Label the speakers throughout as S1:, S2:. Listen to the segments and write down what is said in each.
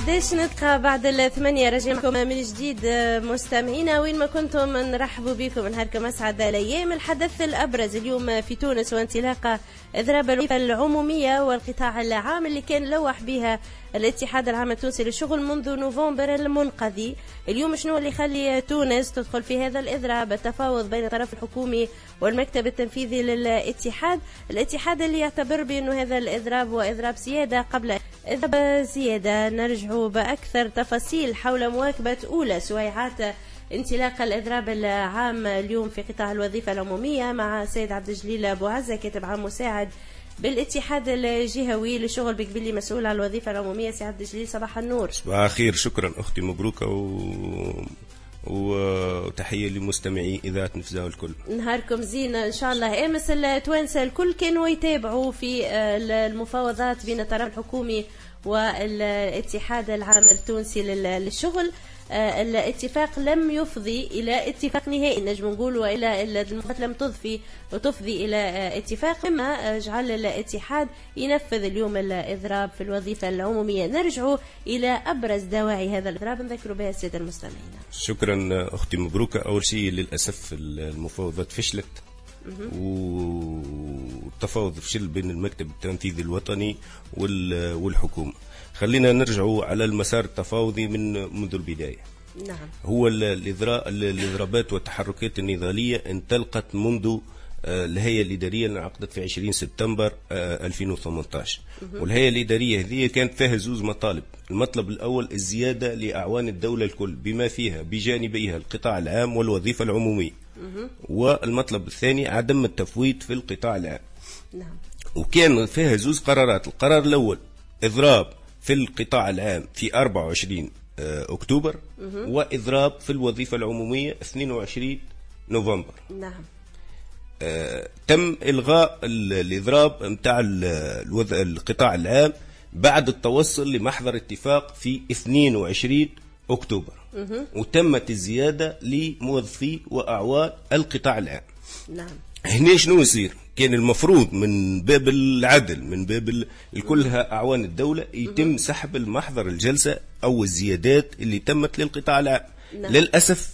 S1: 11 نتقى بعد الثمانية. رجعكم من جديد مستمعينا وين ما كنتم، نرحبوا بكم. نهاركم أسعد الأيام. الحدث الأبرز اليوم في تونس وانطلاق إضراب الوظيفة العمومية والقطاع العام اللي كان لوح بها الاتحاد العام التونسي للشغل منذ نوفمبر المنقضي. اليوم شنو اللي يخلي تونس تدخل في هذا الإضراب؟ التفاوض بين الطرف الحكومي والمكتب التنفيذي للاتحاد، الاتحاد اللي يعتبر بأنه هذا الإضراب هو إضراب سيادة قبل إضراب زيادة. نرجع بأكثر تفاصيل حول مواكبة أولى سويعات انطلاق الإضراب العام اليوم في قطاع الوظيفة العمومية مع سيد عبد الجليل أبو عزة، كاتب عام مساعد بالاتحاد الجهوي للشغل بقبلي، مسؤول عن الوظيفة العمومية. سي عبد الجليل صباح النور.
S2: صباح الخير، شكرا أختي، مبروكة وتحية لمستمعي إذاعة نفزاو الكل.
S1: نهاركم زين إن شاء الله. أمس التوانسة الكل كانوا يتابعوا في المفاوضات بين الطرف الحكومي والاتحاد العام التونسي للشغل. الاتفاق لم يفضي إلى اتفاق نهائي، نجم نقول، وإلى المفاوضات لم تفضي إلى اتفاق، مما جعل الاتحاد ينفذ اليوم الإضراب في الوظيفة العمومية. نرجع إلى أبرز دواعي هذا الإضراب نذكروا بها السادة المستمعين.
S2: شكرا أختي، مبروكة. أول شيء للأسف المفاوضات فشلت، والتفاوض فشل بين المكتب التنفيذي الوطني والحكومة. خلينا نرجعوا على المسار التفاوضي منذ البداية.
S1: نعم.
S2: هو الإضرابات والتحركات النضالية انطلقت منذ الهيئة الإدارية اللي انعقدت في 20 سبتمبر 2018. والهيئة الإدارية هذه كانت فيها زوز مطالب. المطلب الأول الزيادة لأعوان الدولة الكل بما فيها بجانبيها القطاع العام والوظيفة العمومية. والمطلب الثاني عدم التفويت في القطاع العام.
S1: نعم.
S2: وكان فيها زوز قرارات. القرار الأول إضراب في القطاع العام في 24 أكتوبر، وإضراب في الوظيفة العمومية 22 نوفمبر.
S1: نعم.
S2: تم إلغاء الإضراب متاع القطاع العام بعد التوصل لمحضر اتفاق في 22 أكتوبر. وتمت الزيادة لموظفي وأعوان القطاع العام.
S1: نعم.
S2: هنا شنو يصير؟ كان المفروض من باب العدل، من باب كلها أعوان الدولة، يتم سحب المحضر الجلسة أو الزيادات اللي تمت للقطاع العام.
S1: نعم.
S2: للأسف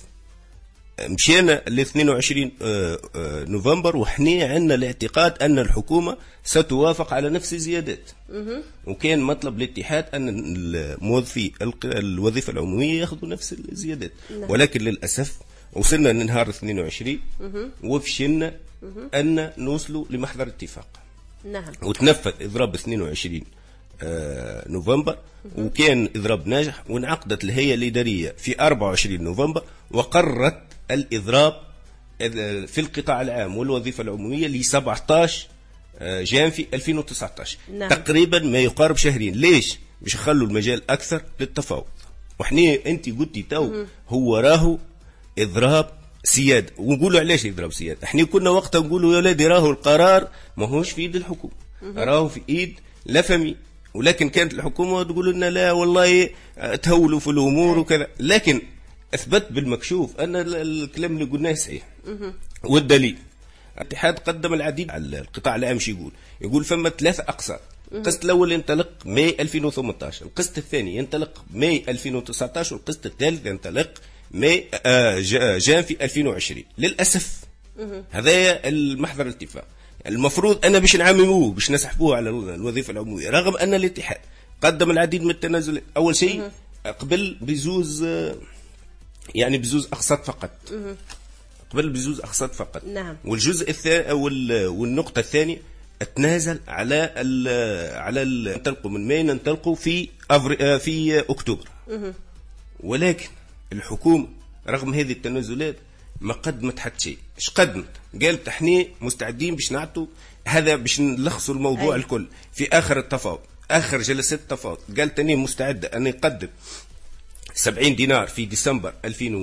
S2: مشينا ل 22 نوفمبر وحنا عندنا الاعتقاد أن الحكومة ستوافق على نفس الزيادات. وكان مطلب الاتحاد أن الموظفي الوظيفة العمومية يأخذوا نفس الزيادات. نعم. ولكن للأسف وصلنا لنهار 22 وفشلنا أن نوصلوا لمحضر اتفاق.
S1: نعم.
S2: وتنفذ إضراب 22 نوفمبر، وكان إضراب ناجح. وانعقدت الهيئة الإدارية في 24 نوفمبر وقررت الإضراب في القطاع العام والوظيفة العمومية ل 17 جانفي 2019.
S1: نعم.
S2: تقريبا ما يقارب شهرين. ليش؟ باش يخلوا المجال أكثر للتفاوض. وحنا أنت قلتي تو هو راهو إضراب سيادة. ونقولوا علاش إضراب سيادة؟ احنا كنا وقتها نقولوا يا ولادي راهو القرار ما هوش في ايد الحكومة، راهو في ايد لا فمي. ولكن كانت الحكومة تقول لنا لا والله تهولوا في الأمور وكذا. لكن أثبت بالمكشوف أن الكلام اللي قلناه صحيح. والدليل الاتحاد قدم العديد على القطاع العام. شي يقول فما 3 أقساط. القسط الأول ينطلق ماي 2018، القسط الثاني ينطلق ماي 2019، والقسط الثالث ينطلق ماي جانفي 2020. للأسف هذا المحضر الاتفاق المفروض أنا باش نعمموه باش نسحبوه على الوظيفة العمومية، رغم أن الاتحاد قدم العديد من التنازلات. أول شيء قبل بزوز، يعني بزوز أقساط فقط. قبل بزوز أقساط فقط.
S1: نعم.
S2: والجزء الثاني والنقطة الثانية تنازل على ننطلقوا من ماي ننطلقوا في أكتوبر. ولكن الحكومة رغم هذه التنازلات ما قدمت حتى شيء. ايش قدمت؟ قالت احنا مستعدين باش نعطوا هذا، باش نلخصوا الموضوع الكل في آخر التفاوض، آخر جلسات التفاوض. قالت أني مستعدة أن يقدم 70 دينار في ديسمبر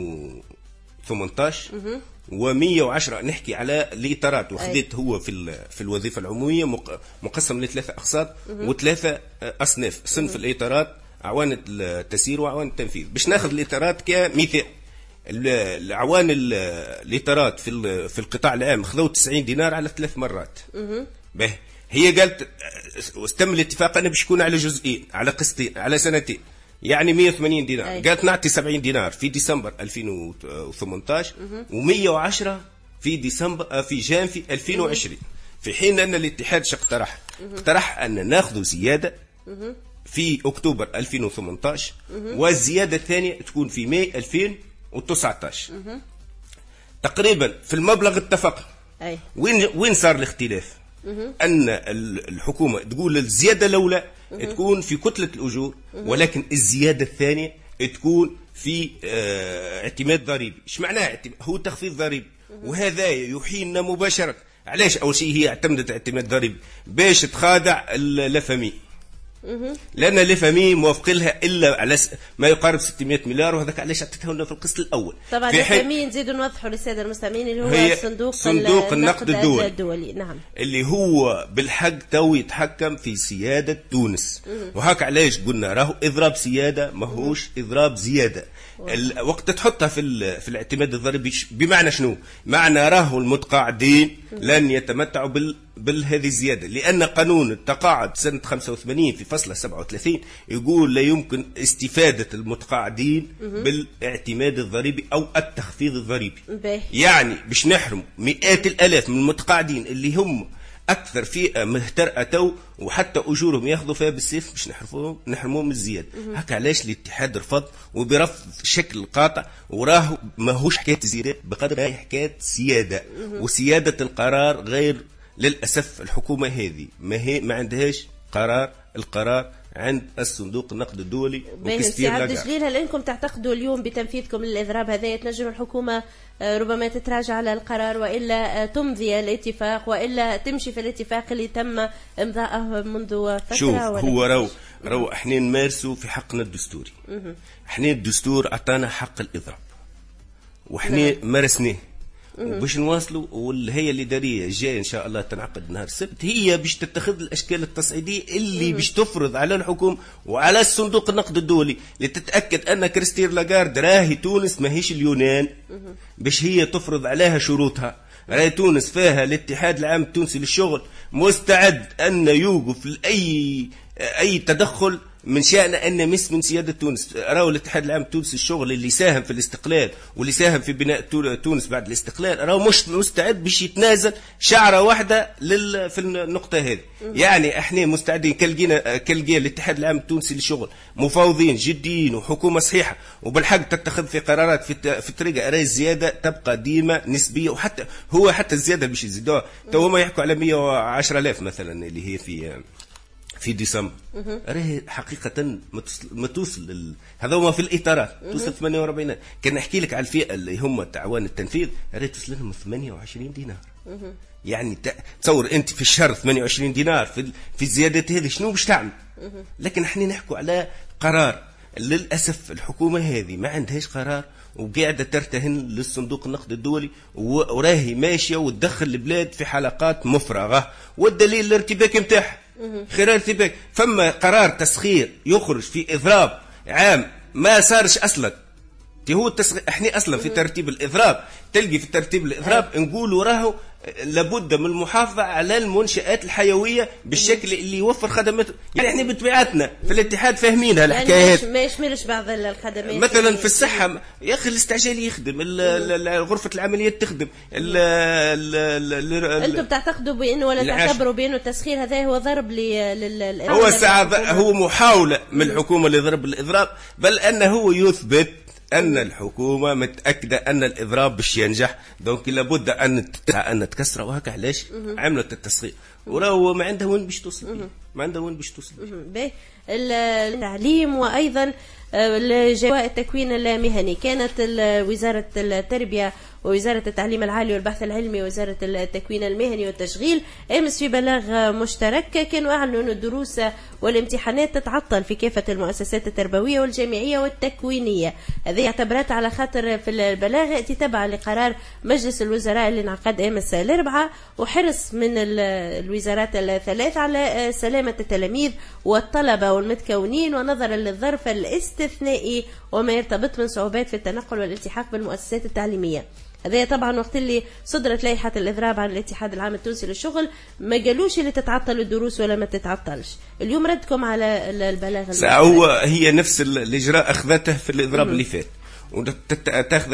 S2: 2018 و110 نحكي على الإطارات. وخذت هو في الوظيفة العمومية مقسم ل3 أقساط و3 أصناف. صنف الإطارات، أعوان التسيير وأعوان التنفيذ. باش ناخذ الإطارات كمثال، الأعوان الإطارات في القطاع العام خذوا 90 دينار على 3 مرات. هي قالت واستم الاتفاق أنا باش يكون على جزئين، على قسطين، على سنتين. يعني 180 دينار.
S1: أي.
S2: قالت نعطي 70 دينار في ديسمبر 2018 و110 في ديسمبر في جانفي 2020. في حين أن الاتحاد اقترح؟ اقترح أن ناخذ زيادة في أكتوبر 2018 والزيادة الثانية تكون في ماي 2019. تقريبا في المبلغ اتفق. وين صار الاختلاف؟ أن الحكومة تقول الزيادة الأولى تكون في كتلة الأجور، ولكن الزيادة الثانية تكون في اعتماد ضريبي. ايش معناها؟ هو تخفيض ضريبي، وهذا يحيلنا مباشرة. علاش؟ أول شيء هي اعتمدت اعتماد ضريبي باش تخادع لافامي، لأن لافامي موافق لها إلا على ما يقارب 600 مليار، وهذاك علاش عطيتها لنا في القسط الأول.
S1: طبعا لافامي نزيدوا نوضحوا للسادة المستمعين اللي هو صندوق النقد الدولي. نعم، اللي
S2: هو بالحق تو يتحكم في سيادة تونس. وهاك علاش قلنا راهو إضراب سيادة ماهوش إضراب زيادة. وقت تحطها في الاعتماد الضريبي بمعنى شنو؟ معنى راهو المتقاعدين لن يتمتعوا بهذه الزيادة، لأن قانون التقاعد سنة 85 في فصل 37 يقول لا يمكن استفادة المتقاعدين بالاعتماد الضريبي أو التخفيض الضريبي. يعني باش نحرم مئات الآلاف من المتقاعدين اللي هم أكثر فئة مهترئة تو، وحتى أجورهم ياخذوا فيها بالسيف باش نحرموهم من الزيادة. هكا علاش الاتحاد رفض، وبرفض شكل قاطع، وراه ماهوش حكاية زيادة بقدر هي حكاية سيادة. وسيادة القرار غير، للأسف الحكومة هذه ما عندهاش قرار. القرار عند الصندوق النقد الدولي
S1: وكريستيان لاغارد. هل انكم تعتقدوا اليوم بتنفيذكم للاضراب هذا تنجم الحكومة ربما تتراجع على القرار، والا تمضي الاتفاق، والا تمشي في الاتفاق اللي تم امضاءه منذ فترة؟
S2: شوف، هو رو احنا نمارسوا في حقنا الدستوري. احنا الدستور اعطانا حق الاضراب واحنا مارسناه، وباش نواصلوا. والهيئة الإدارية الجاية إن شاء الله تنعقد نهار السبت، هي باش تتخذ الأشكال التصعيدية اللي باش تفرض على الحكومة وعلى الصندوق النقد الدولي لتتأكد أن كريستيان لاغارد راهي تونس ماهيش اليونان، باش هي تفرض عليها شروطها. راهي تونس فيها الاتحاد العام التونسي للشغل مستعد أن يوقف أي تدخل من شأن أن من سيادة تونس. راهو الاتحاد العام التونسي للشغل اللي ساهم في الاستقلال واللي ساهم في بناء تونس بعد الاستقلال، راهو مش مستعد باش يتنازل شعرة واحدة في النقطة هذه. يعني احنا مستعدين كالجيل الاتحاد العام التونسي للشغل مفاوضين جديين وحكومة صحيحة وبالحق تتخذ في قرارات في طريقة راهي الزيادة تبقى ديما نسبية. وحتى الزيادة باش يزيدوها تو هما يحكوا على 110,000 مثلا اللي هي في ديسمبر. راهي حقيقة ما توصل هذا هو في الإطارات توصل 48. كان نحكي لك على الفئة اللي هم تعوان التنفيذ، راهي توصل لهم 28 دينار. يعني تصور أنت في الشهر 28 دينار في الزيادات هذه شنو باش تعمل؟ لكن احنا نحكوا على قرار. للأسف الحكومة هذه ما عندهاش قرار، وقاعدة ترتهن للصندوق النقد الدولي، وراهي ماشية وتدخل البلاد في حلقات مفرغة. والدليل الارتباك متاعها خلال ارتباك. فما قرار تسخير يخرج في إضراب عام ما صارش أصلا. هو احنا أصلا في ترتيب الإضراب، تلقي في ترتيب الإضراب نقولوا راهو لابد من المحافظة على المنشآت الحيوية بالشكل اللي يوفر خدمات. يعني احنا بطبيعتنا في الاتحاد فاهمينها الحكايات،
S1: ما يشملش بعض الخدمات.
S2: مثلا في الصحة يا أخي الاستعجال يخدم، غرفة العمليات تخدم.
S1: أنتم تعتقدوا بأنه ولا تعتبروا بأنه التسخير هذا هو ضرب
S2: هو محاولة من الحكومة لضرب الإضراب، بل أنه يثبت أن الحكومة متأكدة أن الإضراب باش ينجح. دونك لابد أن تكسر. وهكا علاش عملت التسخير، وراهو ما عندها وين باش توصل.
S1: التعليم وأيضا التكوين المهني. كانت وزارة التربية ووزارة التعليم العالي والبحث العلمي ووزارة التكوين المهني والتشغيل أمس في بلاغ مشترك كانوا أعلنوا أن الدروس والامتحانات تتعطل في كافة المؤسسات التربوية والجامعية والتكوينية. هذه اعتبرت على خاطر في البلاغ تبعا لقرار مجلس الوزراء اللي انعقد أمس الأربعاء، وحرص من الوزارات الثلاث على سلامة التلاميذ والطلبة والمتكونين، ونظرا للظرف الاستثنائي وما يرتبط من صعوبات في التنقل والالتحاق بالمؤسسات التعليمية. هذا طبعا وقت اللي صدرت لائحة الإضراب عن الاتحاد العام التونسي للشغل ما قالوش اللي تتعطل الدروس ولا ما تتعطلش. اليوم ردكم على البلاغ
S2: هي نفس الإجراء أخذته في الإضراب اللي فات وتاخذ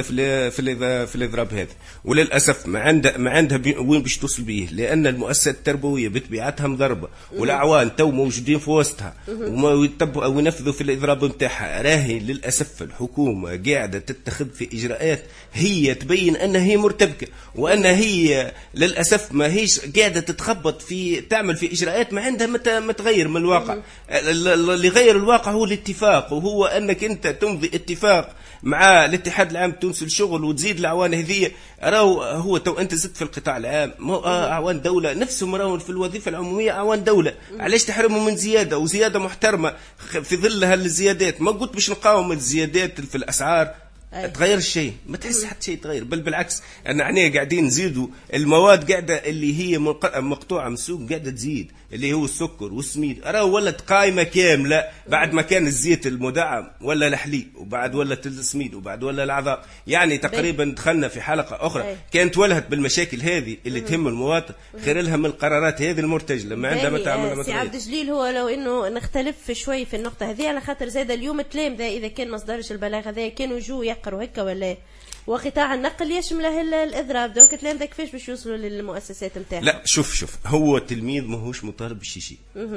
S2: في الاضراب هذا، وللاسف ما عندها وين باش توصل به، لان المؤسسات التربويه بطبيعتها مضربه والاعوان تو موجودين في وسطها وما يتبعوا وينفذوا في الاضراب نتاعها. راهي للاسف الحكومه قاعده تتخذ في اجراءات هي تبين انها هي مرتبكه، وان هي للاسف ما هيش قاعده تتخبط في تعمل في اجراءات ما عندها ما تغير من الواقع. اللي غير الواقع هو الاتفاق، وهو انك انت تمضي اتفاق مع الاتحاد العام التونسي للشغل وتزيد الاعوان هذه. هو تو انت زدت في القطاع العام اعوان دوله نفسهم راهو في الوظيفه العموميه اعوان دوله، علاش تحرمهم من زياده وزياده محترمه في ظل هالزيادات؟ ما قلت باش نقاوم الزيادات في الاسعار تغير الشيء، ما تحس حتى شيء تغير، بل بالعكس احنا قاعدين نزيدوا المواد قاعده اللي هي مقطوعه من السوق قاعده تزيد، اللي هو السكر والسميد راه ولت قائمه كامله بعد ما كان الزيت المدعم ولا الحليب وبعد ولا السميد وبعد ولا العظام. يعني تقريبا دخلنا في حلقه اخرى كانت ولهت بالمشاكل هذه اللي تهم المواطن، خير لها من القرارات هذه المرتجله ما عندها ما تعمل.
S1: سي عبد الجليل، هو لو انه نختلف شوي في النقطه هذه على خاطر زاد اليوم التلام ذا اذا كان مصدرش البلاغ هذا كانوا جو يقروا هكا ولا وقطاع النقل يشمله الاضراب، دونك التلام ذا كيفاش باش يوصلوا للمؤسسات نتاعهم؟
S2: لا شوف هو التلميذ ماهوش مطالب بالشيشي.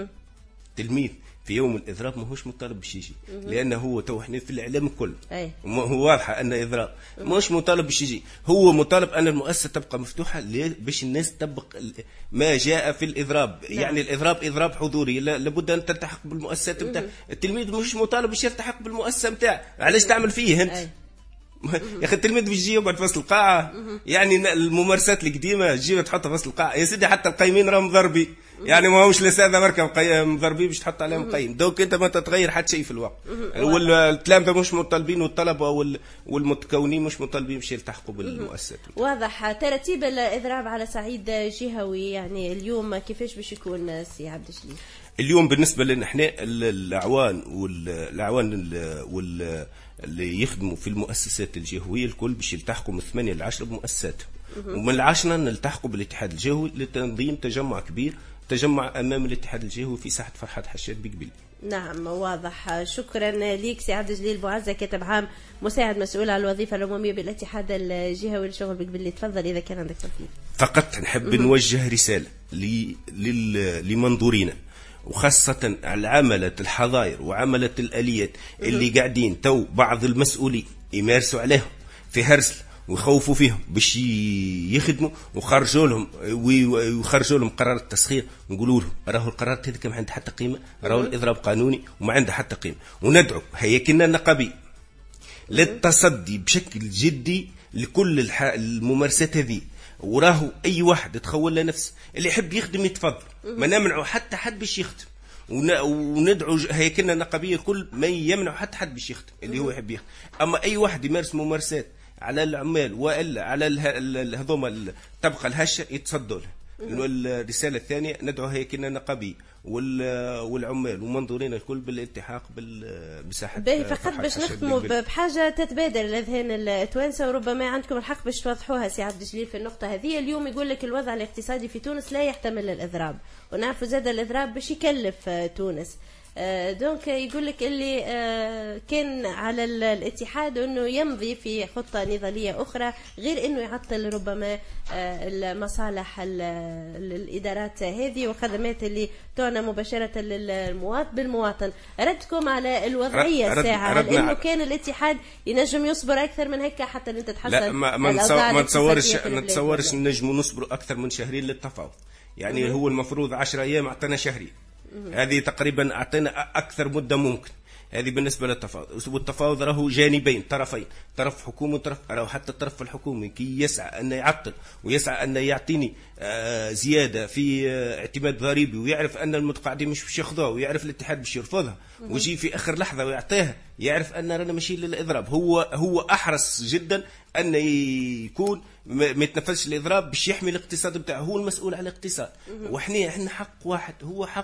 S2: تلميذ في يوم الاضراب ماهوش مطالب بالشيشي، لانه هو تو احنا في الاعلام الكل هو واضحه ان اضراب ماهوش مطالب بالشيشي، هو مطالب ان المؤسسه تبقى مفتوحه باش الناس تطبق ما جاء في الاضراب. يعني الاضراب اضراب حضوري لابد ان تلتحق بالمؤسسات نتاع التلميذ، مش مطالب باش يلتحق بالمؤسسه نتاع. علاش تعمل فيه انت؟ يا اخي التلميذ باش يجي يقعد في وسط القاعه، يعني الممارسات القديمه تجي تحطها في وسط القاعه يا سيدي، حتى القايمين راهم مضربي، يعني ما هوش لساده مركب مضربي باش تحط عليهم قيم، دوك انت ما تتغير حتى شيء في الواقع. والتلامذه مش مطالبين والطلبه والمتكونين مش مطالبين باش يلتحقوا بالمؤسسات.
S1: واضح. ترتيب الاضراب على صعيد جهوي يعني اليوم كيفاش باش يكون سي عبد الجليل؟
S2: اليوم بالنسبه لنا احنا الاعوان اللي يخدموا في المؤسسات الجهويه الكل باش يلتحقوا من 8 ل 10 بمؤسسات، ومن 10 نلتحقوا بالاتحاد الجهوي لتنظيم تجمع كبير، تجمع امام الاتحاد الجهوي في ساحه فرحات حشاد بقبيل.
S1: نعم واضح. شكرا ليك سي عبد الجليل بوعزة، كاتب عام مساعد مسؤول على الوظيفه العموميه بالاتحاد الجهوي للشغل بقبيل. تفضل اذا كان عندك تفضيل.
S2: فقط نحب نوجه رساله لمنظورينا وخاصة على عملة الحظائر وعملة الآليات اللي قاعدين تو بعض المسؤولين يمارسوا عليهم في هرسل ويخوفوا فيهم باش يخدموا وخرجوا لهم قرار التسخير، نقولوا لهم راهو القرارات هذيك ما عندها حتى قيمة، راهو الإضراب قانوني وما عندها حتى قيمة. وندعو هيكلنا النقابي للتصدي بشكل جدي لكل الممارسات هذه، وراهو اي واحد يتخول لنفسه اللي يحب يخدم يتفضل، ما نمنعوا حتى حد باش يخدم، وندعو هيكلنا النقابيه كل ما يمنع حتى حد باش يخدم اللي هو يحب يخدم. اما اي واحد يمارس ممارسات على العمال والا على هذوما الطبقه الهشه يتصدوا له. الرساله الثانيه ندعو هيكلنا النقابيه والعمال ومنظورين الكل بالالتحاق بساحه.
S1: باهي فقط باش نختموا بحاجه تتبادر الاذهان التوانسه، وربما عندكم الحق باش توضحوها سي عبد الجليل في النقطه هذه. اليوم يقول لك الوضع الاقتصادي في تونس لا يحتمل الاضراب، ونعرفوا زاد الاضراب باش يكلف تونس. دونك يقول لك اللي كان على الاتحاد انه يمضي في خطه نضاليه اخرى غير انه يعطل ربما المصالح الادارات هذه والخدمات اللي تعنى مباشره بالمواطن. ردكم على الوضعيه ساعه، هل انه كان الاتحاد ينجم يصبر اكثر من هيك حتى انت تحسن؟
S2: لا ما نتصورش نجموا نصبروا اكثر من شهرين للتفاوض. يعني هو المفروض 10 ايام، اعطينا شهرين، هذه تقريبا اعطينا اكثر مده ممكن. هذه بالنسبه للتفاوض، والتفاوض راهو جانبين طرفين، طرف حكومي وطرف راهو حتى الطرف الحكومي كي يسعى ان يعطل ويسعى ان يعطيني زياده في اعتماد ضريبي، ويعرف ان المتقاعدين مش باش ياخذوها، ويعرف الاتحاد باش يرفضها، ويجي في اخر لحظه ويعطيها، يعرف ان رانا ماشيين للاضراب. هو احرص جدا ان يكون ما يتنفذش الاضراب باش يحمي الاقتصاد بتاعه، هو المسؤول على الاقتصاد. وحنا حق واحد، هو حق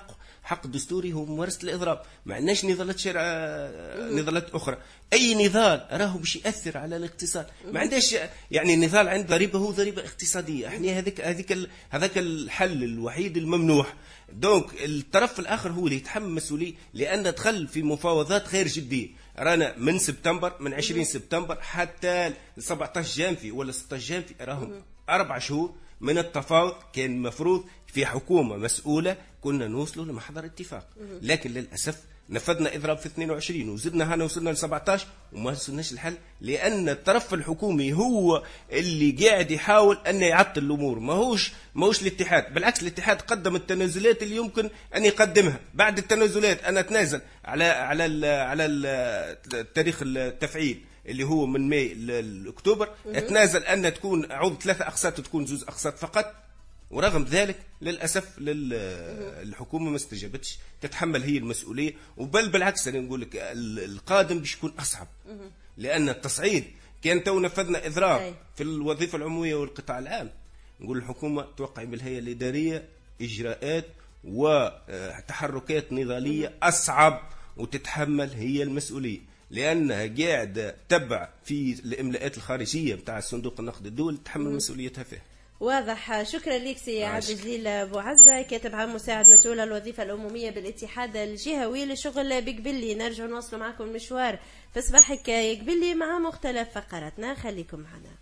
S2: حق دستوري هو ممارسة الإضراب. ما عندناش نضالات شرع نضالات أخرى. أي نضال راهو باش يأثر على الاقتصاد. ما عندناش يعني نضال عند ضريبة هو ضريبة اقتصادية. احنا هذاك الحل الوحيد الممنوح. دونك الطرف الآخر هو اللي يتحمل مسؤولية، لأن دخل في مفاوضات غير جدية. رانا من سبتمبر، من 20 سبتمبر حتى 17 جانفي ولا 16 جانفي راهم 4 شهور من التفاوض. كان المفروض في حكومة مسؤولة كنا نوصلوا لمحضر اتفاق، لكن للأسف نفذنا إضراب في 22 وزدنا هنا وصلنا ل 17 وما وصلناش الحل، لأن الطرف الحكومي هو اللي قاعد يحاول أن يعطل الأمور. ماهوش الاتحاد. بالعكس الاتحاد قدم التنازلات اللي يمكن أن يقدمها. بعد التنازلات أنا أتنازل على تاريخ التفعيل اللي هو من ماي لأكتوبر، أتنازل أن تكون عوض 3 أقساط وتكون 2 أقساط فقط. ورغم ذلك للأسف الحكومة ما استجابتش تتحمل هي المسؤولية. وبل بالعكس أنا نقول لك القادم باش يكون أصعب، لأن التصعيد كان تو نفذنا إضراب في الوظيفة العمومية والقطاع العام. نقول الحكومة توقع بالهيئة الإدارية إجراءات وتحركات نضالية أصعب وتتحمل هي المسؤولية، لأنها قاعدة تبع في الإملاءات الخارجية بتاع الصندوق النقد الدولي تتحمل مسؤوليتها فيها.
S1: واضح. شكرا لك سي عبد الجليل بوعزة، كاتب عام مساعد مسؤول الوظيفة العمومية بالاتحاد الجهوي للشغل بقبلي. نرجع نواصل معكم المشوار في صباحك يا قبلي مع مختلف فقراتنا، خليكم معنا.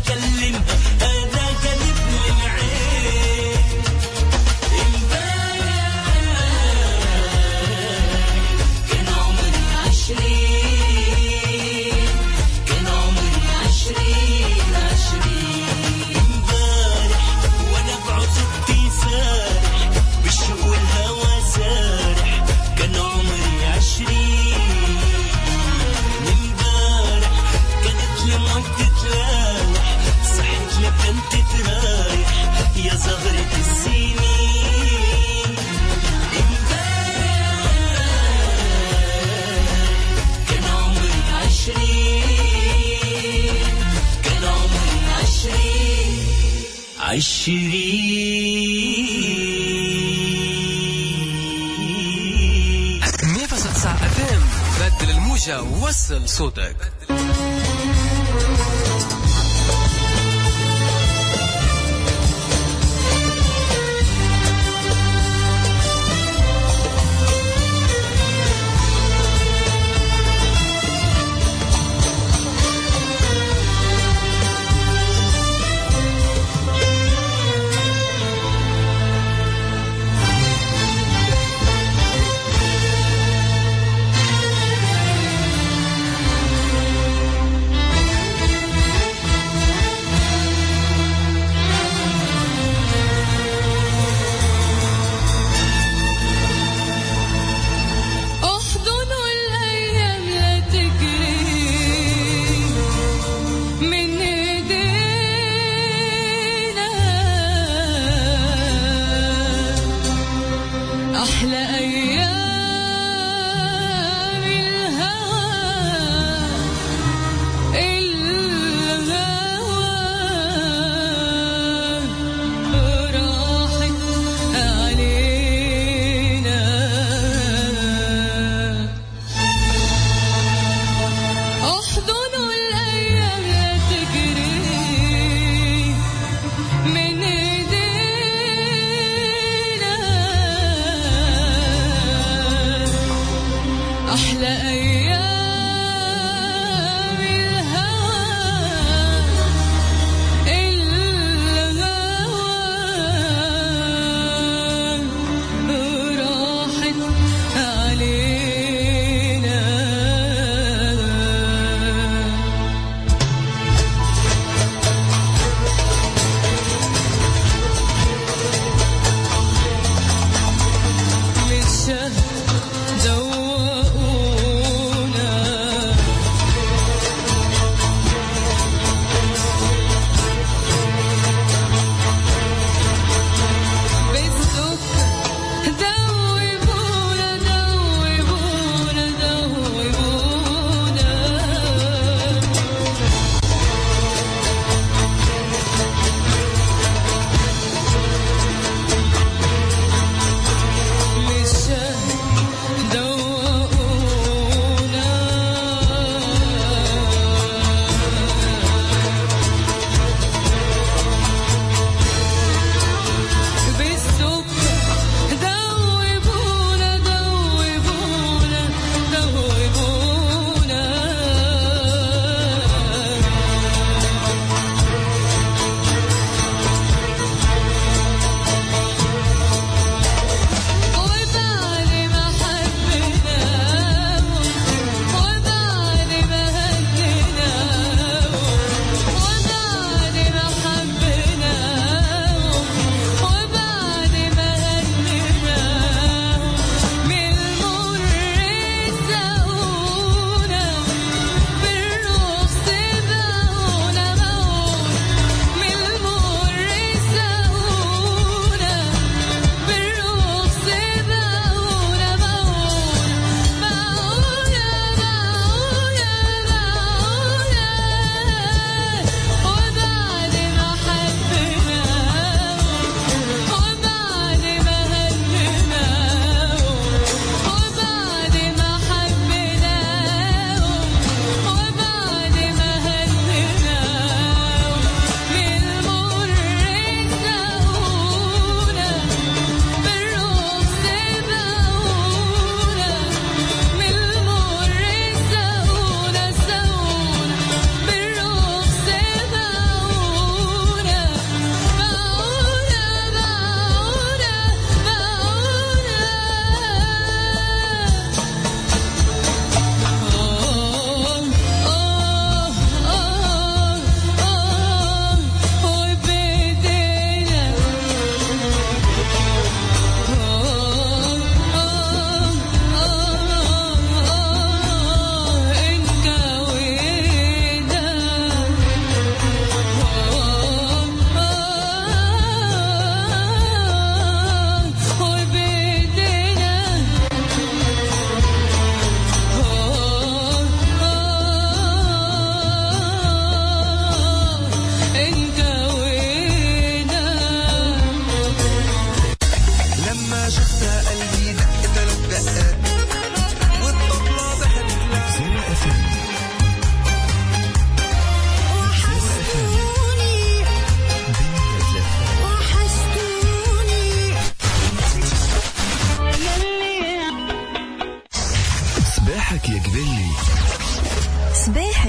S3: كلمها هذا كذب من عين. كان عمري 20 كان عمري 20 امبارح وانا بعصبتي سارح بالشوق والهوى سارح. كان عمري 20 امبارح كانت لما تتلاوح صحت لبنت ترايح يا زهرة السنين. كان عمري 20 كان عمري 20
S4: 100.9 FM. بدل الموجة ووصل صوتك.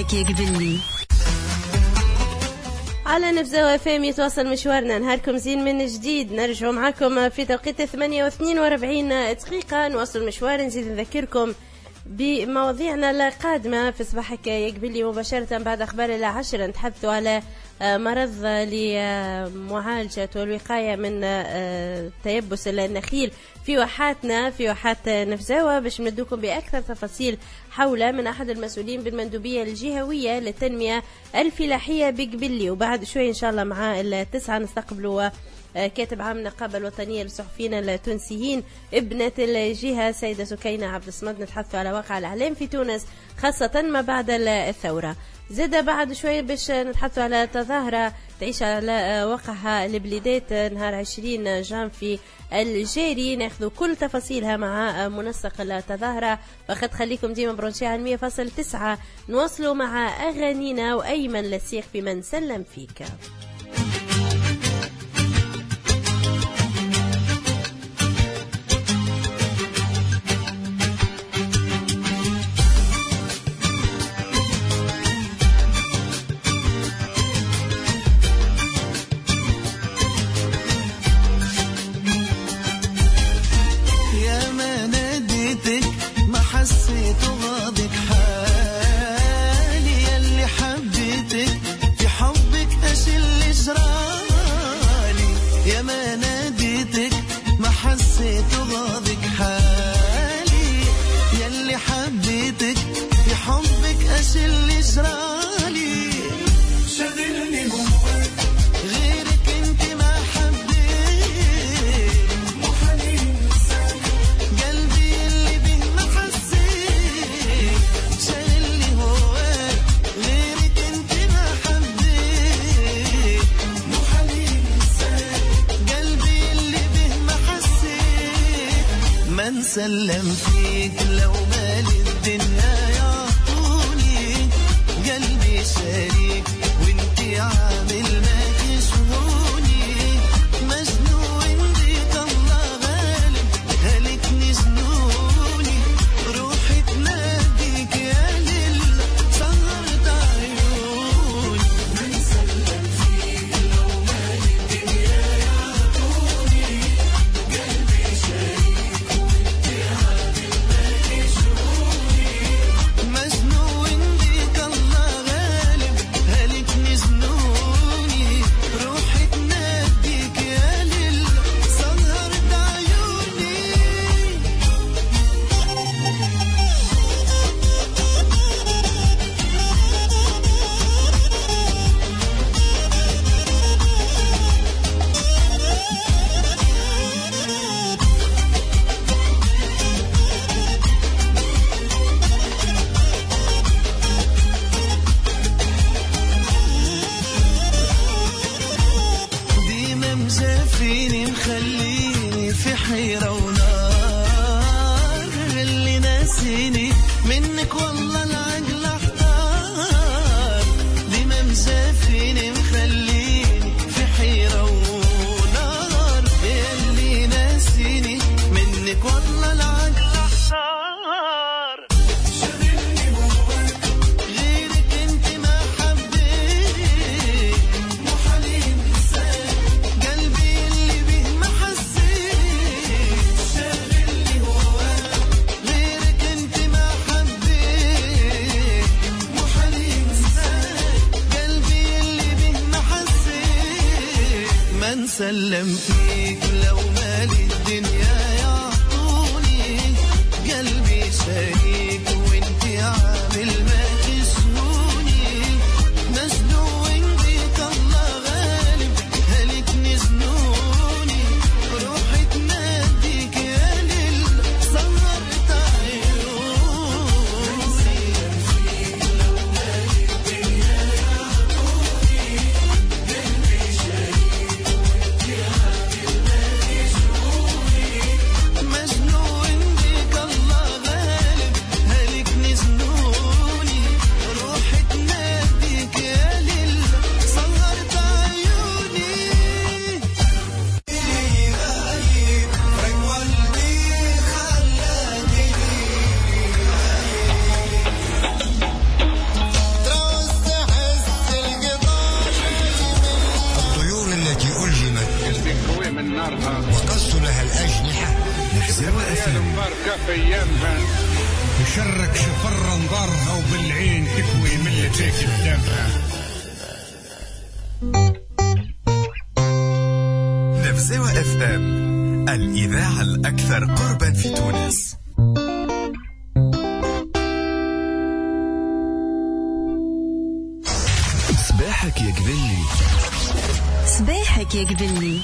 S5: حبك يا قبلي.
S1: على نبزة FM يتواصل مشوارنا. نهاركم زين من جديد. نرجع معكم في توقيت 8:42 دقيقة. نواصل المشوار. نزيد نذكركم بمواضيعنا القادمة في صباحك يقبلي مباشرة بعد أخبار 10. نتحدثوا على مرض لمعالجة والوقاية من تيبس النخيل في واحاتنا في واحات نفزاوة، باش ندوكم بأكثر تفاصيل حول من أحد المسؤولين بالمندوبية الجهوية للتنمية الفلاحية بقبلي. وبعد شوي إن شاء الله مع 9 نستقبلوا كاتب عام النقابة الوطنية للصحفيين التونسيين ابنة الجهة سيدة سكينة عبد الصمد. نتحدث على واقع الإعلام في تونس خاصة ما بعد الثورة. زاد بعد شوي باش نتحدث على تظاهرة تعيش على وقعها البليدات نهار 20 جانفي الجاري. ناخذ كل تفاصيلها مع منسق التظاهرة، فقد خليكم ديما برونشي على 100.9. نواصلوا مع أغانينا وأيمن لسيخ في من سلم فيك.
S6: سلم فيك لو مال الدنيا يعطوني قلبي شريك وانتي عامل ما تشهوني مجنون بيك الله غالب هلكني جنوني روحي تناديك يا ليل سهرت عيوني من سلم فيك لو مال الدنيا يعطوني قلبي شريك سلم فيك لو مال الدنيا يعطوني قلبي شريك وانتي عامل ما تشهوني مجنون بيك الله غالب هلكني جنوني روحي تناديك يا ليل سهرت عيوني سلم فيك لو مال الدنيا يعطوني قلبي شريك
S5: من نارها
S7: وقص لها الأجنحة.
S8: نفزوة FM
S5: مباركة في أيامها
S8: تشرك شفر انظارها وبالعين تكوي من اللي فيك قدامها.
S9: نفزوة FM الإذاعة الأكثر قربا في تونس. صباحك يا قبلي،
S10: صباحك يا قبلي.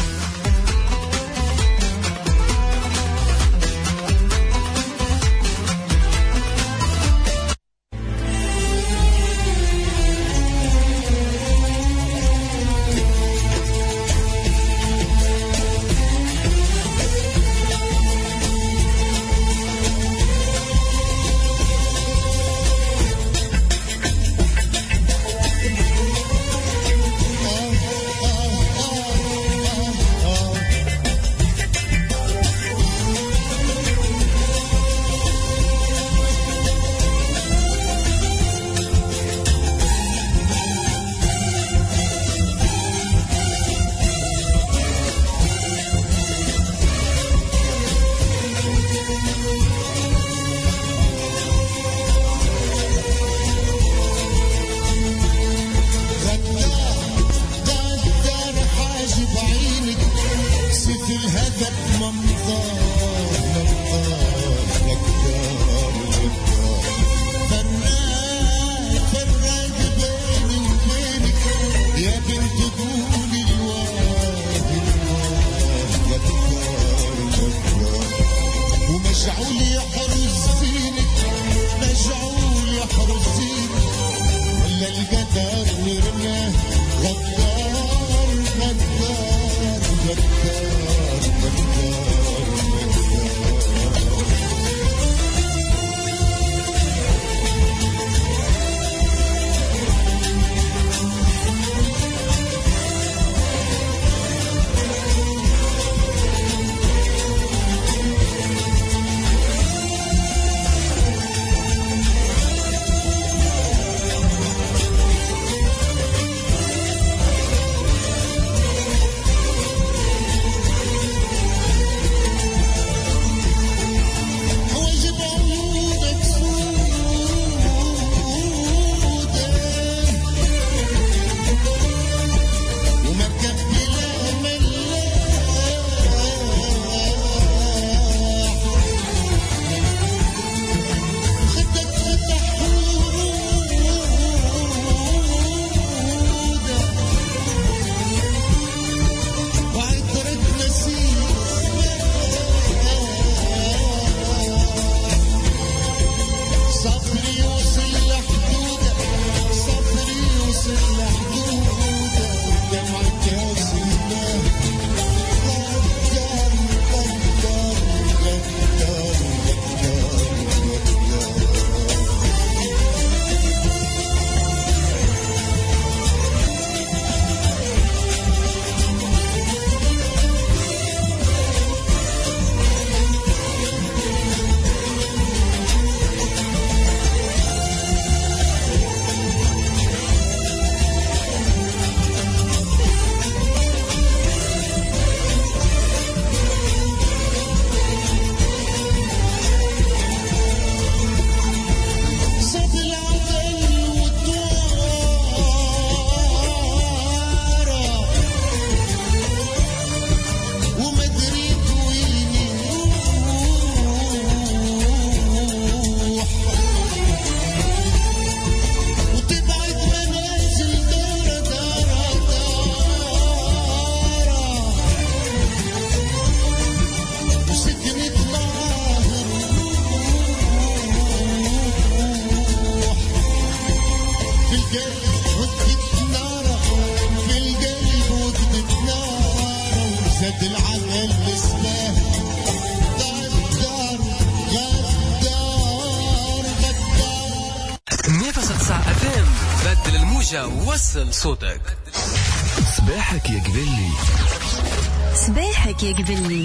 S4: وصل صوتك.
S9: صباحك يا قبلي،
S10: صباحك يا قبلي.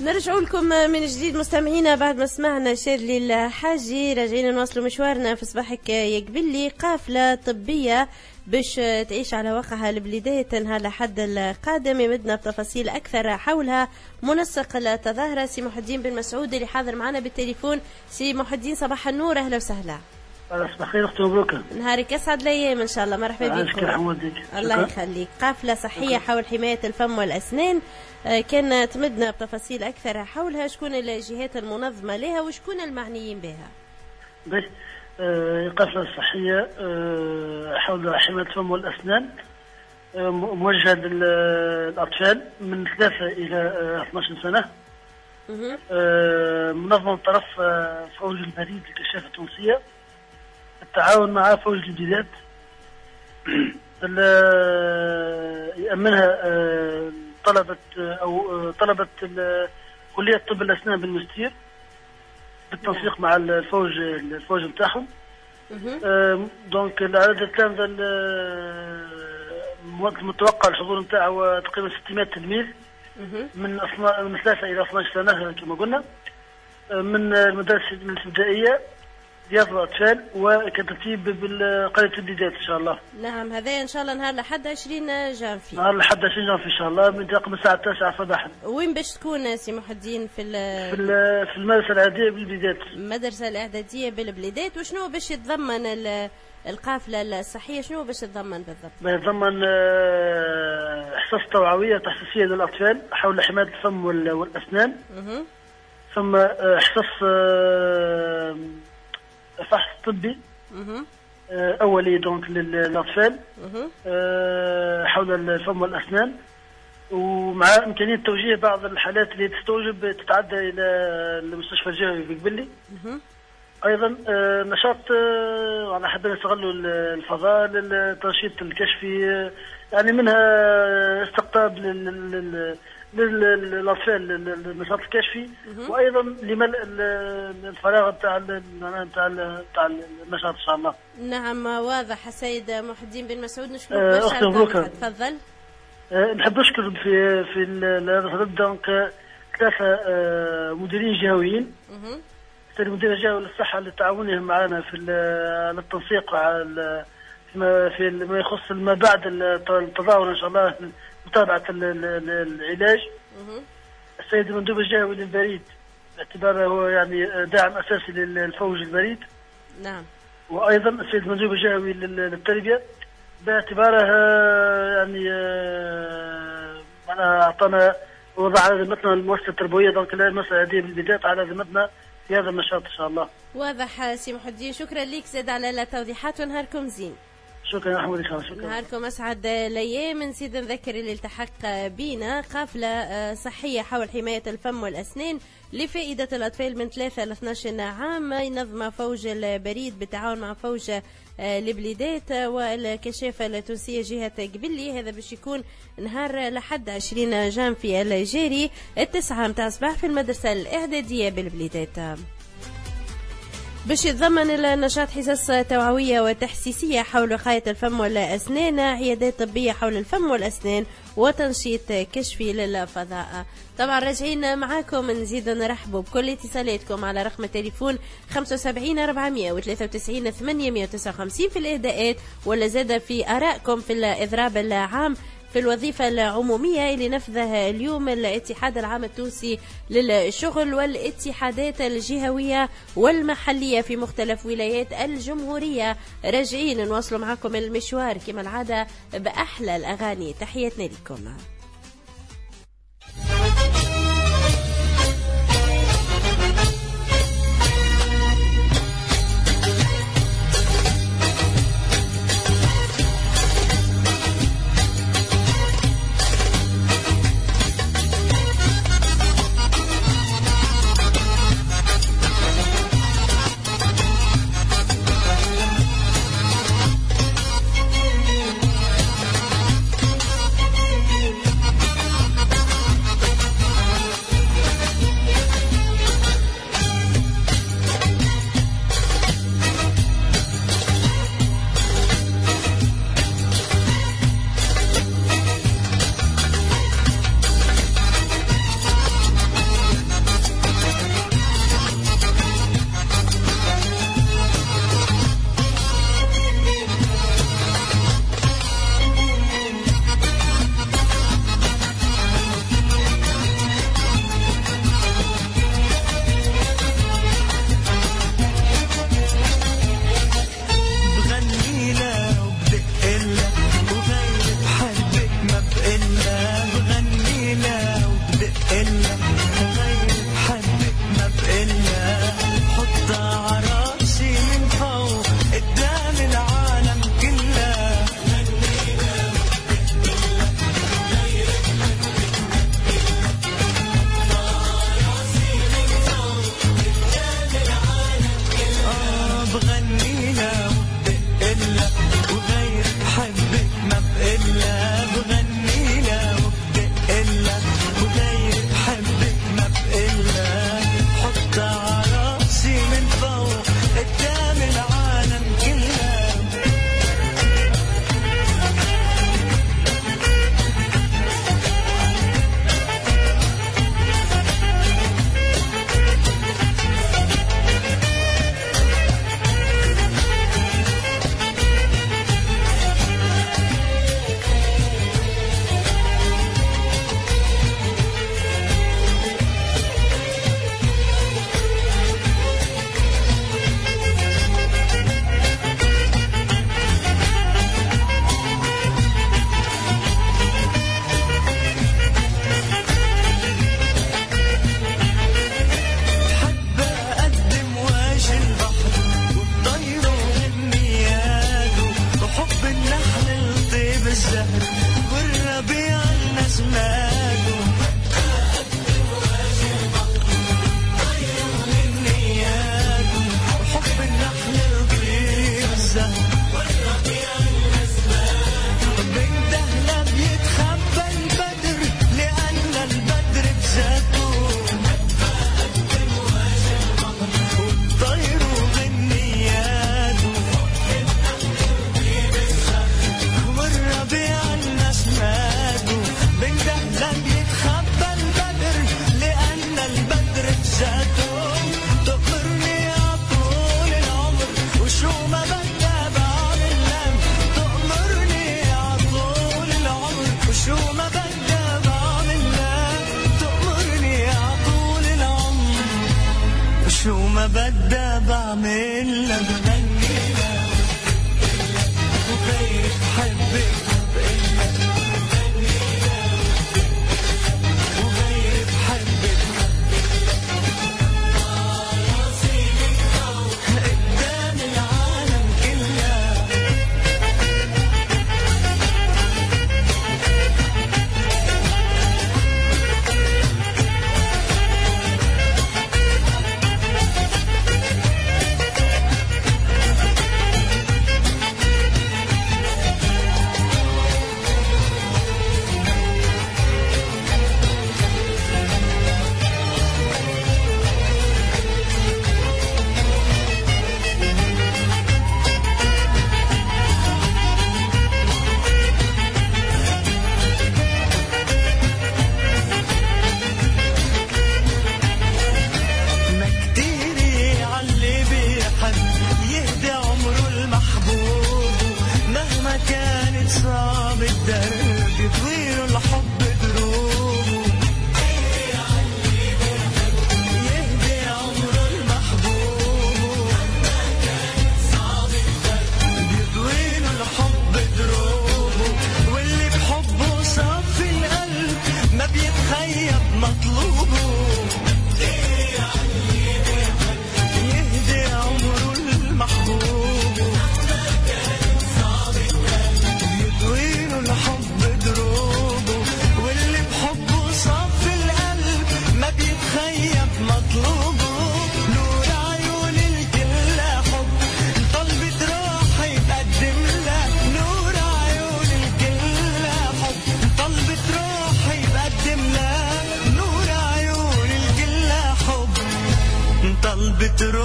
S1: نرجعوا لكم من جديد مستمعينا بعد ما سمعنا شادلي الحاجي. راجعين نواصلوا مشوارنا في صباحك يقبل لي. قافلة طبية باش تعيش على وقعها البليدات نهار الأحد القادم. يمدنا بتفاصيل أكثر حولها منسق التظاهرة سي محي الدين بن مسعود اللي حاضر معنا بالتليفون. سي محي الدين صباح النور، أهلا وسهلا.
S5: صباح الخير اختي مبروكه.
S1: نهارك اسعد الايام ان شاء الله. مرحبا بكم. الله يخليك. قافله صحيه حول حمايه الفم والاسنان كان تمدنا بتفاصيل اكثر حولها. شكون الجهات المنظمه لها وشكون المعنيين بها؟
S5: باهي. قافله صحيه حول حمايه الفم والاسنان موجهه للاطفال من 3 إلى 12 سنه. منظمه من طرف فوج البريد للكشافه التونسيه التعاون مع فوج الجديدات. يأمنها طلبة كلية طب الأسنان بالمستير بالتنسيق مع الفوج نتاعهم. دونك العدد التام المتوقع الحضور نتاعو تقريبا 600 تلميذ من 3 إلى 12 سنة كما قلنا، من المدارس الابتدائية رياض الأطفال وكترتيب بالقرية الجديدات إن شاء الله.
S1: نعم، هذا إن شاء الله نهار لحد 20 جانفي.
S5: نهار لحد 20 جانفي إن شاء الله من تقريبا الساعة 9 صباحا.
S1: وين باش تكون سي محي الدين؟
S5: في المدرسة الإعدادية بالبليدات.
S1: المدرسة الإعدادية بالبليدات. وشنو باش يتضمن القافلة الصحية؟ شنو باش تتضمن بالضبط؟
S5: يتضمن حصص توعوية تحسيسية للأطفال حول حماية الفم والأسنان. ثم حصص فحص طبي أولي دونك للأطفال حول الفم والأسنان، ومع إمكانية توجيه بعض الحالات اللي تستوجب تتعدى إلى المستشفى الجوي في قبلي. أيضا نشاط على حد نستغلوا الفضاء للتنشيط الكشفي، يعني منها استقطاب للأطفال النشاط الكشفي، وأيضا لملء الفراغ تاع النشاط إن شاء الله.
S1: نعم واضح. السيد محي الدين بن مسعود نشكرك برشا. تفضل.
S5: نحب نشكر في هذا دونك 3 مديرين جهويين. السيد المدير الجهوي للصحة لتعاونهم معنا في التنسيق على ما يخص ما بعد التظاهر إن شاء الله متابعة العلاج. السيد المندوب الجهوي للبريد باعتباره هو يعني داعم أساسي للفوج البريد.
S1: نعم.
S5: وأيضا السيد المندوب الجهوي للتربية باعتباره يعني أعطانا وضع على ذمتنا المؤسسة التربوية دونك المسألة هذه بالبداية على ذمتنا في هذا النشاط إن شاء الله.
S1: واضح سي محي الدين. شكرا لك زاد على التوضيحات ونهاركم زين.
S5: شكرا يا أحمد. شكرا.
S1: نهاركم أسعد الأيام. نزيد نذكر اللي التحق بينا قافلة صحية حول حماية الفم والأسنان لفائدة الأطفال من 3 ل 12 عام ينظم فوج البريد بالتعاون مع فوج البليدات والكشافة التونسية جهة قبلي. هذا باش يكون نهار لحد 20 جانفي الجاري 9 متاع الصباح في المدرسة الإعدادية بالبليدات. باش يتضمن النشاط حصص توعوية وتحسيسية حول وقاية الفم والأسنان، عيادات طبية حول الفم والأسنان، وتنشيط كشفي للفضاء. طبعا راجعين معاكم نزيد نرحبوا بكل اتصالاتكم على رقم التليفون 75 493 859 في الإهداءات، ولا زاد في آرائكم في الإضراب العام في الوظيفة العمومية اللي نفذها اليوم الاتحاد العام التونسي للشغل والاتحادات الجهوية والمحلية في مختلف ولايات الجمهورية. راجعين نواصلوا معكم المشوار كما العادة بأحلى الأغاني. تحياتنا لكم.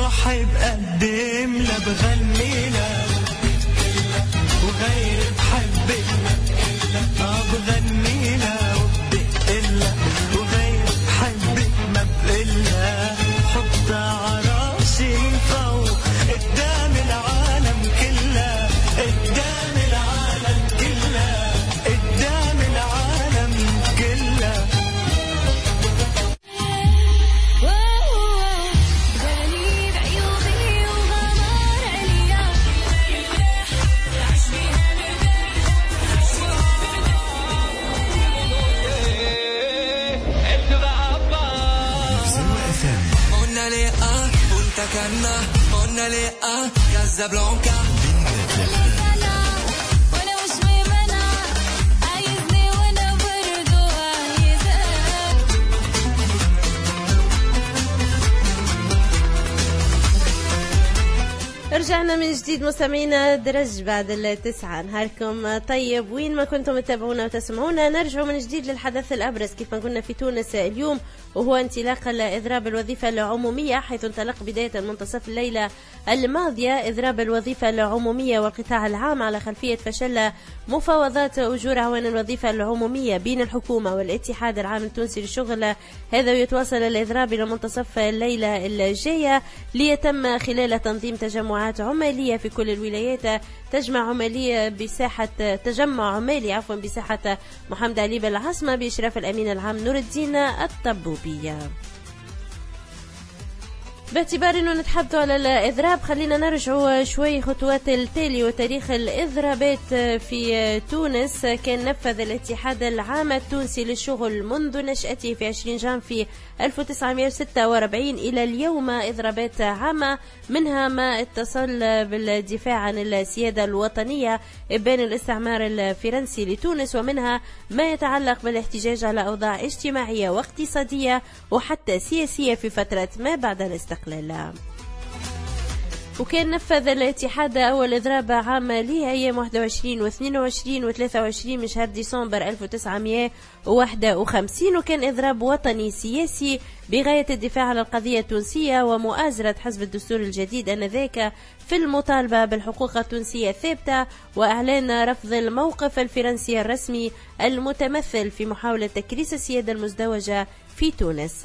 S3: روحي بقدم لا بغني لا وغير بحبك بغني لا وبدق وغير بحبك ما بقلها حطها عراشي من فوق قدام العالم كلها قدام العالم كلها قدام العالم كلها
S6: غريب عيوبي وغمار عليا عش بيها
S3: قلنا ليه وانت كنا قلنا ليه كازابلانكا
S6: وانا مش ممنع عايزني وانا برضو عايزك
S1: رجعنا من جديد مستمعينا درج بعد التسعة. نهاركم طيب وين ما كنتم تتابعونا وتسمعونا. نرجع من جديد للحدث الأبرز كيف ما قلنا في تونس اليوم، وهو انطلاق إضراب الوظيفة العمومية، حيث انطلق بداية منتصف الليلة الماضية إضراب الوظيفة العمومية والقطاع العام على خلفية فشل مفاوضات أجور عوان الوظيفة العمومية بين الحكومة والاتحاد العام التونسي للشغل. هذا يتواصل الإضراب إلى منتصف الليلة الجاية ليتم خلال تنظيم تجمعات عمالية في كل الولايات. تجمع عمالي بساحة محمد علي بالعاصمة بإشراف الأمين العام نور الدين الطبوبية. باعتبار انه نتحدثوا على الاضراب، خلينا نرجعوا شوي خطوات التالي وتاريخ الاضرابات في تونس. كان نفذ الاتحاد العام التونسي للشغل منذ نشأته في 20 جانفي 1946 الى اليوم اضرابات عامة، منها ما اتصل بالدفاع عن السيادة الوطنية ابان الاستعمار الفرنسي لتونس، ومنها ما يتعلق بالاحتجاج على اوضاع اجتماعية واقتصادية وحتى سياسية في فترة ما بعد الاستقلال. وكان نفذ الاتحاد أول إضراب عام ليه أيام 21 و 22 و 23 من شهر ديسمبر 1951، وكان إضراب وطني سياسي بغاية الدفاع عن القضية التونسية ومؤازرة حزب الدستور الجديد آنذاك في المطالبة بالحقوق التونسية الثابتة، وإعلان رفض الموقف الفرنسي الرسمي المتمثل في محاولة تكريس السيادة المزدوجة في تونس.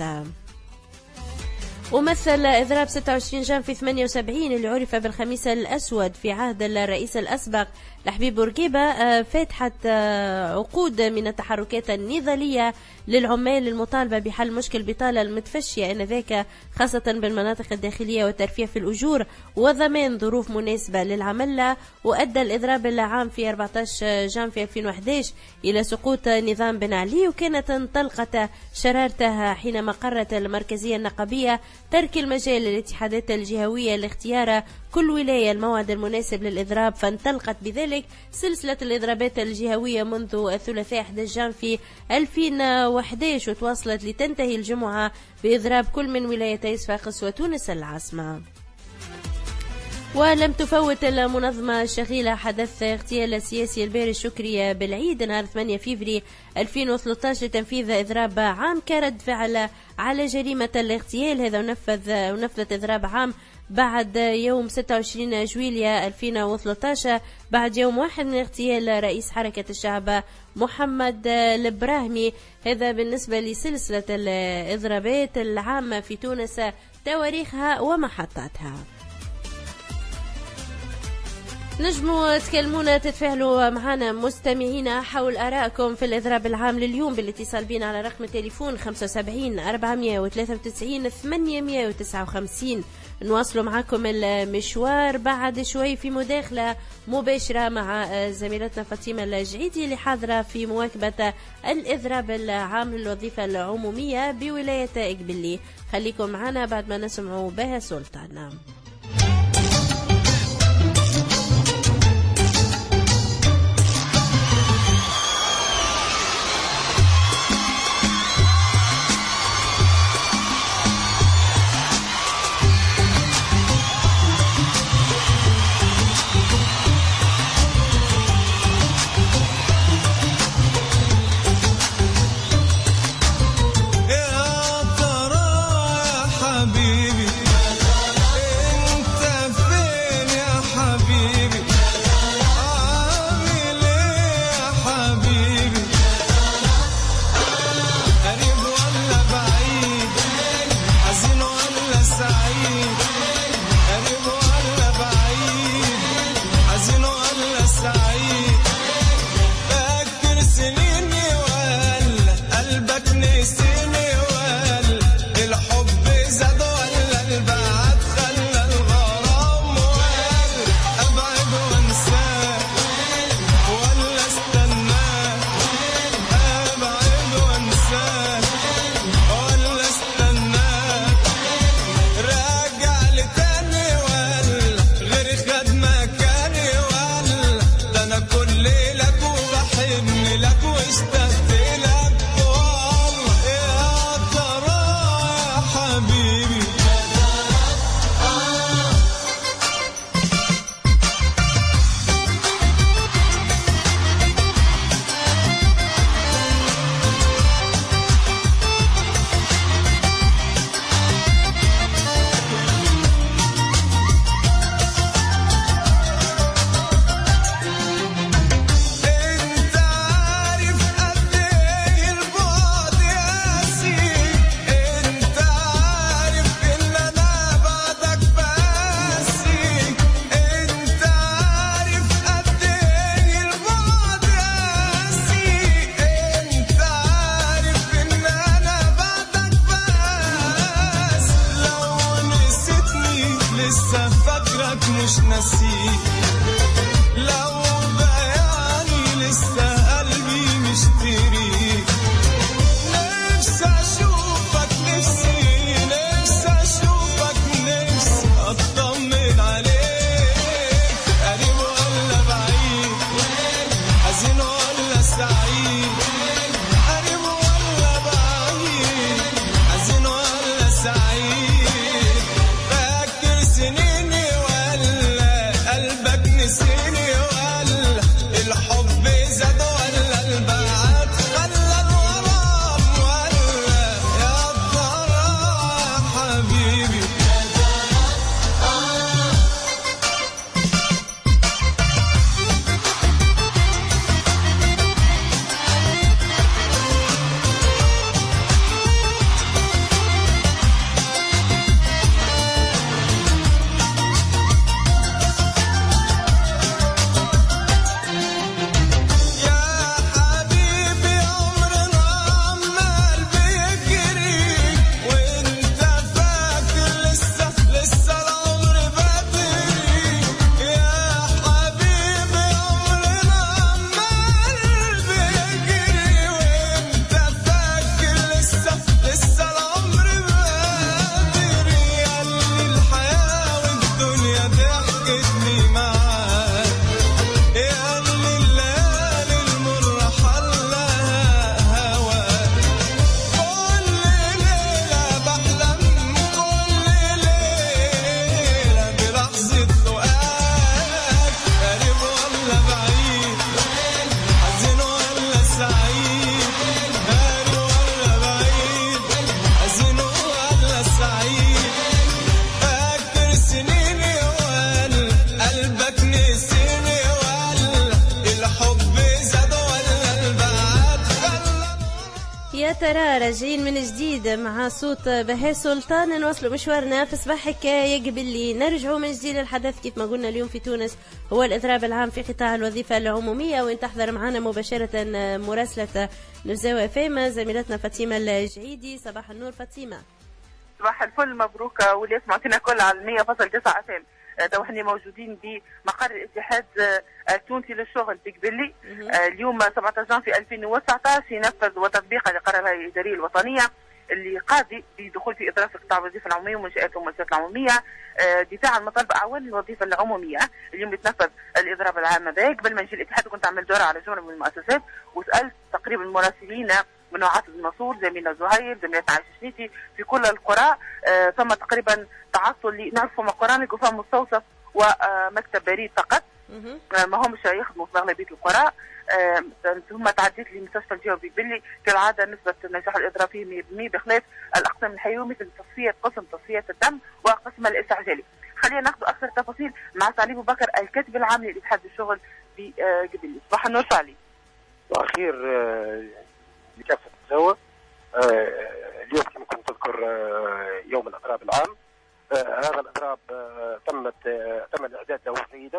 S1: ومثل إضراب 26 جانفي 78 اللي عرف بالخميس الأسود في عهد الرئيس الأسبق لحبيب بورقيبة فتحت عقود من التحركات النضالية للعمال المطالبة بحل مشكل البطالة المتفشية آنذاك، خاصة بالمناطق الداخلية والترفيه في الأجور وضمان ظروف مناسبة للعمالة. وأدى الإضراب العام في 14 جانفي 2011 إلى سقوط نظام بن علي، وكانت انطلقت شرارتها حينما قررت المركزية النقابية ترك المجال للاتحادات الجهوية لاختيار كل ولاية الموعد المناسب للإضراب، فانطلقت بذلك سلسلة الإضرابات الجهوية منذ الثلاثاء 11 جانفي 2011، وتواصلت لتنتهي الجمعة بإضراب كل من ولايتي صفاقس وتونس العاصمة. ولم تفوت المنظمة الشغيلة حدث اغتيال السياسي الباري الشكري بالعيد نهار 8 فيفري 2013 لتنفيذ إضراب عام كرد فعل على جريمة الاغتيال. هذا ونفذت إضراب عام بعد يوم 26 جويلية 2013 بعد يوم واحد من اغتيال رئيس حركة الشعب محمد البراهمي. هذا بالنسبة لسلسلة الإضرابات العامة في تونس، تواريخها ومحطاتها. نجموا تكلمونا تتفاعلوا معنا مستمعينا حول آرائكم في الإضراب العام لليوم بالاتصال بنا على رقم التليفون 75 493 859. نواصلوا معكم المشوار بعد شوي في مداخلة مباشرة مع زميلتنا فاطمة الجعيدي اللي حاضرة في مواكبة الإضراب العام للوظيفة العمومية بولاية إقبلي. خليكم معنا بعد ما نسمعوا بها سلطان.
S6: حبيبي
S3: مش ناسيه لو بياني لسه قلبي مشتري نفسي اشوفك نفسي اشوفك نفسي اطمن عليك قريب ولا بعيد حزين ولا سعيد قريب ولا بعيد حزين ولا سعيد فاكر سنيني ولا قلبك نسيني ولا الحب زاد ولا البعد خلى الغرام ولا يا ترى يا حبيبي يا حبيبي عمرنا عمال بيجري وانت فاكر لسه العمر بدري يا حبيبي عمرنا عمال بيجري وانت فاكر لسه العمر بدري قالي الحياة والدنيا ضحكتني معاك قالي الليالي المرة حلها هواك كل ليلة بحلم كل ليلة بلحظة لقاك قريب ولا بعيد حزين ولا سعيد قريب ولا بعيد حزين ولا سعيد فاكر سنيني ولا قلبك نسيني ولا الحب زاد ولا البعد خلى
S1: يا ترى راجعين من جديد مع صوت بهاء سلطان، نواصلوا مشوارنا في صباح حكاية قبل اللي نرجعوا من جديد للحدث. كيف ما قلنا اليوم في تونس هو الإضراب العام في قطاع الوظيفة العمومية، وين تحضر معنا مباشرة مراسلة نبزاوة فيما زميلتنا فاطمة الجعيدي. صباح النور فاطمة.
S11: صباح الفل، مبروك واللي سمعتنا كل على 100.9 FM. تو احنا موجودين بمقر الاتحاد التونسي للشغل في قبلي. اليوم 17 في 2019 ينفذ وتطبيق لقرار الهيئة الإدارية الوطنية اللي قاضي بدخول في إضراب قطاع الوظيفة العمومية ومنشآت المؤسسات العمومية دفاعا عن مطالب أعوان الوظيفة العمومية. اليوم يتنفذ الإضراب العام هذا. قبل ما نجي الاتحاد كنت عملت دورة على جملة من المؤسسات وسألت تقريبا المراسلين من عاطف المنصور، زميلنا زهير، زميلتنا عائشة شنيتي في كل القرى. ثم تقريبا تعصوا اللي نعرفوا مقران يكون فيها مستوصف ومكتب بريد فقط، ما همش يخدموا في اغلبيه القرى. ثم تعديت لمستشفى الجو بقبلي كالعاده نسبه نجاح الاضراب فيه 100% بخلاف الاقسام الحيويه مثل قسم تصفيه الدم وقسم الاستعجالي. خلينا ناخذ اكثر تفاصيل مع سعلي ابو بكر الكاتب العام لاتحاد الشغل في قبلي. صباح النور سعلي.
S12: صباح الخير لكافه الزوار. اليوم كما كنت تذكر يوم الاضراب العام. هذا الاضراب تم الاعداد له جيدا.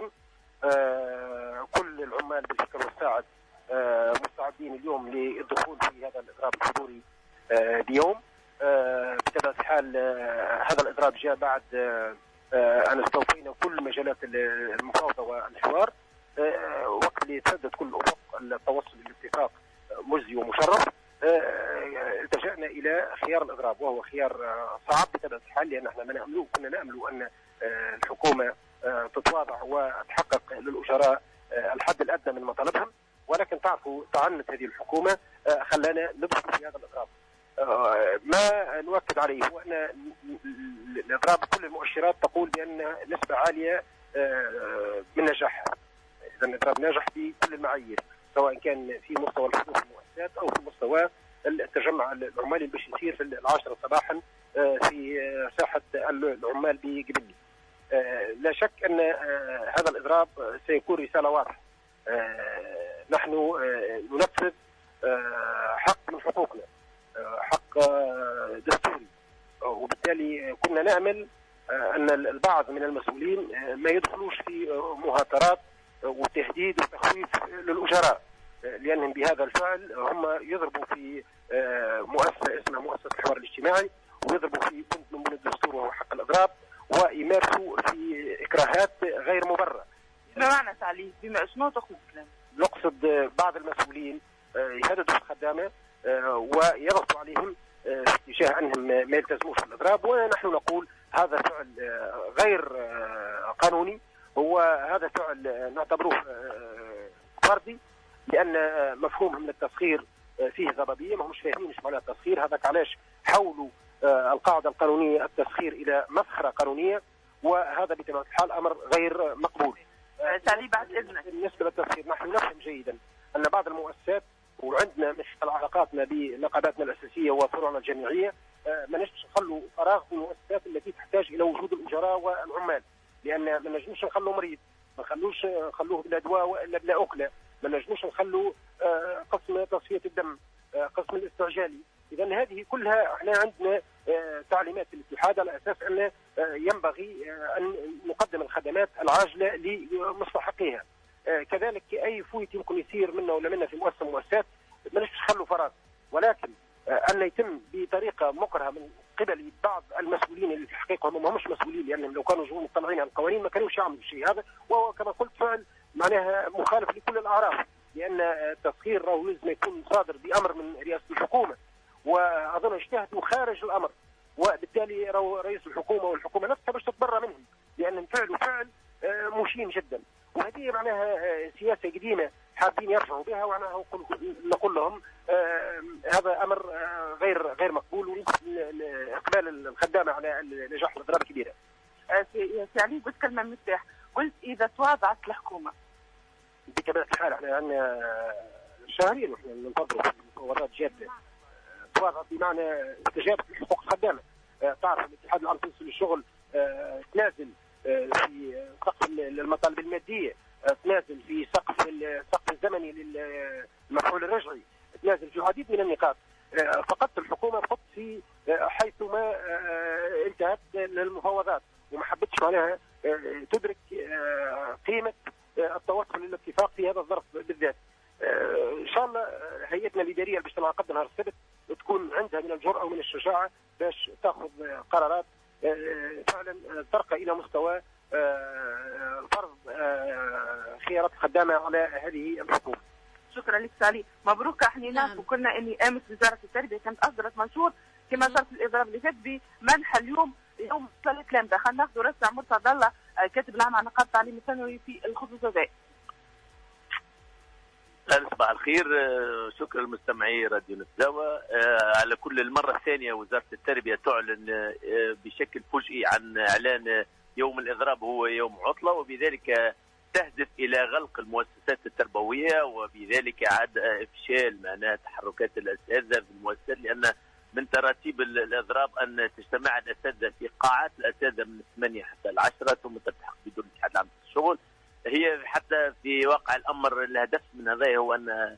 S12: كل العمال بالفكر والساعد مستعدين اليوم للدخول في هذا الاضراب الحضوري اليوم. بطبيعه الحال هذا الاضراب جاء بعد ان استوفينا كل مجالات المفاوضه والحوار. وقت اللي تسدد كل افق التوصل للاتفاق مجزي ومشرف، التجأنا الى خيار الاضراب، وهو خيار صعب بطبيعه الحال، لان احنا كنا نامل ان الحكومه تتواضع وتحقق للاجراء الحد الادنى من مطالبهم، ولكن تعرفوا تعنت هذه الحكومه خلانا ندخل في هذا الاضراب. ما نؤكد عليه هو ان الاضراب كل المؤشرات تقول بان نسبه عاليه من نجاحها. اذا الاضراب ناجح في كل المعايير، سواء كان في مستوى الحضور في المؤسسات او في مستوى التجمع العمالي اللي باش يصير في 10 صباحا في ساحه العمال بقبلي. لا شك ان هذا الاضراب سيكون رساله واضحه. نحن ننفذ حق من حقوقنا، حق دستوري، وبالتالي كنا نامل ان البعض من المسؤولين ما يدخلوش في مهاترات وتهديد وتخويف للاجراء، لانهم بهذا الفعل هم يضربوا في مؤسسه اسمها مؤسسه الحوار الاجتماعي، ويضربوا في بند من الدستور وهو حق الاضراب، ويمارسوا في إكراهات غير مبررة.
S11: بمعنى تعليل شنو تقصد كلام؟
S12: نقصد بعض المسؤولين يهددوا الخدامة ويضغطوا عليهم في اتجاه أنهم ما يلتزموش بالإضراب، ونحن نقول هذا فعل غير قانوني، هو هذا فعل نعتبروه فردي، لأن مفهومهم من التسخير فيه ضبابية، ما همش فاهمين ايش معنى التسخير. هذاك علاش حولوا القاعدة القانونية التسخير إلى مسخرة قانونية، وهذا بطبيعة الحال أمر غير مقبول.
S11: تعليق بعد إذنك.
S12: بالنسبة للتسخير نحن نفهم جيدا أن بعض المؤسسات، وعندنا من خلال علاقاتنا بنقاباتنا الأساسية وفروعنا الجامعية، ما نجمش نخلوا فراغ في المؤسسات التي تحتاج إلى وجود الأجراء والعمال، لأن ما نجمش نخلوا مريض، ما نخلوه بلا دواء وإلا بلا أكلة، ما نجمش نخلوا قسم تصفية الدم، قسم الاستعجالي. إذا هذه كلها احنا عندنا تعليمات الاتحاد على أساس أن ينبغي أن نقدم الخدمات العاجلة لمستحقيها. كذلك أي فويت يمكن يصير منا ولا منا في مؤسسة مؤسسات ما نجمش نخلوا فراغ، ولكن أن يتم بطريقة مكرهة من قبل بعض المسؤولين اللي في الحقيقة هم ما همش مسؤولين، لأنهم لو كانوا جوا مطلعين على القوانين ما كانوش يعملوا الشيء هذا، وهو كما قلت فعل معناها مخالف لكل الأعراف، لأن التسخير راهو لازم يكون صادر بأمر من رئاسة الحكومة، وأظن اجتهدوا خارج الأمر، وبالتالي رئيس الحكومة والحكومة نفسها باش تتبرى منهم، لأن فعل مشين جدا. وهذه معناها سياسة قديمة حابين يرجعوا بها، وأنا نقول لهم هذا أمر غير مقبول، وإقبال الخدامة على نجاح الإضراب كبيرة.
S11: سي علي قلت كلمة مفتاح، قلت إذا تواضعت الحكومة.
S12: بطبيعة الحال احنا عندنا شهرين واحنا ننتظروا في المفاوضات جادة. تواضعت بمعنى استجابة لحقوق الخدامة. تعرف الاتحاد العام للشغل تنازل في سقف المطالب المادية، تنازل في سقف الزمني للمفعول الرجعي، تنازل في العديد من النقاط. فقط الحكومة تحط في حيثما انتهت للمفاوضات، وما حبتش معناها تدرك قيمة التوصل للاتفاق في هذا الظرف بالذات. ان شاء الله هيئتنا الاداريه باش تنعقد نهار السبت وتكون عندها من الجرأه ومن الشجاعه باش تاخذ قرارات فعلا ترقى الى مستوى فرض خيارات الخدامه على هذه الحكومه.
S11: شكرا لك سالي، مبروك. احنا نعرفوا كنا اني امس وزاره التربيه كانت اصدرت منشور كما صار في الاضراب اللي فات بمنح اليوم يوم الكلام ده. خلينا ناخذ رسع مرتضى الله كاتب العام عن نقابه التعليم الثانوي في الخصوص هذا.
S13: صباح الخير، شكرا لمستمعي راديو نتزاوى. على كل المرة الثانية وزارة التربية تعلن بشكل فجئي عن إعلان يوم الإضراب هو يوم عطلة، وبذلك تهدف إلى غلق المؤسسات التربوية، وبذلك عاد إفشال معناها تحركات الأساتذة في المؤسسات، لأن من تراتيب الإضراب أن تجتمع الأساتذة في قاعات الأساتذة من 8 حتى 10 ثم تلتحق بدون الاتحاد العام للشغل. هي حتى في واقع الامر الهدف من هذا هو ان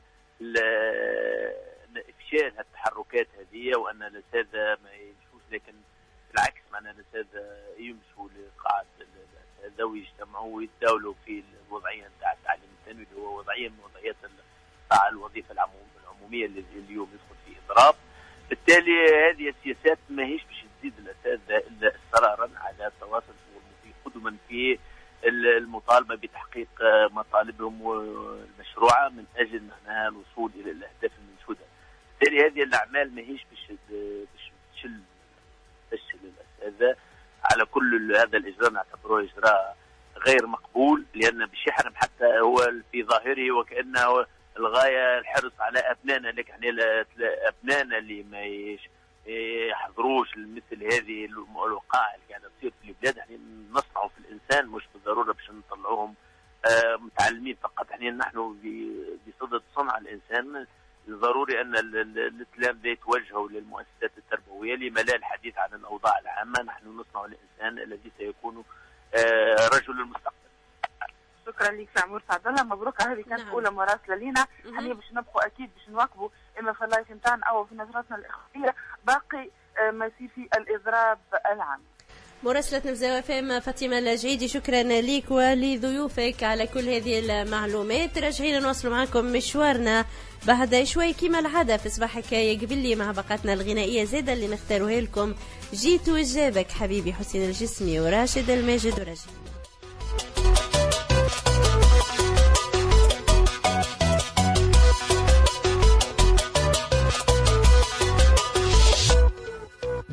S13: افشال التحركات هذه، وان الاساتذه ما يمشوش، لكن بالعكس معنا الاساتذه يمشوا لقاعه الاساتذه ويجتمعوا ويتداولوا في الوضعيه نتاع التعليم الثانوي اللي هو وضعيه من وضعيات قطاع الوظيفه العموميه اللي اليوم يدخل في اضراب. بالتالي هذه السياسات ماهيش باش تزيد الاساتذه الا اصرارا على التواصل قدما في المطالبه بتحقيق مطالبهم المشروعه من اجل معناها الوصول الى الاهداف المنشوده. بالتالي هذه الاعمال ماهيش باش تشل الاساتذه. على كل هذا الاجراء نعتبره اجراء غير مقبول، لان باش يحرم حتى هو في ظاهره وكانه الغايه الحرص على ابنائنا، لكن ابنائنا اللي ما يحضروش مثل هذه الوقائع اللي قاعده تصير في البلاد. احنا نصنعوا في الانسان مش بالضروره باش نطلعوهم متعلمين فقط. احنا نحن بصدد صنع الانسان ضروري ان التلامذه يتوجهوا للمؤسسات التربويه لما لا الحديث عن الاوضاع العامه. نحن نصنع الانسان الذي سيكون رجل المستقبل.
S11: شكرا لك سعمور سعد الله، مبروك. هذه كانت اولى مراسله لينا. احنا باش نبقوا اكيد باش نواكبوا اما في اللايف نتاعنا او في نظراتنا الاخباريه باقي ما يصير في الاضراب العام.
S1: مراسلة نبزاوة فهم فاطمة الجعيدي، شكرا لك ولضيوفك على كل هذه المعلومات. راجعين نواصلوا معكم مشوارنا بعد شوي كما العادة في صباحك يا قبلي مع باقاتنا الغنائية زادة اللي نختاروها لكم. جيت وجابك حبيبي حسين الجسمي وراشد الماجد ورجيم.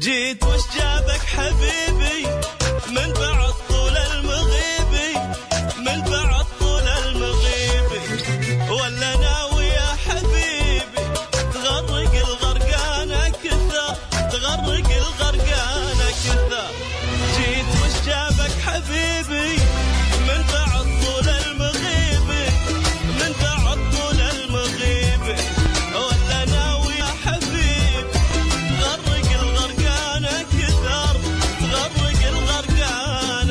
S3: جيت وش جابك حبيبي من بعد طول المغيبي من بعد طول المغيبي ولا ناوي يا حبيبي تغرق الغرقانة كثر تغرق الغرقانة كثر جيت وش جابك حبيبي من بعد طول المغيبي من بعد طول المغيبي ولا ناوي يا حبيبي تغرق الغرقانة كثر تغرق الغرقانة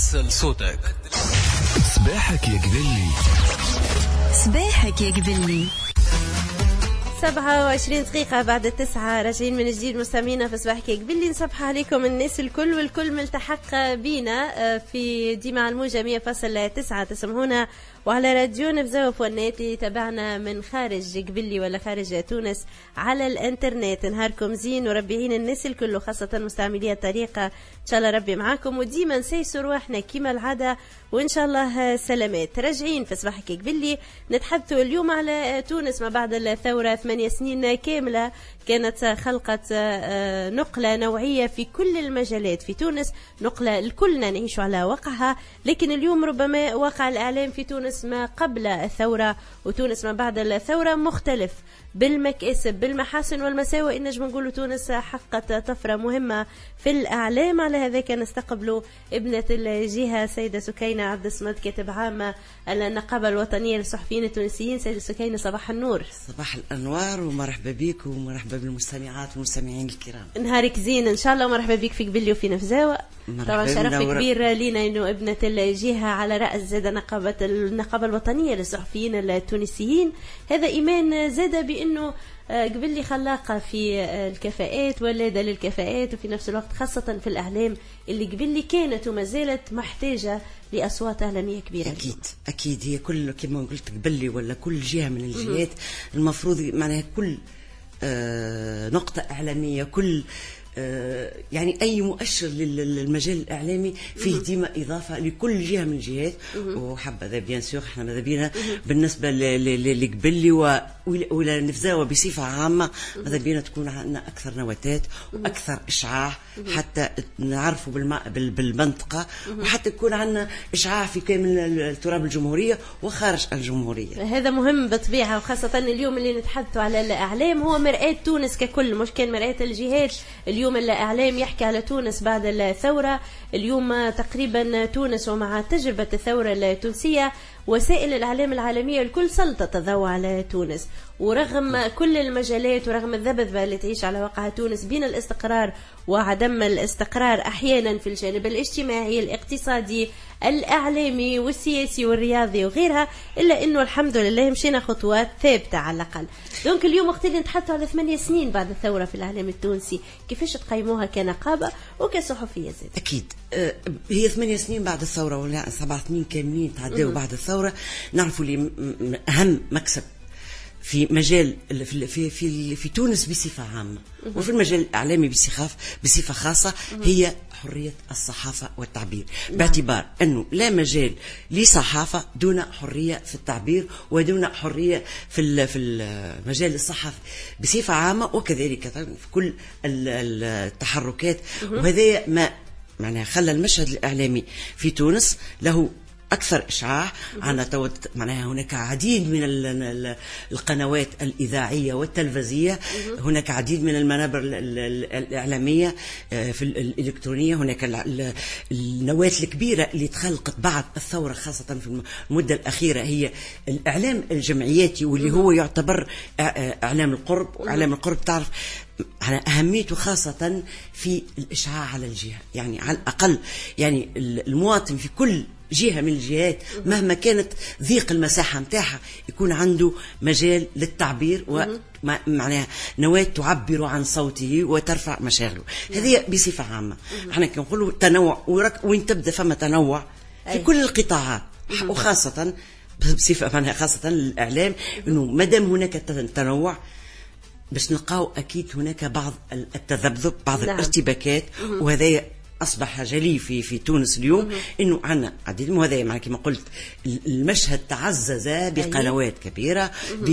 S4: وصل صوتك.
S9: صباحك يا قبلي.
S10: صباحك يا قبلي.
S1: 27 دقيقة بعد 9 راجعين من جديد مستمعينا في صباحك قبل نصبح عليكم الناس الكل والكل ملتحق بينا في ديما الموجة 100.9 تسمعونا وعلى راديو نفزاو فوناتي تابعنا من خارج قبلي ولا خارج تونس على الانترنت. نهاركم زين وربيعين الناس الكل وخاصة مستعملي الطريقة ان شاء الله ربي معاكم وديما نسيسوا رواحنا كيما العادة وان شاء الله سلامات. راجعين في صباحك قبلي نتحدثوا اليوم على تونس ما بعد الثورة. 8 سنين كاملة كانت خلقت نقلة نوعية في كل المجالات في تونس، نقلة الكلنا نعيش على وقعها، لكن اليوم ربما واقع الإعلام في تونس ما قبل الثورة وتونس ما بعد الثورة مختلف بالمكاسب بالمحاسن والمساوئ. نجم نقول تونس حققت طفرة مهمة في الإعلام. على هذا كان نستقبلوا ابنة الجهة سيدة سكينة عبد الصمد كاتب عامة النقابة الوطنية للصحفيين التونسيين. سيدة سكينة صباح النور.
S14: صباح الأنوار ومرحبا بك ومرحبا بالمستمعات والمستمعين الكرام.
S1: نهارك زين إن شاء الله ومرحبا بك في قبلي وفي نفزاوة. طبعا شرف كبير لينا إنه ابنة الجهة على رأس زاد النقابة الوطنية للصحفيين التونسيين. هذا إيمان زاد بأنه قبلي خلاقة في الكفاءات ولادة للكفاءات وفي نفس الوقت خاصة في الإعلام اللي قبلي كانت وما زالت محتاجة لأصوات إعلامية كبيرة.
S14: أكيد هي كل كما قلت قبلي ولا كل جهة من الجهات المفروض معناها كل نقطة إعلامية كل يعني أي مؤشر للمجال الإعلامي فيه ديما إضافة لكل جهة من الجهات. وحبذا بيان سور احنا ماذا بينا بالنسبة لقبلي ولا نفزاوة بصفة عامة ماذا بينا تكون عندنا أكثر نواتات وأكثر إشعاع حتى نعرفوا بالمنطقة وحتى يكون عندنا إشعاع في كامل التراب الجمهورية وخارج الجمهورية.
S1: هذا مهم بالطبيعة وخاصة اليوم اللي نتحدثوا على الإعلام هو مرآة تونس ككل مش كان مرآة الجهات. اليوم الإعلام يحكي على تونس بعد الثورة. اليوم تقريبا تونس ومع تجربة الثورة التونسية وسائل الإعلام العالمية الكل سلطة تضوى على تونس ورغم كل المجالات ورغم الذبذبة اللي تعيش على واقع تونس بين الاستقرار وعدم الاستقرار أحيانا في الجانب الاجتماعي الاقتصادي الإعلامي والسياسي والرياضي وغيرها إلا أنه الحمد لله مشينا خطوات ثابتة على الأقل. دونك اليوم وقت اللي نتحدثوا على 8 سنين بعد الثورة في الإعلام التونسي كيفاش تقيموها كنقابة وكصحفية زاد؟
S14: أكيد هي 8 سنين بعد الثورة ولا 7 سنين كاملين تعدوا بعد الثورة. نعرفوا لي أهم مكسب في مجال في تونس بصفة عامة وفي المجال الإعلامي بصفة خاصة هي حرية الصحافة والتعبير. باعتبار أنه لا مجال لصحافة دون حرية في التعبير ودون حرية في المجال الصحفي بصفة عامة وكذلك في كل التحركات. وهذا ما معناها خلى المشهد الإعلامي في تونس له أكثر إشعاع. معناها هناك عديد من القنوات الإذاعية والتلفزية، هناك عديد من المنابر الإعلامية في الإلكترونية، هناك النواة الكبيرة اللي تخلقت بعد الثورة خاصة في المدة الأخيرة هي الإعلام الجمعياتي واللي هو يعتبر إعلام القرب. وإعلام القرب تعرف على أهميته خاصة في الإشعاع على الجهة، يعني على الأقل يعني المواطن في كل جهة من الجهات مهما كانت ضيق المساحة متاعها يكون عنده مجال للتعبير ومعناها نواة تعبر عن صوته وترفع مشاغله. هذه بصفة عامة. احنا كنقولوا تنوع وين تبدأ فما تنوع في كل القطاعات وخاصة بصفة معناها خاصة الإعلام إنه مادام هناك تنوع بس نلقاو أكيد هناك بعض التذبذب بعض الارتباكات وهذا أصبح جلي في تونس اليوم إنه عنا عديد وهذا معناها كما قلت المشهد تعزز بقنوات كبيرة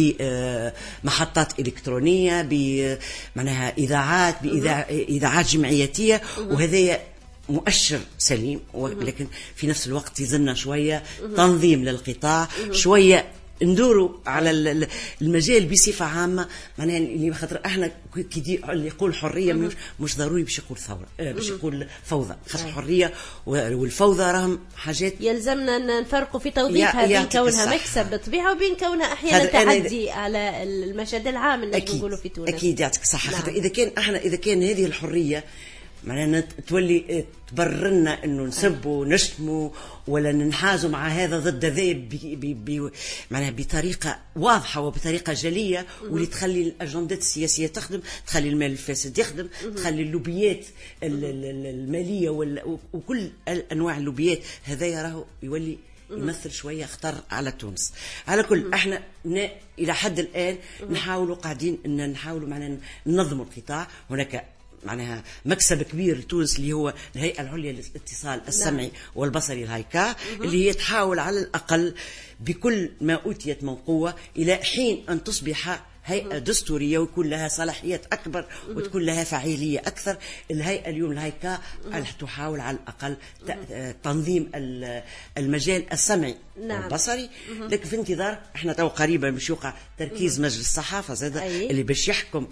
S14: بمحطات إلكترونية بمعناها إذاعات بإذاعات جمعياتية وهذا مؤشر سليم. ولكن في نفس الوقت يزلنا شوية تنظيم للقطاع شوية ندوروا على المجال بصفة عامة. معناها اللي خاطر احنا اللي يقول حرية مش ضروري باش يقول ثورة باش يقول فوضى. خاطر الحرية والفوضى راهم حاجات
S1: يلزمنا نفرقوا في توظيفها بين كونها مكسب بالطبيعة وبين كونها احيانا تعدي على المشهد العام اللي نقولوا في تونس.
S14: اكيد يعطيك الصحة. خاطر اذا كان هذه الحرية معناها تولي تبررنا انه نسبوا ونشتموا ولا ننحازوا مع هذا ضد ذا معناها بطريقه واضحه وبطريقه جليه، واللي تخلي الاجندات السياسيه تخدم، تخلي المال الفاسد يخدم، تخلي اللوبيات الماليه وكل انواع اللوبيات هذا راهو يولي يمثل شويه خطر على تونس. على كل احنا الى حد الان نحاولوا قاعدين ان نحاولوا معنا ننظموا القطاع. هناك معناها مكسب كبير لتونس اللي هو الهيئة العليا للاتصال السمعي والبصري الهيكا، اللي هي تحاول على الأقل بكل ما أوتيت من قوة إلى حين أن تصبح هيئة دستورية ويكون لها صلاحيات أكبر وتكون لها فعالية أكثر. الهيئة اليوم الهيكا تحاول على الأقل تنظيم المجال السمعي والبصري، لكن في انتظار احنا تو قريبا باش يوقع تركيز مجلس الصحافة زاد اللي باش يحكم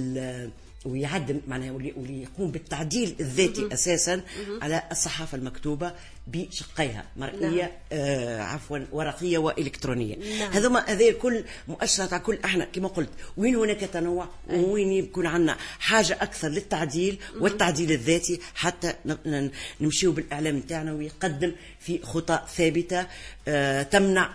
S14: ويعدل معناها واللي يقوم بالتعديل الذاتي اساسا على الصحافه المكتوبه بشقيها مرئيه عفوا ورقيه والكترونيه. هذا كل مؤشرات على كل احنا كما قلت وين هناك تنوع وين يكون عندنا حاجه اكثر للتعديل والتعديل الذاتي حتى نمشيو بالاعلام نتاعنا ويقدم في خطى ثابته تمنع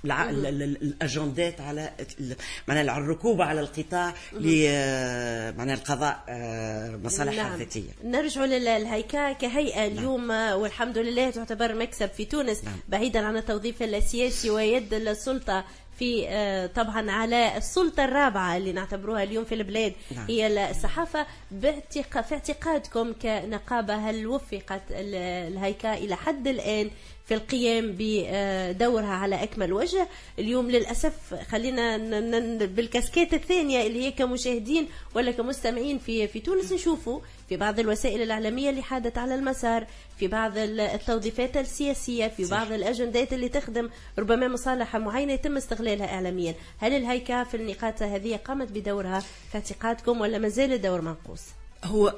S14: الاجندات على معناها الركوب على القطاع معناها القضاء مصالحها الذاتيه.
S1: نرجع للهيكا كهيئه اليوم والحمد لله تعتبر مكسب في تونس بعيدا عن التوظيف السياسي ويد السلطه في طبعا على السلطة الرابعة اللي نعتبروها اليوم في البلاد هي الصحافة. في اعتقادكم كنقابة هل وفقت الهيكا إلى حد الآن في القيام بدورها على أكمل وجه؟ اليوم للأسف خلينا بالكاسكيت الثانية اللي هي كمشاهدين ولا كمستمعين في تونس نشوفوا في بعض الوسائل الإعلامية اللي حادت على المسار، في بعض التوظيفات السياسية، في بعض الأجندات اللي تخدم ربما مصالحة معينة يتم استغلالها إعلاميا. هل الهيكا في النقاط هذه قامت بدورها في اعتقادكم ولا مازال الدور منقوص؟
S14: هو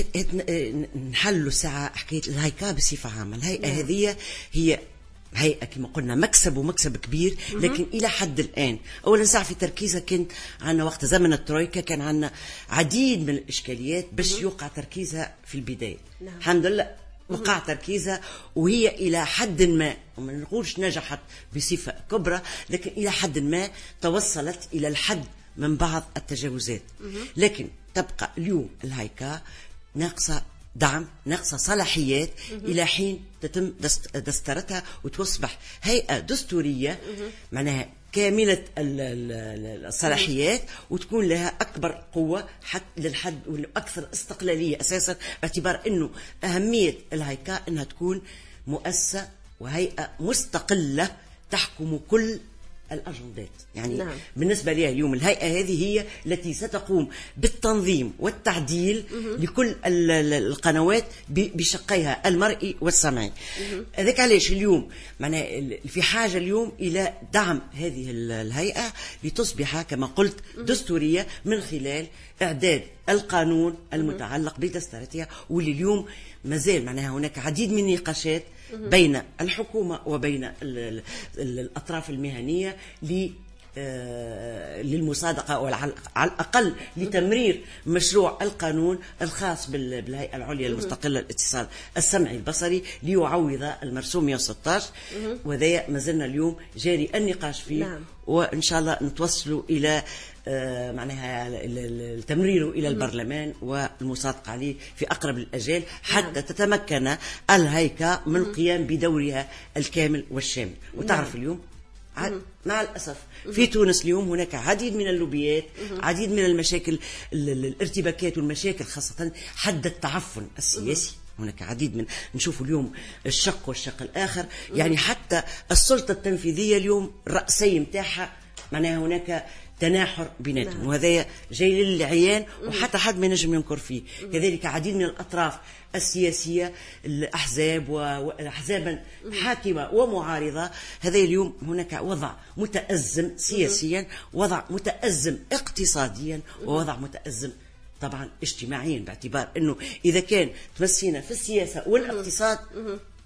S14: نحلوا ساعة حكاية الهيكا بصفة عامة. الهيئة هذه هي هيئة كما قلنا مكسب ومكسب كبير، لكن إلى حد الآن أولا ساعة في تركيزها كان عنا وقت زمن الترويكا كان عنا عديد من الإشكاليات باش يوقع تركيزها في البداية. الحمد لله وقع تركيزها وهي إلى حد ما وما نقولش نجحت بصفة كبرى، لكن إلى حد ما توصلت إلى الحد من بعض التجاوزات. لكن تبقى اليوم الهيكا ناقصة دعم، ناقصة صلاحيات إلى حين تتم دسترتها وتصبح هيئة دستورية معناها كاملة الصلاحيات وتكون لها أكبر قوة حتى للحد وأكثر استقلالية أساسا، باعتبار أنه أهمية الهيكا أنها تكون مؤسسة وهيئة مستقلة تحكم كل الأجندات. يعني بالنسبة لها اليوم الهيئة هذه هي التي ستقوم بالتنظيم والتعديل لكل القنوات بشقيها المرئي والسمعي. ذاك علاش اليوم معناها في حاجة اليوم إلى دعم هذه الهيئة لتصبح كما قلت دستورية من خلال إعداد القانون المتعلق بدستورتها، واللي اليوم مازال معناها هناك عديد من النقاشات بين الحكومة وبين الأطراف المهنية للمصادقة أو على الأقل لتمرير مشروع القانون الخاص بالهيئة العليا المستقلة للاتصال السمعي البصري ليعوض المرسوم 116. وذا ما زلنا اليوم جاري النقاش فيه وإن شاء الله نتوصلوا إلى معناها التمرير إلى البرلمان والمصادقة عليه في أقرب الأجال حتى تتمكن الهيكا من القيام بدورها الكامل والشامل. وتعرف اليوم مع الأسف في تونس اليوم هناك عديد من اللوبيات، عديد من المشاكل الارتباكات والمشاكل خاصة حد التعفن السياسي. هناك عديد من نشوف اليوم الشق والشق الآخر، يعني حتى السلطة التنفيذية اليوم الرأسي متاعها معناها هناك تناحر بيناتهم، وهذا جاي للعيان وحتى حد ما ينجم ينكر فيه. كذلك عديد من الأطراف السياسية الأحزاب وأحزابا حاكمة ومعارضة، هذا اليوم هناك وضع متأزم سياسيا، وضع متأزم اقتصاديا، ووضع متأزم طبعا اجتماعيا، باعتبار أنه إذا كان تمسينا في السياسة والاقتصاد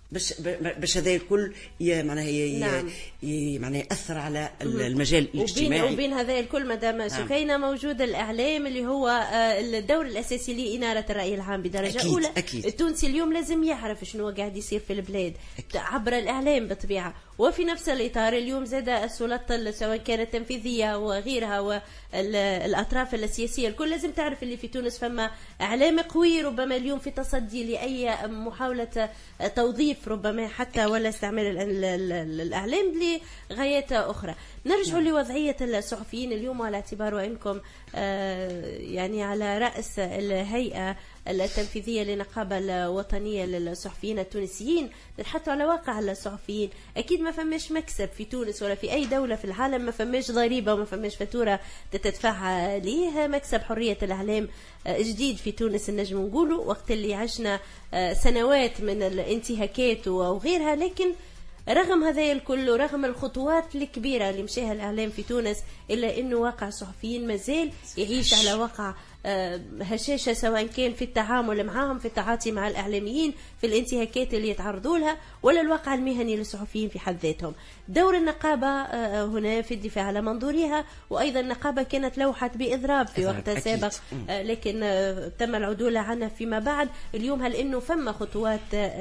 S14: باش هذا الكل معناها
S1: نعم.
S14: معناها ياثر على المجال الاجتماعي.
S1: وبين هذا الكل مدام سكينه موجود الاعلام اللي هو الدور الاساسي لاناره الراي العام بدرجه
S14: أكيد
S1: اولى.
S14: أكيد.
S1: التونسي اليوم لازم يعرف شنو قاعد يصير في البلاد عبر الاعلام بطبيعه. وفي نفس الاطار اليوم زاد السلطات سواء كانت تنفيذيه وغيرها والاطراف السياسيه الكل لازم تعرف اللي في تونس فما اعلام قوي ربما اليوم في تصدي لاي محاوله توظيف ربما حتى ولا استعمال الاعلام لغايات اخرى. نرجع لوضعيه الصحفيين اليوم على اعتبار انكم يعني على راس الهيئه التنفيذيه للنقابه الوطنيه للصحفيين التونسيين. نتحدثوا على واقع الصحفيين، اكيد ما فماش مكسب في تونس ولا في اي دوله في العالم ما فماش ضريبه وما فماش فاتوره تتدفع ليه. مكسب حريه الاعلام جديد في تونس نجم نقولوا وقت اللي عشنا سنوات من الانتهاكات وغيرها، لكن رغم هذا الكل ورغم الخطوات الكبيرة اللي مشيها الإعلام في تونس إلا أنه واقع الصحفيين مازال يعيش على واقع هشاشة سواء كان في التعامل معهم في التعاطي مع الإعلاميين في الانتهاكات اللي يتعرضوا لها ولا الواقع المهني للصحفيين في حد ذاتهم. دور النقابة هنا في الدفاع على منظورها، وأيضا النقابة كانت لوحت بإضراب في وقت سابق لكن تم العدول عنها فيما بعد. اليوم هل أنه فما خطوات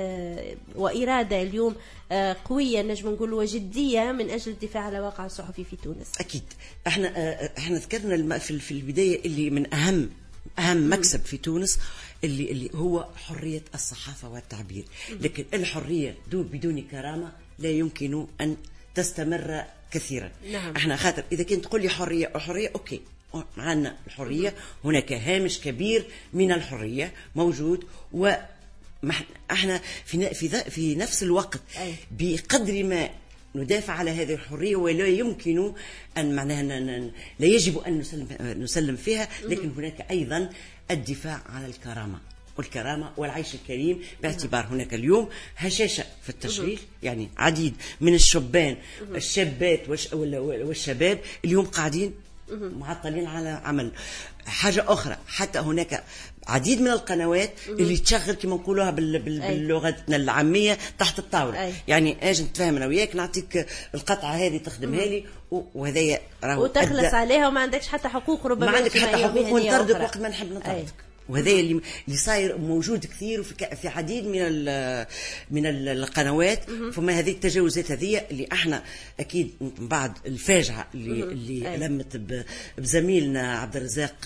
S1: وإرادة اليوم قوية نجم نقول وجدية من أجل الدفاع على واقع الصحفي في تونس؟
S14: أكيد. احنا ذكرنا في البداية اللي من أهم مكسب في تونس اللي هو حرية الصحافة والتعبير. لكن الحرية بدون كرامة لا يمكن أن تستمر كثيرا.
S1: نعم.
S14: احنا خاطر إذا كنت تقول لي حرية أوكي معنا الحرية، هناك هامش كبير من الحرية موجود، و احنا في نفس الوقت بقدر ما ندافع على هذه الحرية ولا يمكن أن معناها لا يجب أن نسلم فيها، لكن هناك أيضا الدفاع على الكرامة والعيش الكريم، باعتبار هناك اليوم هشاشة في التشغيل. يعني عديد من الشابات والشباب اليوم قاعدين معطلين على عمل حاجة أخرى. حتى هناك عديد من القنوات اللي تشغل كما نقولوها باللغتنا العامية تحت الطاولة. يعني اجي نتفاهم انا وياك نعطيك القطعة هذه تخدمها لي وهذايا
S1: وتخلص عليها وما عندكش حتى حقوق ربما
S14: ما عندك حتى حقوق ونطردك وقت ما نحب نطردك. وهذا اللي صاير موجود كثير في عديد من القنوات. فما هذه التجاوزات هذه اللي احنا اكيد من بعد الفاجعه اللي لمت بزميلنا عبد الرزاق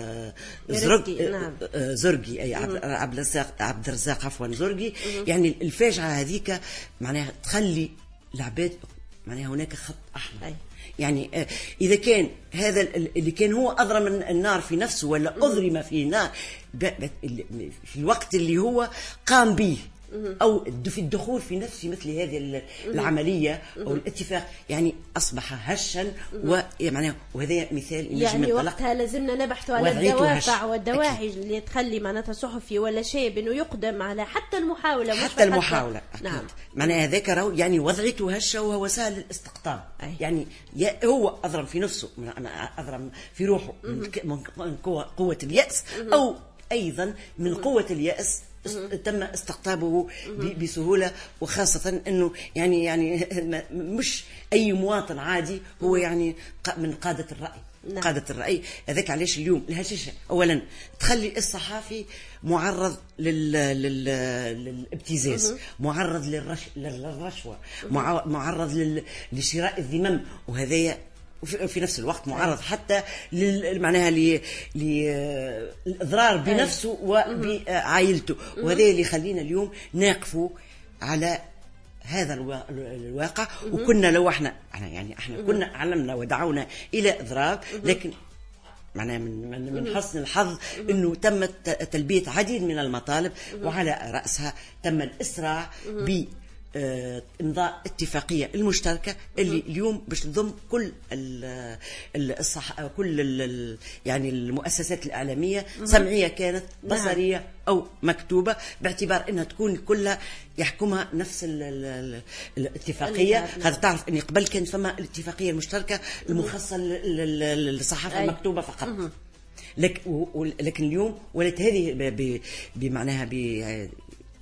S14: زرقي اي عبد الرزاق عفوا زرقي. يعني الفاجعه هذيك معناها تخلي العباد معناها هناك خط احمر. يعني إذا كان هذا اللي كان هو أضرم النار في نفسه ولا أضرم في نار في الوقت اللي هو قام به أو في الدخول في مثل هذه العملية أو الاتفاق، يعني أصبح هشا. وهذا مثال
S1: يعني وقتها لازمنا نبحث على الدوافع والدواعي اللي تخلي معناتها صحفي ولا شاب إنه يقدم على حتى المحاولة.
S14: نعم. معناها هذاك يعني وضعته هشة وهو سهل الاستقطاب. يعني هو أضرم في نفسه، أضرم في روحه من قوة اليأس، أو أيضا من قوة اليأس تم استقطابه بسهولة. وخاصة أنه يعني مش أي مواطن عادي، هو يعني من قادة الرأي.
S1: نعم.
S14: قادة الرأي. هذاك علاش اليوم الهشاشة أولا تخلي الصحافي معرض للابتزاز، معرض للرشوة، معرض لشراء الذمم، وهذا في نفس الوقت معرض حتى معناها للإضرار بنفسه وبعائلته. وهذا اللي يخلينا اليوم نقفوا على هذا الواقع. وكنا لو احنا كنا علمنا ودعونا إلى إضراب، لكن معناها من حسن الحظ انه تم تلبية عديد من المطالب، وعلى رأسها تم الإسراع إمضاء اتفاقية المشتركة اللي اليوم باش تضم كل يعني المؤسسات الإعلامية، سمعية كانت بصرية أو مكتوبة، باعتبار أنها تكون كلها يحكمها نفس الاتفاقية. هذا تعرف أني قبل كان فما الاتفاقية المشتركة المخصصة للصحافة المكتوبة فقط، لكن اليوم ولات هذه بمعناها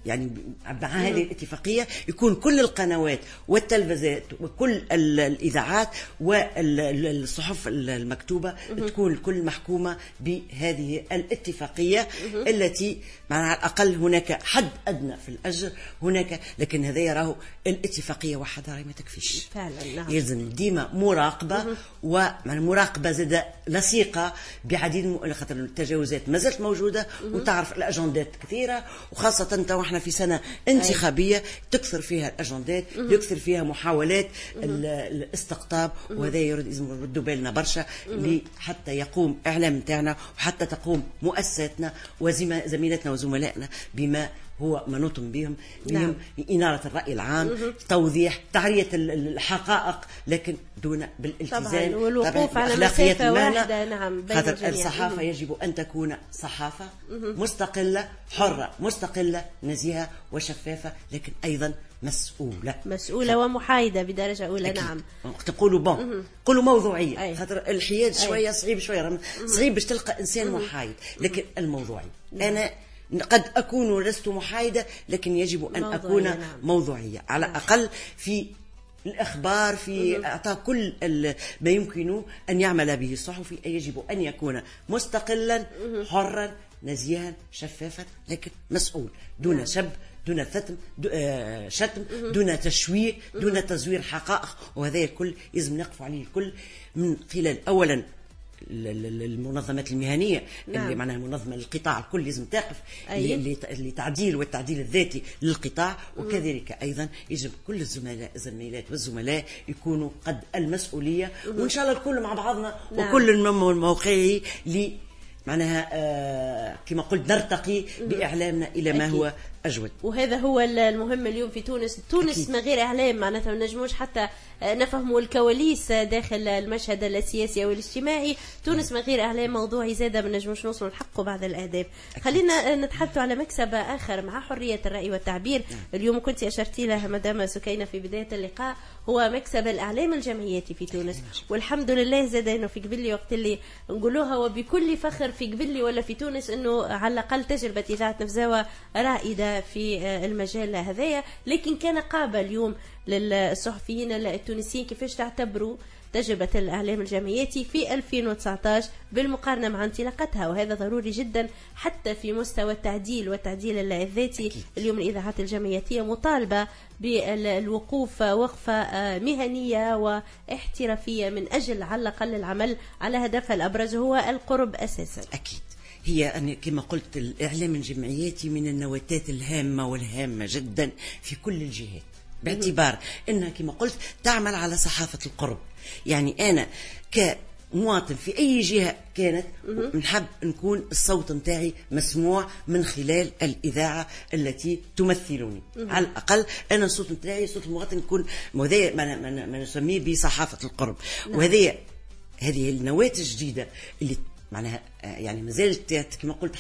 S14: يعني مع هذه الاتفاقية يكون كل القنوات والتلفزيات وكل الإذاعات والصحف المكتوبة تكون الكل محكومة بهذه الاتفاقية التي على الأقل هناك حد أدنى في الأجر هناك، لكن هذا يراه الاتفاقية وحدها ما تكفيش
S1: فعلا. نعم.
S14: يلزم ديما مراقبة ومراقبة زادة لصيقة بعديد خاطر التجاوزات ما زالت موجودة وتعرف الأجندات كثيرة، وخاصة احنا في سنة انتخابية تكثر فيها الأجندات، يكثر فيها محاولات الاستقطاب، وهذا يريد نردوا بالنا برشا حتى يقوم إعلام تاعنا وحتى تقوم مؤسساتنا وزميلاتنا وزملائنا بما هو منوط بهم إنارة الرأي العام، توضيح تعرية الحقائق، لكن دون بالالتزام
S1: والوقوف على مسافة واحدة. نعم.
S14: خاطر الصحافة يجب أن تكون صحافة مستقلة حرة مستقلة نزيهة وشفافة، لكن أيضا مسؤولة
S1: ومحايدة بدرجة أولى. أكيد. نعم.
S14: تقولوا قولوا موضوعية، خاطر الحياد شوية صعيب شوية، صعيب باش تلقى إنسان محايد، لكن الموضوعي أنا قد أكون لست محايدة، لكن يجب أن أكون موضوعية على الأقل في الأخبار، في إعطاء كل ما يمكن أن يعمل به الصحفي. يجب أن يكون مستقلا حرا نزيها شفافا، لكن مسؤول دون سب، دون شتم، دون تشويه، دون تزوير حقائق، وهذا الكل يجب نقف عليه الكل من خلال أولا المنظمات المهنية. نعم. اللي معناها منظمة للقطاع الكل لازم تقف لتعديل والتعديل الذاتي للقطاع، وكذلك أيضا يجب كل الزميلات والزملاء يكونوا قد المسؤولية، وإن شاء الله الكل مع بعضنا. نعم. وكل موقعي معناها كما قلت نرتقي بإعلامنا إلى ما هو أجود.
S1: وهذا هو المهم اليوم في تونس. أكيد. من غير إعلام معناتها ما نجموش حتى نفهموا الكواليس داخل المشهد السياسي والاجتماعي. تونس من غير إعلام موضوعي زادة ما نجموش نوصلوا نحققوا بعض الأهداف. خلينا نتحدثوا على مكسب آخر مع حرية الرأي والتعبير. اليوم كنت أشرتي لها مدام سكينة في بداية اللقاء، هو مكسب الإعلام الجمعياتي في تونس. والحمد لله زادة إنه في قبلي وقت اللي نقولوها وبكل فخر في قبلي ولا في تونس إنه على الأقل تجربة إذاعة نفزاوة رائدة في المجال هذايا. لكن كان قابل اليوم للصحفيين التونسيين كيفاش تعتبروا تجربة الإعلام الجمعياتي في 2019 بالمقارنة مع انطلاقتها، وهذا ضروري جدا حتى في مستوى التعديل والتعديل الذاتي. اليوم الإذاعات الجمعياتية مطالبة بالوقوف وقفة مهنية واحترافية من أجل على الأقل العمل على هدفها الأبرز هو القرب أساسا.
S14: أكيد هي أنا كما قلت الإعلام الجمعياتي من النواتات الهامة والهامة جدا في كل الجهات، باعتبار أنها كما قلت تعمل على صحافة القرب. يعني أنا كمواطن في أي جهة كانت نحب نكون الصوت متاعي مسموع من خلال الإذاعة التي تمثلني. على الأقل أنا الصوت متاعي صوت المواطن يكون ما نسميه بصحافة القرب. وهذه النواة الجديدة اللي معناها يعني ما زالت كما قلت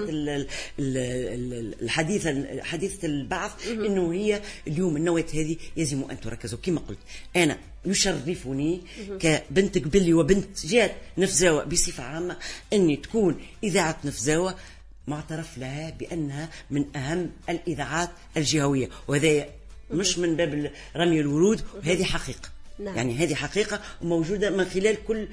S14: حديثة البعث، انه هي اليوم النواة هذه يجب ان تركزوا. كما قلت انا يشرفني كبنت قبلي وبنت جهة نفزاوة بصفة عامة اني تكون اذاعة نفزاوة معترف لها بانها من اهم الاذاعات الجهوية، وهذا مش من باب رمي الورود، وهذه حقيقة. نعم. يعني هذه حقيقة موجودة من خلال كل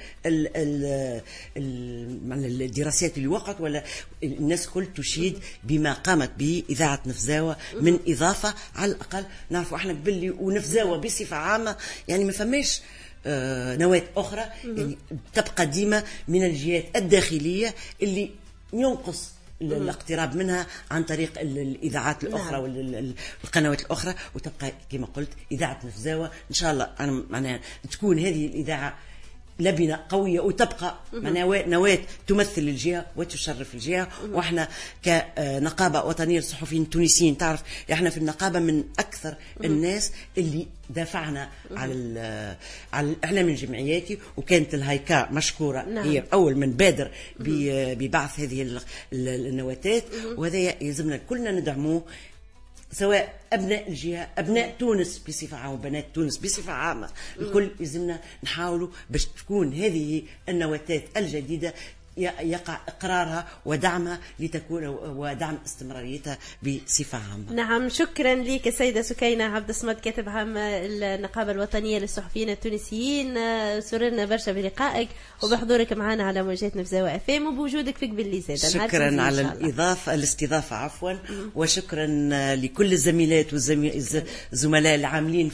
S14: الدراسات اللي وقعت، ولا الناس كل تشيد بما قامت به إذاعة نفزاوة من إضافة. على الأقل نعرفوا احنا قبل ونفزاوة بصفة عامة يعني ما فماش نواة أخرى يعني تبقى ديما من الجهات الداخلية اللي ينقص الاقتراب منها عن طريق الإذاعات الأخرى والقنوات الأخرى، وتبقى كما قلت إذاعة نفزاوة إن شاء الله معناها تكون هذه الإذاعة لبنة قوية وتبقى نواة تمثل الجهة وتشرف الجهة. وإحنا كنقابة وطنية للصحفيين التونسيين تعرف إحنا في النقابة من أكثر الناس اللي دافعنا على الإعلام الجمعياتي، وكانت الهيكا مشكورة. نعم. هي أول من بادر ببعث هذه النواتات، وهذا يلزمنا كلنا ندعموه، سواء أبناء الجهة أبناء تونس بصفة عامة وبنات تونس بصفة عامة. الكل يلزمنا نحاولوا باش تكون هذه النواتات الجديدة يقع إقرارها ودعمها لتكون ودعم استمراريتها بصفة عامة.
S1: نعم، شكرا لك السيدة سكينة عبد الصمد، كاتب عام النقابة الوطنية للصحفيين التونسيين. سررنا برشا بلقائك وبحضورك معنا على موجات نفزاوة FM وبوجودك في قبل زاد.
S14: شكرا على الاستضافة عفوا، وشكرا لكل الزميلات والزملاء العاملين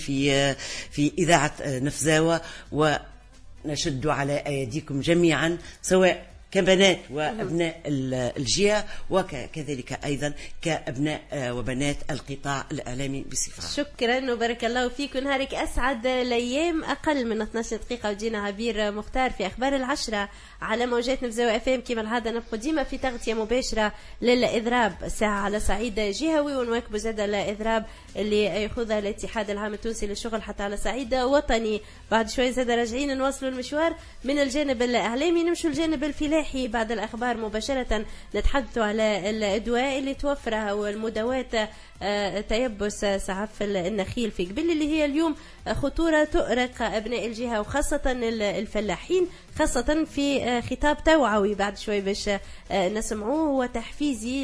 S14: في إذاعة نفزاوة، ونشد على أيديكم جميعا سواء كبنات وأبناء الجهة وكذلك أيضا كأبناء وبنات القطاع الإعلامي بصفة.
S1: شكرا وبارك الله فيكم. نهارك أسعد. الأيام أقل من 12 دقيقة وجينا عبير مختار في أخبار العشرة على موجات نفزاوة FM. كما العادة نبقى ديما في تغطية مباشرة للإضراب ساعة على صعيد جهوي، ونواكبوا زاد الإضراب اللي يأخذها الاتحاد العام التونسي للشغل حتى على صعيد وطني. بعد شوي زاد راجعين نواصلوا المشوار من الجانب الإعلامي، نمشوا الجانب الفلاحي بعد الأخبار مباشرة. نتحدثوا على الأدواء اللي توفرها والمداوات تيبس سعف النخيل في قبل، اللي هي اليوم خطورة تؤرق أبناء الجهة وخاصة الفلاحين، خاصة في خطاب توعوي بعد شوي باش نسمعوه وتحفيزي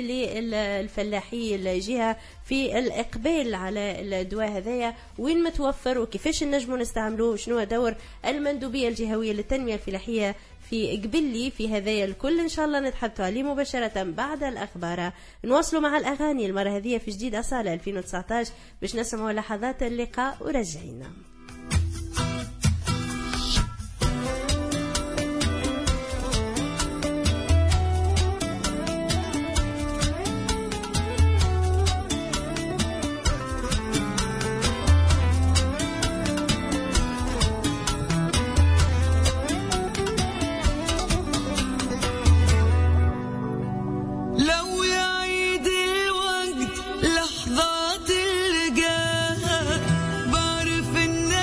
S1: للفلاحي الجهة في الإقبال على الدواء هذايا، وين متوفر وكيفاش نجموا نستعملوه، وشنو دور المندوبية الجهوية للتنمية الفلاحية في قبلي في هذايا الكل. إن شاء الله نتحدثوا عليه مباشرة بعد الأخبار. نواصلوا مع الأغاني المرة هذه في جديد أصالة 2019 باش نسمعوا لحظات اللقاء ورجعينا.
S6: بعرف ان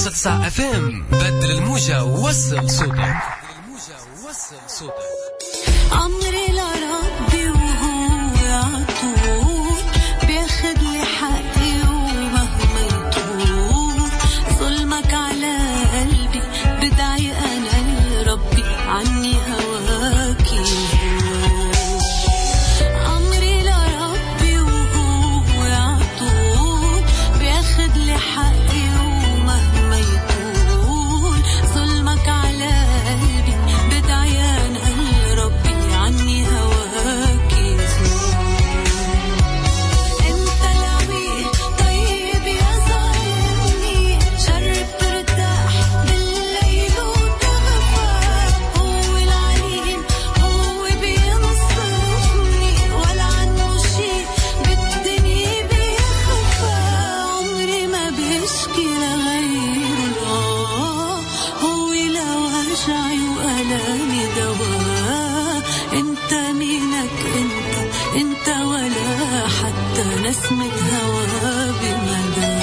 S4: 100.9 FM. بدل الموجة ووصل صوتك.
S6: عمري لربي وهو عطول بياخد لي حقي ومهما يطول ظلمك على قلبي بدعي أنا لربي عني هواكي عمري لربي وهو عطول بياخد لي حقي ومهما يطول ظلمك على قلبي بدعي أنا لربي عني هواكي انت العويل طيب يا ظالمني جرب ترتاح بالليل وتغفى هو العليم هو بينصفني ولا عنه شي بالدنيا بيخفى عمري ما بشكي لغير الله هو لوجعي وألامي دواء انت مينك انت ولا حتى نسمة هوا بمدى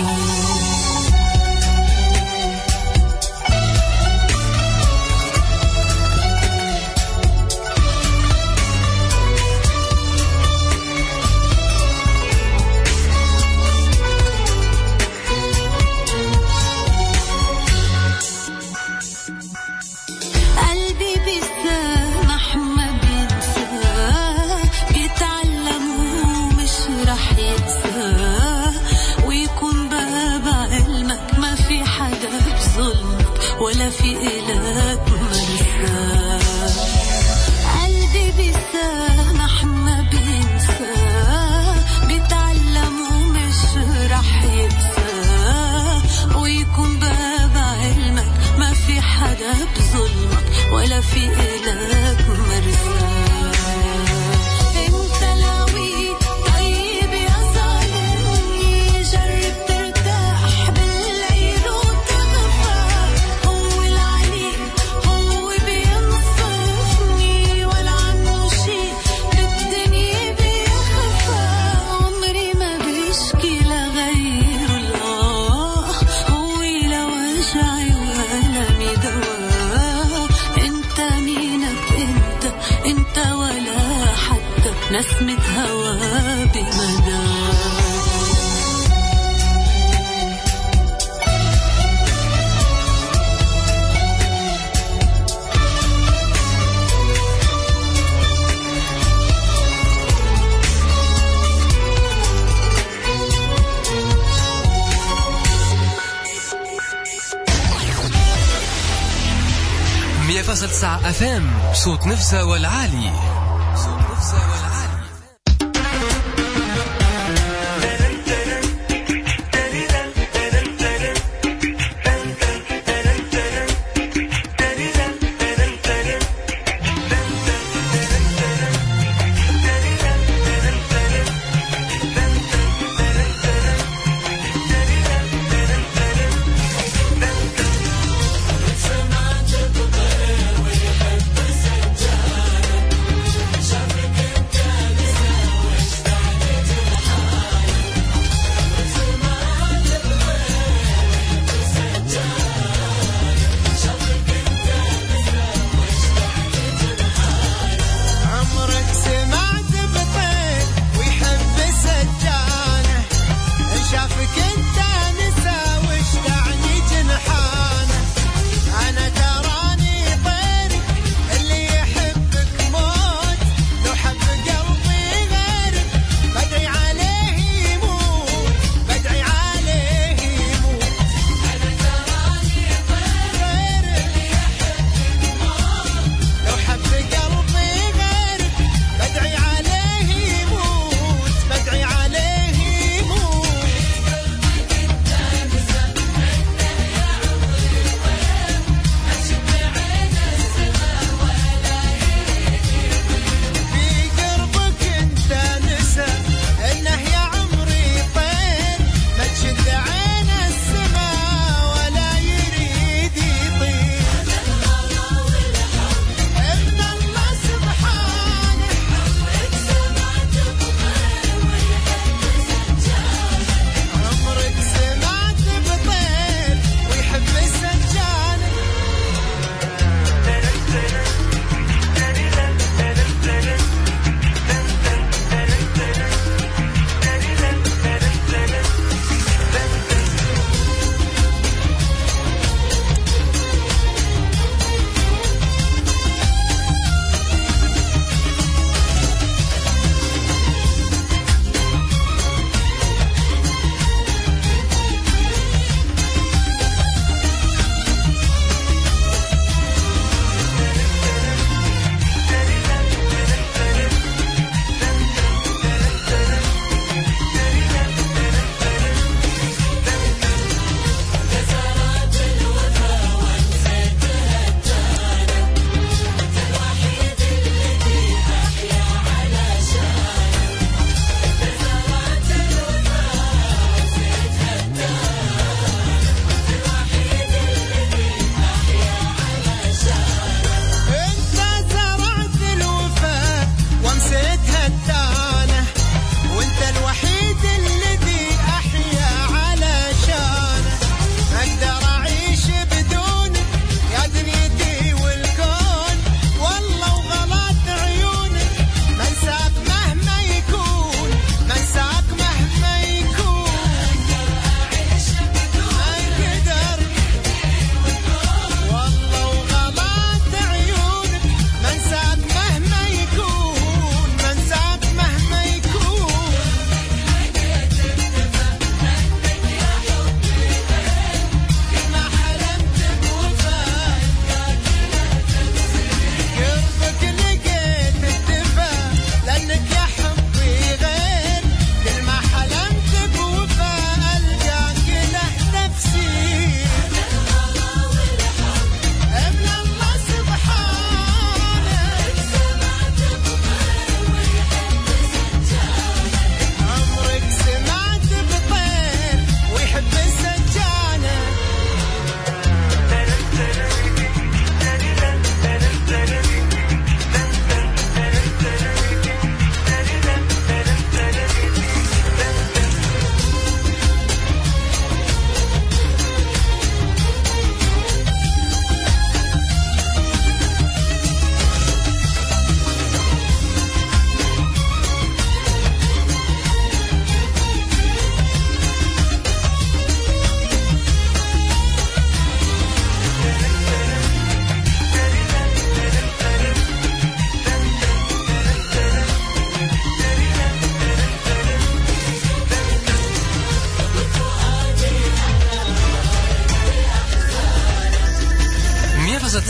S6: قلبي بيسامح ما بينساه بيتعلم ومش رح ينساه ويكون باب علمك ما في حدا بظلمك ولا في إلك مرساه قلبي بيسامح ما بينساه بيتعلم ومش رح ينساه ويكون باب علمك ما في حدا بظلمك ولا في إلك مرساه انت العويل طيب يا ظالمني جرب ترتاح بالليل وتغفى هو العليم هو بينصفني ولا عنه شي بالدنيا بيخفى عمري ما بشكي لغير الله هو لوجعي وألمي دواء انت مينك انت ولا حتى نسمة هوا بمدى
S4: مية فاصل 9 FM. صوت نفسه والعالي.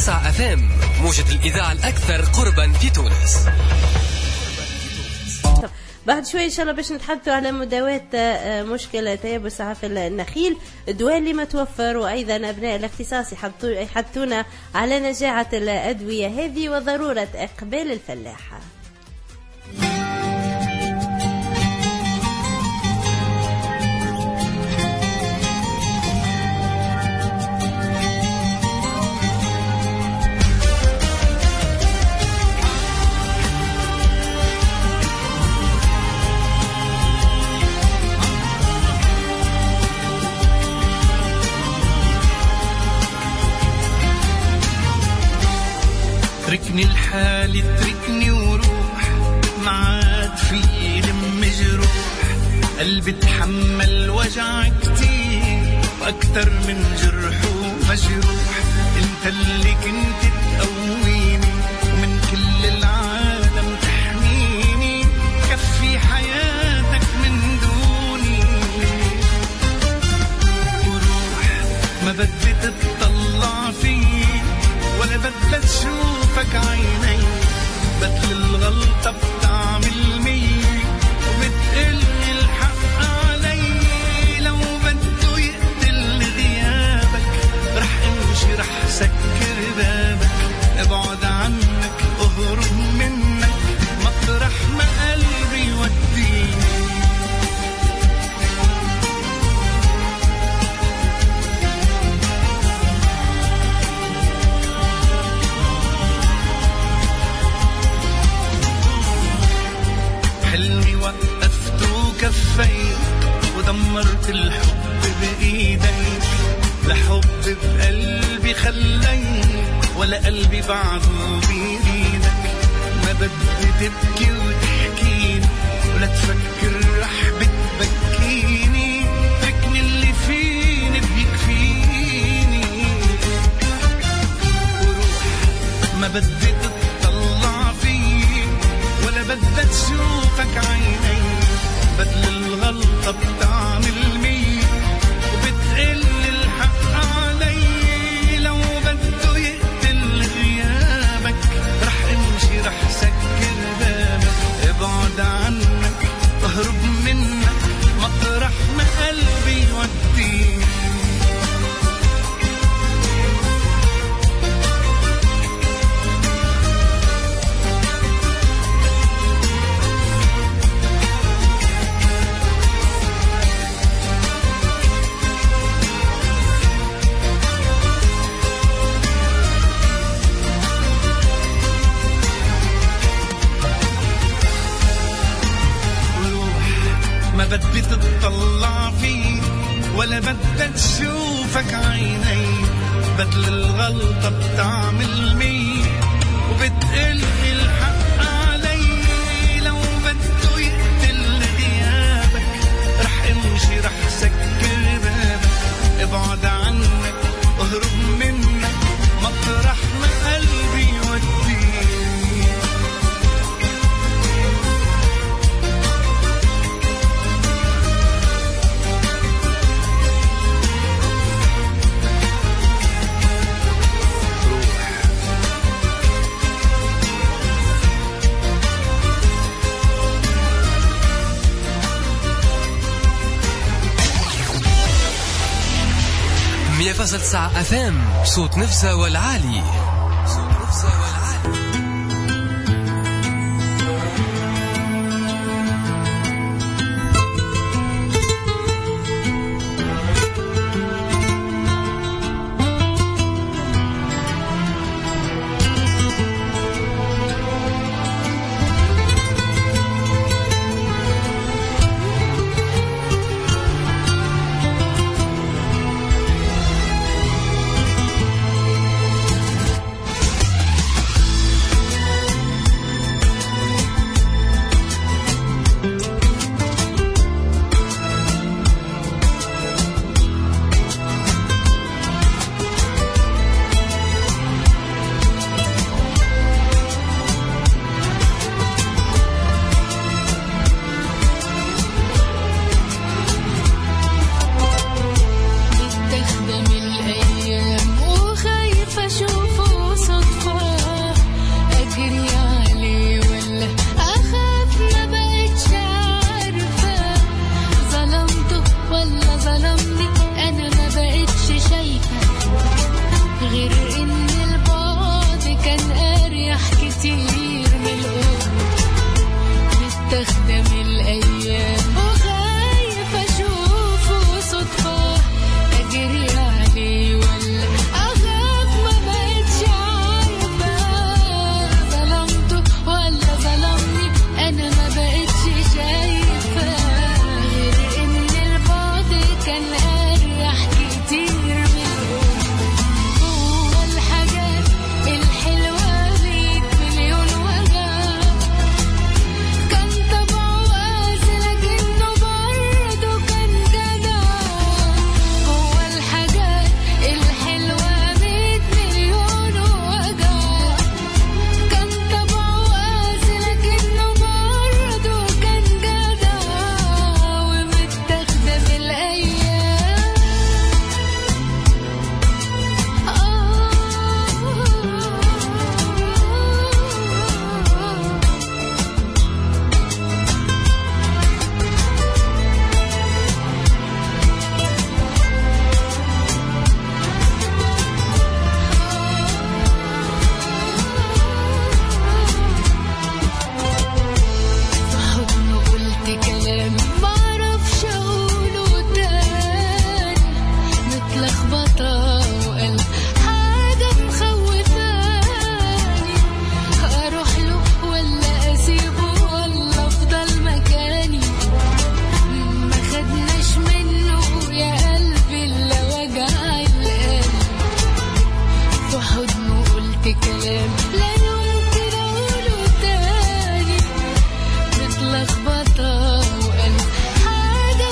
S4: 107.9 FM موجة الإذاعة الأكثر قربا في تونس.
S1: بعد شوي إن شاء الله باش نتحدثوا على مداواة مشكلة تيبس عفل النخيل، الدواء اللي ما توفر، وأيضا أبناء الاختصاص يحدثونا على نجاعة الأدوية هذه وضرورة إقبال الفلاحة.
S15: تركني الحال تركني وروح، معاد في مجروح، قلبي تحمل وجع كتير وأكتر من جرح ومجروح. انت اللي كنت تقويني ومن كل العالم تحميني، كفي حياتك من دوني. وروح ما بدي تطلع فيه ولا بدي تشوفك عيني، بدل الغلطة بتعمل مية وبتقلني الحق علي. لو بده يقتل غيابك رح امشي رح سكر بابك، ابعد عنك اهرب منك مطرح ما قلبي يوديني. حلمي وقفته وكفيت ودمرت الحب بإيديك، لحب بقلبي خليك ولا قلبي بعده بإيدك. ما بدي تبكي وتحكيني ولا تفكر رح بتبكيني، تركني اللي فيني بيكفيني. وروح ما بدي تطلع فيك ولا بدي تشوفك عيني، بدل الغلطة بتعمل مية وبتقل الحق علي. لو بده يقتل غيابك رح امشي رح سكر بابك، ابعد عنك اهرب منك مطرح ما قلبي يوديني. ما بدي تطلع فيه ولا بدي تشوفك عيني، بدل الغلطة بتعمل مية وبتقلني الحق علي. لو بده يقتل غيابك رح امشي رح سكر بابك، ابعد عنك اهرب منك مطرح ما قلبي يوديني.
S4: فاصل 9 FM صوت نفسه والعالي.
S6: ومتخدم الأيام وخايف أشوفه صدفة أجري عليه ولا أخاف ما بقتش عارفة ظلمته ولا ظلمني أنا ما بقتش شايفة غير إن البعد كان أريح كتير من هو الحاجات الحلوة 100 مليون وجع كان طبعه قاسي لكنه برضه كان جدع هو الحاجات الحلوة 100 مليون وجع كان طبعه قاسي لكنه برضه كان جدع ومتاخدة من الأيام في حضنه قلت كلام معرفش اقوله تاني متلخبطة وقلب حاجة مخوفاني اروح له ولا اسيبه ولا افضل مكاني ما خدناش منه يا قلبي الا وجع القلب في حضنه قلت كلام لا يمكن اقوله تاني متلخبطة وقلب حاجة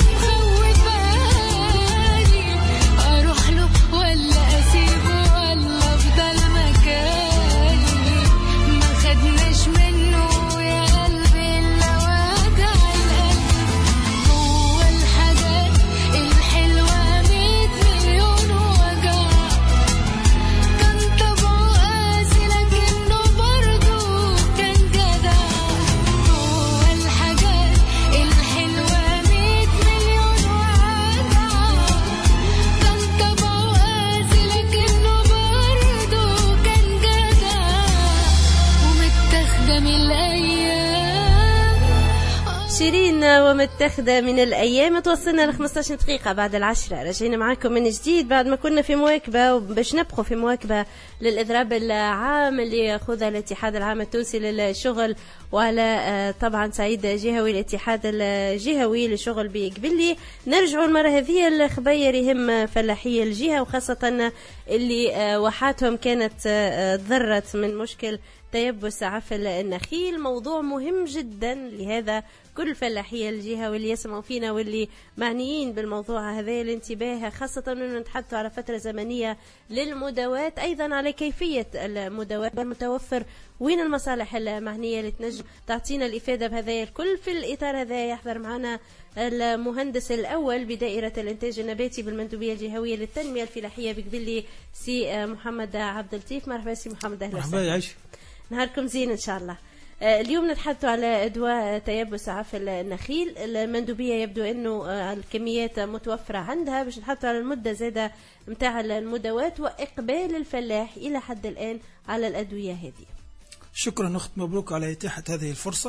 S6: مخوفاني أروح له ولا أسيبه ولا أفضل مكاني ما خدناش منه يا قلبي إلا وجع القلب هو الحاجات الحلوة 100 مليون وجع كان طبعه قاسي لكنه برضه كان جدع هو الحاجات الحلوة 100 مليون وجع كان طبعه قاسي لكنه برضه كان جدع ومتاخدة من الأيام
S1: شيرين ومتخذة من الأيام. توصلنا ل 15 دقيقة بعد 10. رجعنا معاكم من جديد بعد ما كنا في مواكبة باش نبقوا في مواكبة للإضراب العام اللي يأخذها الاتحاد العام التونسي للشغل وعلى طبعا صعيد جهوي الاتحاد الجهوي للشغل بقبلي. نرجعوا المرة هذه الخبير يهم فلاحي الجهة وخاصة اللي وحاتهم كانت ضرت من مشكل تيبس عفل النخيل. موضوع مهم جدا لهذا كل فلاحي الجهة واللي يسمعوا فينا واللي معنيين بالموضوع هذا الانتباه، خاصة أنه نتحدثوا على فترة زمنية للمداواة، أيضا على كيفية المداواة المتوفر، وين المصالح المعنية اللي تنجم تعطينا الإفادة بهذا الكل. في الإطار هذا يحضر معنا المهندس الأول بدائرة الإنتاج النباتي بالمندوبية الجهوية للتنمية الفلاحية بقبلي سي محمد عبد اللطيف. مرحبا سي محمد، أهلا وسهلا.
S16: مرحبا، يعيش.
S1: نهاركم زين إن شاء الله. اليوم نتحدث على أدواء تيبس عفل النخيل. المندوبية يبدو أنه الكميات متوفرة عندها، باش نتحدث على المدة زادة متاع المداوات وإقبال الفلاح إلى حد الآن على الأدوية هذه.
S16: شكرا أخت، مبروك على إتاحة هذه الفرصة.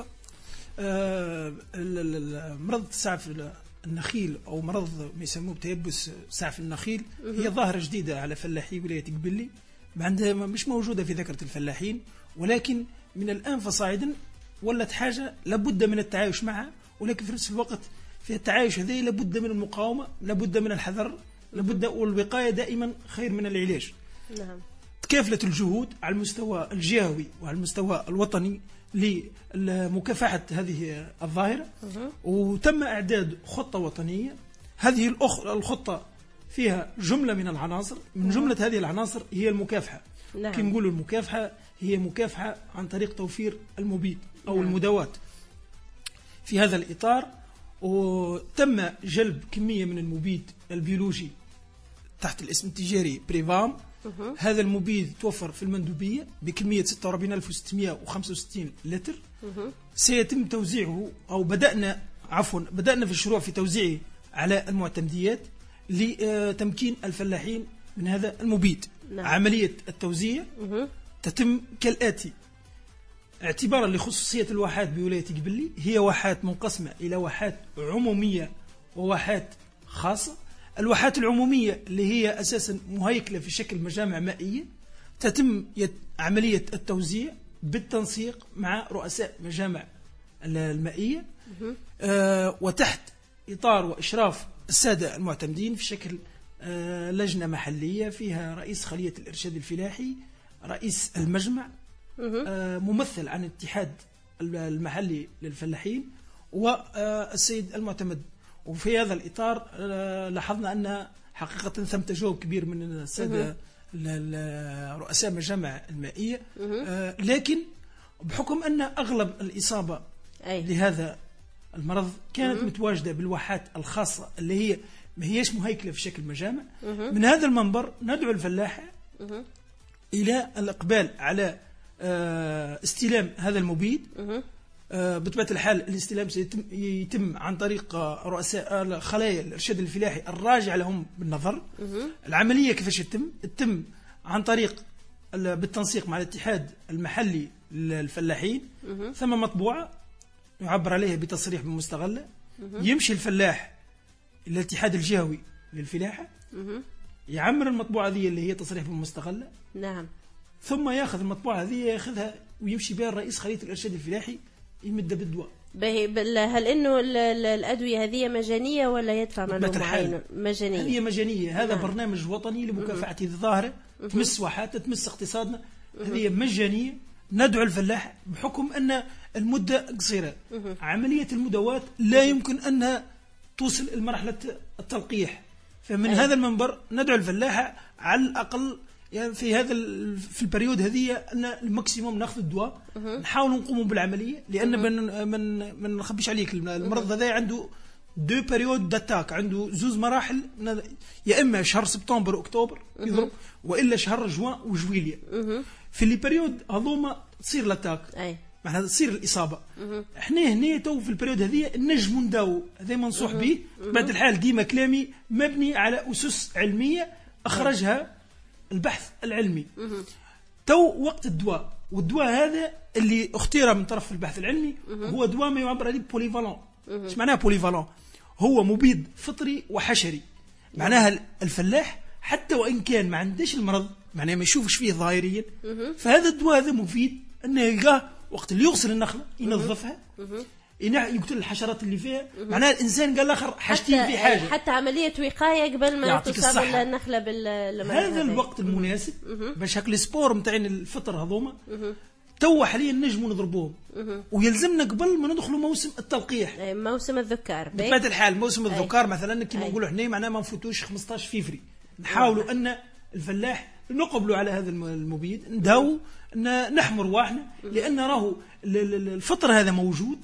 S16: مرض سعف النخيل أو مرض يسموه تيبس سعف النخيل هي ظاهرة جديدة على فلاحي ولاية قبلي، عندها مش موجودة في ذاكرة الفلاحين، ولكن من الآن فصاعدا ولت حاجة لابد من التعايش معها، ولكن في نفس الوقت في التعايش هذه لابد من المقاومة، لابد من الحذر، لابد، والوقاية دائما خير من العلاج.
S1: نعم.
S16: تكافلت الجهود على المستوى الجهوي وعلى المستوى الوطني لمكافحة هذه الظاهرة، وتم إعداد خطة وطنية. هذه الخطة فيها جملة من العناصر، من جملة هذه العناصر هي المكافحة.
S1: نعم.
S16: كي نقول المكافحة هي مكافحة عن طريق توفير المبيد أو المداوات. في هذا الإطار وتم جلب كمية من المبيد البيولوجي تحت الاسم التجاري بريفام. هذا المبيد توفر في المندوبية بكمية 46665 لتر. سيتم توزيعه أو بدأنا في الشروع في توزيعه على المعتمديات لتمكين الفلاحين من هذا المبيد.
S1: نعم.
S16: عملية التوزيع تتم كالآتي: اعتبارا لخصوصية الواحات بولاية قبلي، هي واحات منقسمة إلى واحات عمومية وواحات خاصة. الواحات العمومية اللي هي أساسا مهيكلة في شكل مجامع مائية، تتم عملية التوزيع بالتنسيق مع رؤساء مجامع المائية، وتحت إطار وإشراف السادة المعتمدين في شكل لجنة محلية فيها رئيس خلية الإرشاد الفلاحي، رئيس المجمع، ممثل عن الاتحاد المحلي للفلاحين، والسيد المعتمد. وفي هذا الإطار لاحظنا أن حقيقة ثم تجاوب كبير من السادة رؤساء مجامع المائية، لكن بحكم أن أغلب الإصابة لهذا المرض كانت متواجدة بالواحات الخاصة اللي هي ما هيش مهيكلة في شكل مجامع. من هذا المنبر ندعو الفلاحة إلى الإقبال على استلام هذا المبيد. بطبيعة الحال الاستلام سيتم عن طريق رؤساء خلايا الإرشاد الفلاحي الراجع لهم بالنظر. العملية كيفاش تتم عن طريق بالتنسيق مع الاتحاد المحلي للفلاحين، ثم مطبوعة يعبر عليها بتصريح بالمستغلة، يمشي الفلاح إلى الاتحاد الجهوي للفلاحة، يعمر المطبوعة هذه اللي هي تصريح بالمستغلة،
S1: نعم،
S16: ثم ياخذ المطبوعة هذه ياخذها ويمشي بها الرئيس خلية الإرشاد الفلاحي يمد بالدواء.
S1: هل انه الادويه هذه مجانيه ولا يدفع مبلغ معين؟ مجانيه.
S16: هي مجانيه. هذا برنامج وطني لمكافحه الظاهره تمس واحات تمس اقتصادنا، هذه مجانيه. ندعو الفلاح بحكم ان المده قصيره، عمليه المداوات لا يمكن انها توصل لمرحله التلقيح، فمن هذا المنبر ندعو الفلاحه على الاقل يعني في البريود هذه أن الماكسيموم ناخذ الدواء، نحاول نقوم بالعملية، لأن من نخبيش عليك المرض هذا عنده دو بريود داتاك، عنده زوز مراحل، يا إما شهر سبتمبر وأكتوبر يضرب، وإلا شهر جوان وجويليا. في اللي بريود هذوما تصير لاتاك، معناها تصير الإصابة. احنا هنا تو في البريود هذه نجم نداو، هذا منصوح به. بعد الحال ديما كلامي مبني على أسس علمية أخرجها البحث العلمي. تو وقت الدواء، والدواء هذا اللي اختير من طرف البحث العلمي هو دواء ما يعبر عليه بوليفالون. ايش معناه بوليفالون؟ هو مبيد فطري وحشري. معناها الفلاح حتى وان كان ما عندش المرض، معناها ما يشوفش فيه ظاهريا، فهذا الدواء هذا مفيد انه يلقاه وقت اللي يغسل النخله ينظفها، يقتل الحشرات اللي فيها. معناها الانسان قال الاخر حاجتين في حاجه،
S1: حتى عمليه وقايه قبل ما تصاب النخله بالمرض.
S16: هذا الوقت المناسب باش هاك السبور نتاعين الفطر هذوما تو حاليا نجموا نضربوهم، ويلزمنا قبل ما ندخلوا موسم التلقيح،
S1: موسم الذكار.
S16: بطبيعه الحال موسم الذكار مثلا كما نقولوا احنا معناها ما نفوتوش 15 فيفري، نحاولوا ان الفلاح نقبلوا على هذا المبيد، نداو نحمر واحنا، لان راهو الفطر هذا موجود،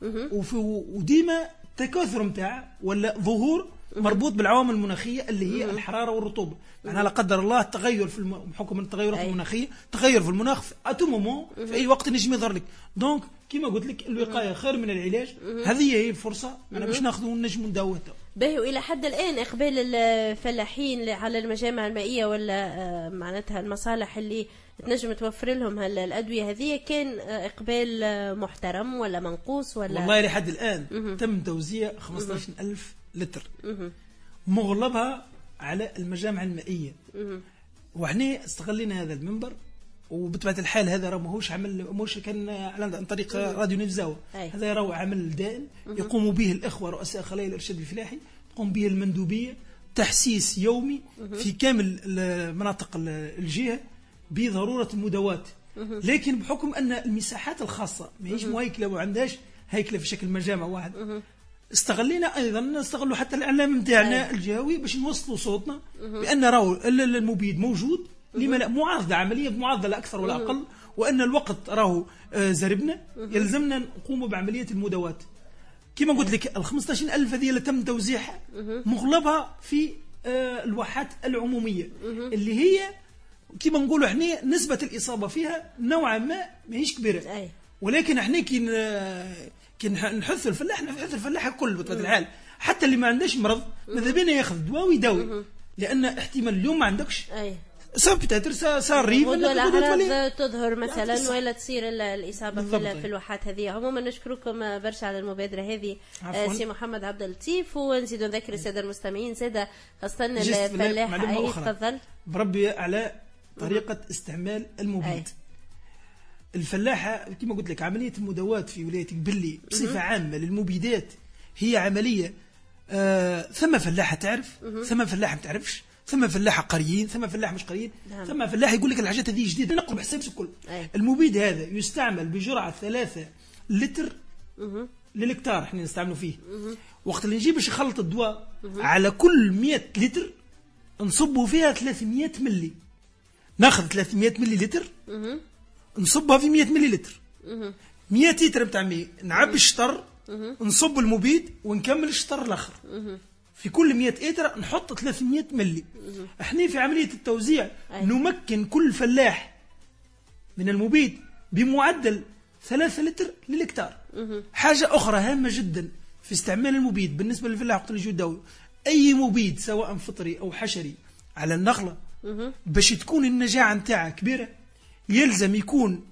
S16: وديما تكاثر متاعه ولا ظهور مربوط بالعوامل المناخيه اللي هي الحراره والرطوبه. معناها لا قدر الله التغير في بحكم التغيرات المناخيه، تغير في المناخ في اتو مومون في اي وقت نجم يظهر لك. دونك كما قلت لك الوقايه خير من العلاج، هذه هي الفرصه انا باش ناخذوا ونجموا نداوه.
S1: باهي، والى حد الان اقبال الفلاحين على المجامع المائيه ولا معناتها المصالح اللي تنجم توفر لهم الادويه هذه كان اقبال محترم ولا منقوص ولا؟
S16: والله لحد الان تم توزيع 15,000 لتر، مغلبها على المجامع المائيه. وإحنا استغلينا هذا المنبر، وبطبيعه الحال هذا راه ماهوش عمل، ماهوش كان عن طريق راديو نيفزاو، هذا راه عمل دائم يقوم به الاخوه رؤساء خلايا الارشاد الفلاحي، تقوم به المندوبيه، تحسيس يومي في كامل مناطق الجهه بضروره المداوات. لكن بحكم ان المساحات الخاصه ماهيش مهيكله وعندهاش هيكله في شكل مجامع واحد، استغلينا ايضا نستغلوا حتى الاعلام نتاعنا الجهوي باش نوصلوا صوتنا بان راهو المبيد موجود، لما لا معارضه، عمليه معارضه لا اكثر ولا اقل، وان الوقت راهو زربنا، يلزمنا نقوم بعمليه المداوات. كما قلت لك ال 15,000 هذه اللي تم توزيعها مغلبها في الواحات العموميه اللي هي كما نقولوا احنا نسبه الاصابه فيها نوعا ما ماهيش كبيره، ولكن احنا كي نحث الفلاح الكل بطبيعه الحال، حتى اللي ما عندهش مرض ماذا بينا ياخذ دواء ويداوي، لان احتمال اليوم ما عندكش صار ريف
S1: والأعراض تظهر مثلا ولا تصير الإصابة في الواحات هذه. عموما نشكركم برشا على المبادرة هذه سي محمد عبد اللطيف، ونزيد نذكر السادة المستمعين زادة خاصة الفلاح. أي تفضل
S16: بربي على طريقة استعمال المبيد. الفلاحة كما قلت لك عملية المداواة في ولاية قبلي بصفة عامة للمبيدات هي عملية ثم فلاحة تعرف، ثم فلاحة ما تعرفش، ثم فلاحة قريين، ثم فلاحة مش قريين، ثم فلاح يقول لك الحاجات هذه جديدة نقل بحسابس الكل. المبيد هذا يستعمل بجرعة 3 لتر للهكتار احنا نستعمله فيه. وقت اللي نجيب باش نخلط الدواء على كل 100 لتر نصبه فيها 300 ملي. ناخذ 300 ملي لتر نصبها في 100 ملي لتر. 100 لتر بتاع 100 نعبي الشطر نصب المبيد ونكمل الشطر الاخر. في كل 100 لتر نحط 300 ملي. احنا في عملية التوزيع نمكن كل فلاح من المبيد بمعدل 3 لتر للهكتار. حاجة أخرى هامة جدا في استعمال المبيد بالنسبة للفلاح وقت اللي يجوا الدواء، أي مبيد سواء فطري أو حشري على النخلة باش تكون النجاعة نتاعها كبيرة يلزم يكون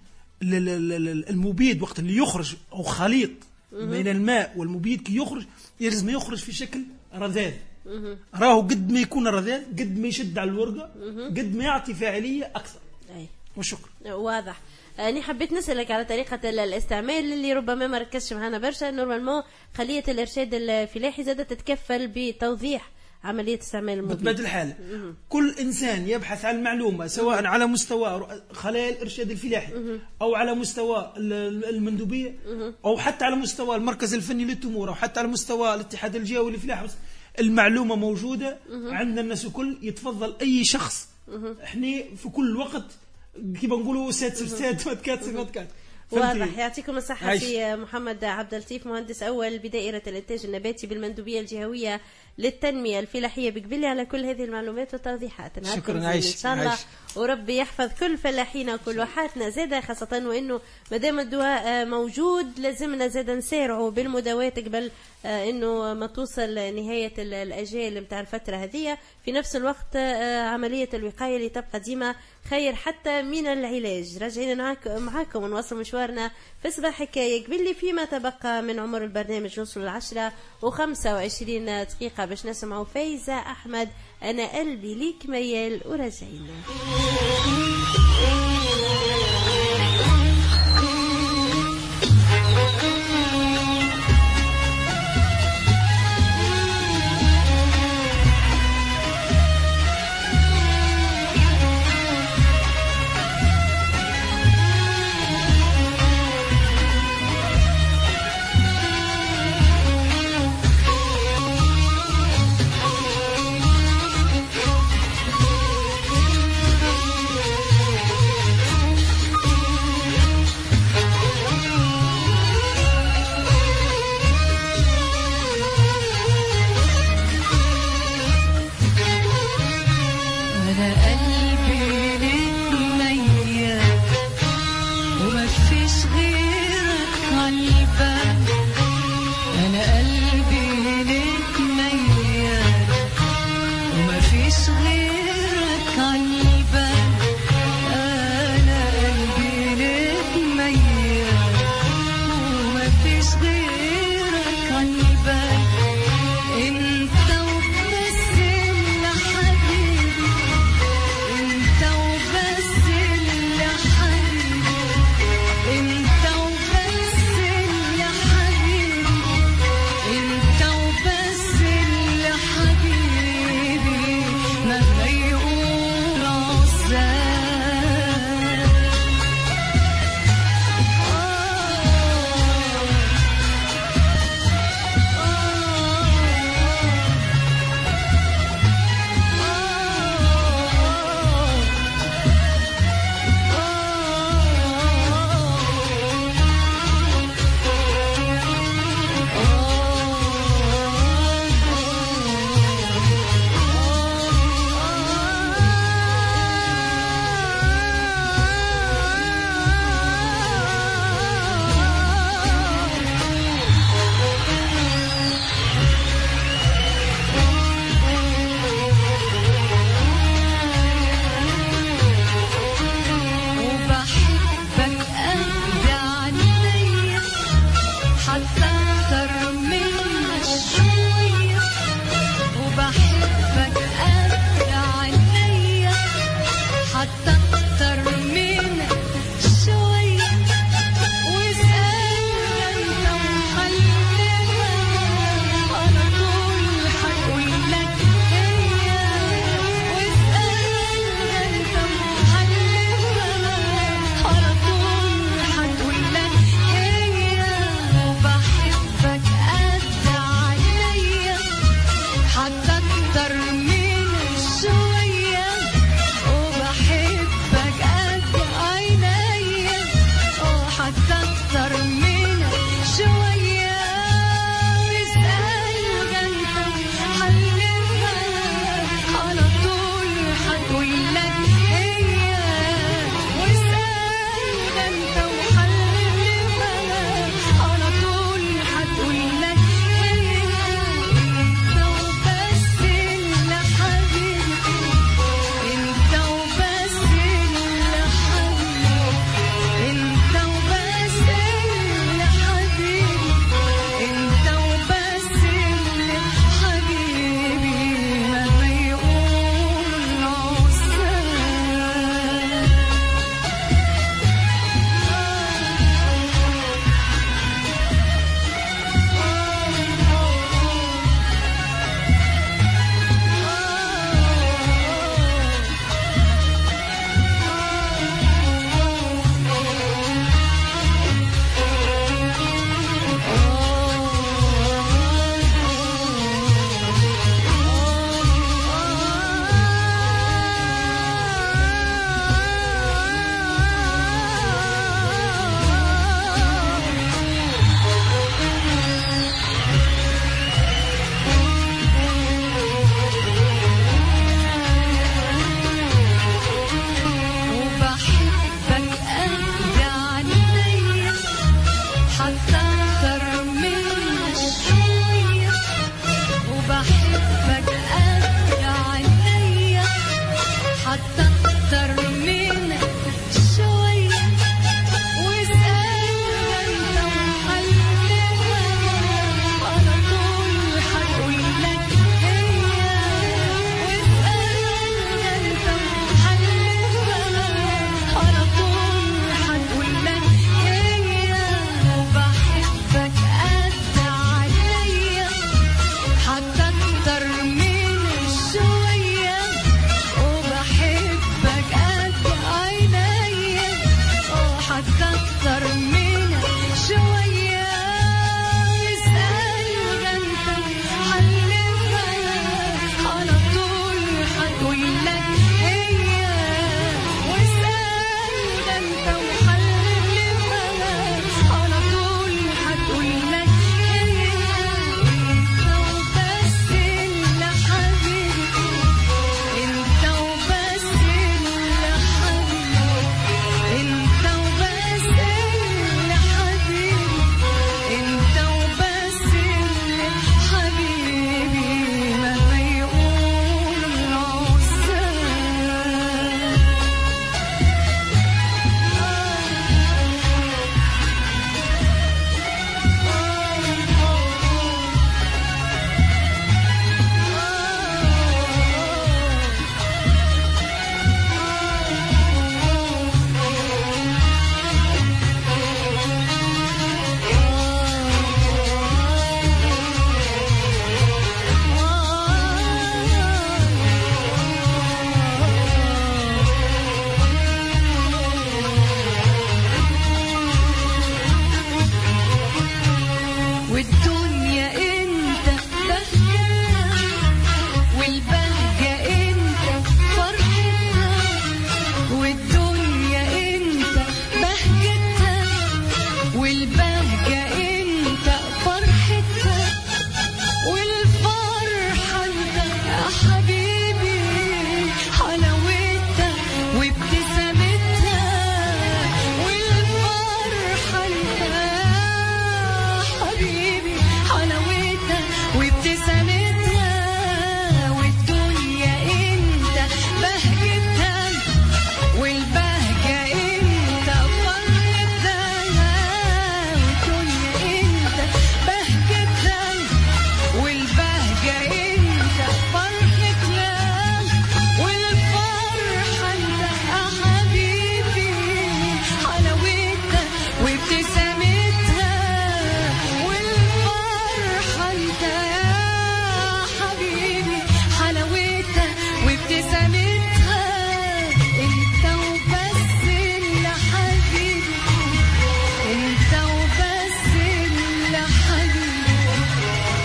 S16: المبيد وقت اللي يخرج أو خليط بين الماء والمبيد كي يخرج يلزم يخرج في شكل رذاذ. راهو قد ما يكون رذاذ قد ما يشد على الورقة قد ما يعطي فاعلية أكثر. وشكرا.
S1: واضح. أنا حبيت نسألك على طريقة الاستعمال اللي ربما ما ركزش معنا برشا. نورمالمون خلية الإرشاد الفلاحي زادة تتكفل بتوضيح عملية استعمال المبيد.
S16: بطبيعة الحال كل إنسان يبحث عن المعلومة سواء على مستوى خلايا الإرشاد الفلاحي أو على مستوى المندوبية أو حتى على مستوى المركز الفني للتمور أو حتى على مستوى الاتحاد الجهوي للفلاحة، المعلومة موجودة عند الناس الكل. يتفضل أي شخص احنا في كل وقت كيف نقولوا سات متكات.
S1: واضح. يعطيكم الصحة سي محمد عبد اللطيف، مهندس أول بدائرة الإنتاج النباتي بالمندوبية الجهوية للتنمية الفلاحية بقبلي على كل هذه المعلومات والتوضيحات.
S16: شكرا.
S1: إن شاء الله وربي يحفظ كل فلاحينا وكل واحاتنا زادة، خاصة وإنه مادام الدواء موجود لازمنا زادة نسارعوا بالمداوات قبل إنه ما توصل نهاية الأجال متاع الفترة هذه. في نفس الوقت عملية الوقاية اللي تبقى ديما خير حتى من العلاج. راجعين معاكم ونواصل مشوارنا في صباح حكاية قبلي فيما تبقى من عمر البرنامج. نوصل 10:25 دقيقة باش نسمعوا فايزة أحمد أنا قلبي ليك ميال وراجعين.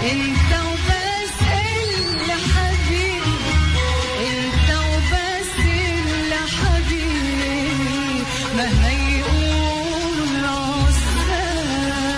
S6: انت وبس اللي حبيبي، انت وبس اللي حبيبي، مهما يقول عزاب.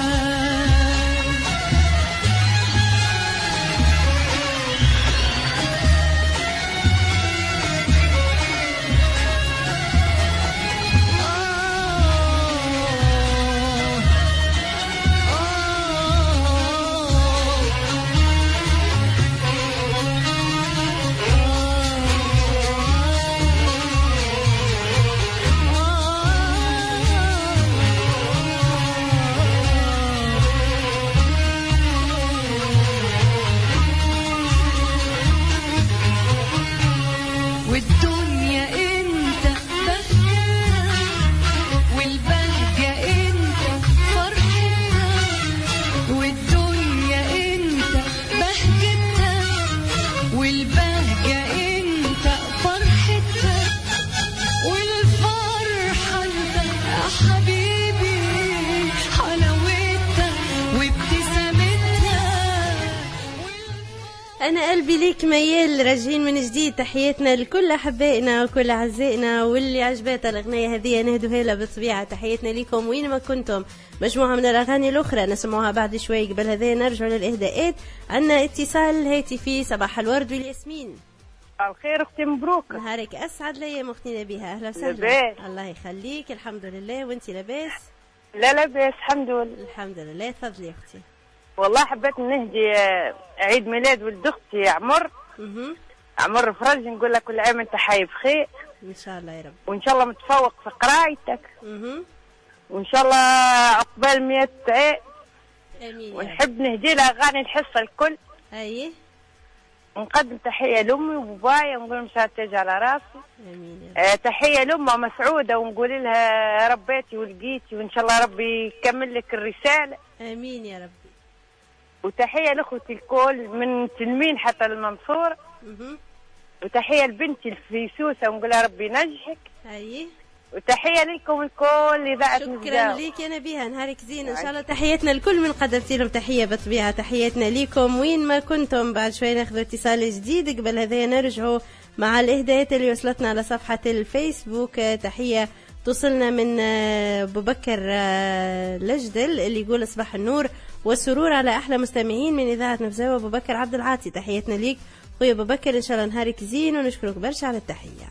S6: والدنيا انت بهجتها، والبهجة انت فرحتها، والدنيا انت بهجتها، والبهجة انت فرحتها، والفرحة انت يا حبيبي حلاوتها وابتسامتها.
S1: أنا قلبي ليك ميال، راجعين من جديد. تحياتنا لكل أحبائنا وكل أعزائنا واللي عجبتها الأغنية هذه نهدوها لها بالطبيعة. تحياتنا لكم وين ما كنتم. مجموعة من الأغاني الأخرى نسمعوها بعد شوي. قبل هذا نرجع للإهداءات. عندنا اتصال هاتفي. صباح الورد والياسمين.
S17: الخير اختي، مبروك.
S1: نهارك اسعد ليام اختي نبيها. اهلا وسهلا.
S17: لاباس؟
S1: الله يخليك. الحمد لله. وانت لاباس؟
S17: لا لاباس الحمد لله.
S1: الحمد لله. تفضلي اختي.
S17: والله حبيت نهدي عيد ميلاد ولد اختي عمر. عمر فرج، نقول لك كل عام انت حي بخير
S1: ان شاء الله يا رب،
S17: وان شاء الله متفوق في قرايتك، وان شاء الله عقبال 100 عام.
S1: امين.
S17: ونحب نهدي لها اغاني الحصه الكل.
S1: اي.
S17: ونقدم تحيه لامي وبابايا ونقول مش هتاج على راسي.
S1: امين.
S17: تحيه لامها مسعوده ونقول لها ربيتي ولقيتي وان شاء الله ربي يكمل لك الرساله.
S1: امين يا ربي.
S17: وتحيه لاخوتي الكل من تلمين حتى المنصور. وتحيه لبنتي في سوسه ونقول لها ربي ينجحك.
S1: اي.
S17: وتحيه لكم الكل اذاعه
S1: شكرا ليك يا نبيها. نهارك زين ان شاء الله. تحياتنا الكل من قدمتي لهم تحيه بالطبيعه. تحياتنا ليكم وين ما كنتم. بعد شوي ناخذ اتصال جديد. قبل هذا نرجعوا مع الاهداءات اللي وصلتنا على صفحه الفيسبوك. تحيه توصلنا من ابو بكر لجدل اللي يقول صباح النور والسرور على احلى مستمعين من اذاعه نفزاوه. ابو بكر عبد العاطي. تحياتنا ليك خويا ابو بكر. ان شاء الله نهارك زين ونشكرك برشا على التحيه.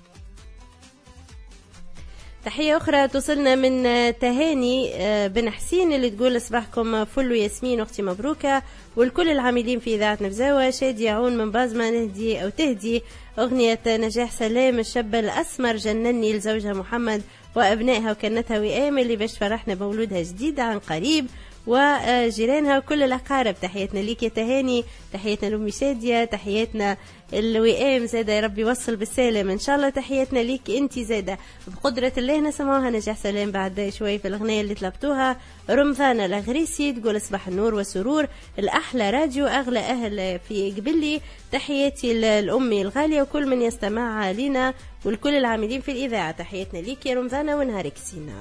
S1: تحية أخرى توصلنا من تهاني بن حسين اللي تقول صباحكم فل وياسمين أختي مبروكة والكل العاملين في إذاعة نفزاوة. شادي يعون من بازما نهدي أو تهدي أغنية نجاح سلام الشاب الأسمر جنني لزوجها محمد وأبنائها وكنتها وئام اللي باش فرحنا بولودها جديد عن قريب وجيرانها وكل الأقارب. تحياتنا ليك يا تهاني. تحياتنا لأمي شادية. تحياتنا الوئام زادة يا ربي وصل بالسلام إن شاء الله. تحياتنا ليك أنت زادة بقدرة الله. نسمعوها نجاح سلام بعد شوي في الأغنية اللي طلبتوها. رمضان الأغريسي تقول صباح النور والسرور الأحلى راديو أغلى أهل في قبلي. تحياتي لأمي الغالية وكل من يستمع لنا والكل العاملين في الإذاعة. تحياتنا ليك يا رمضان ونهارك سينا.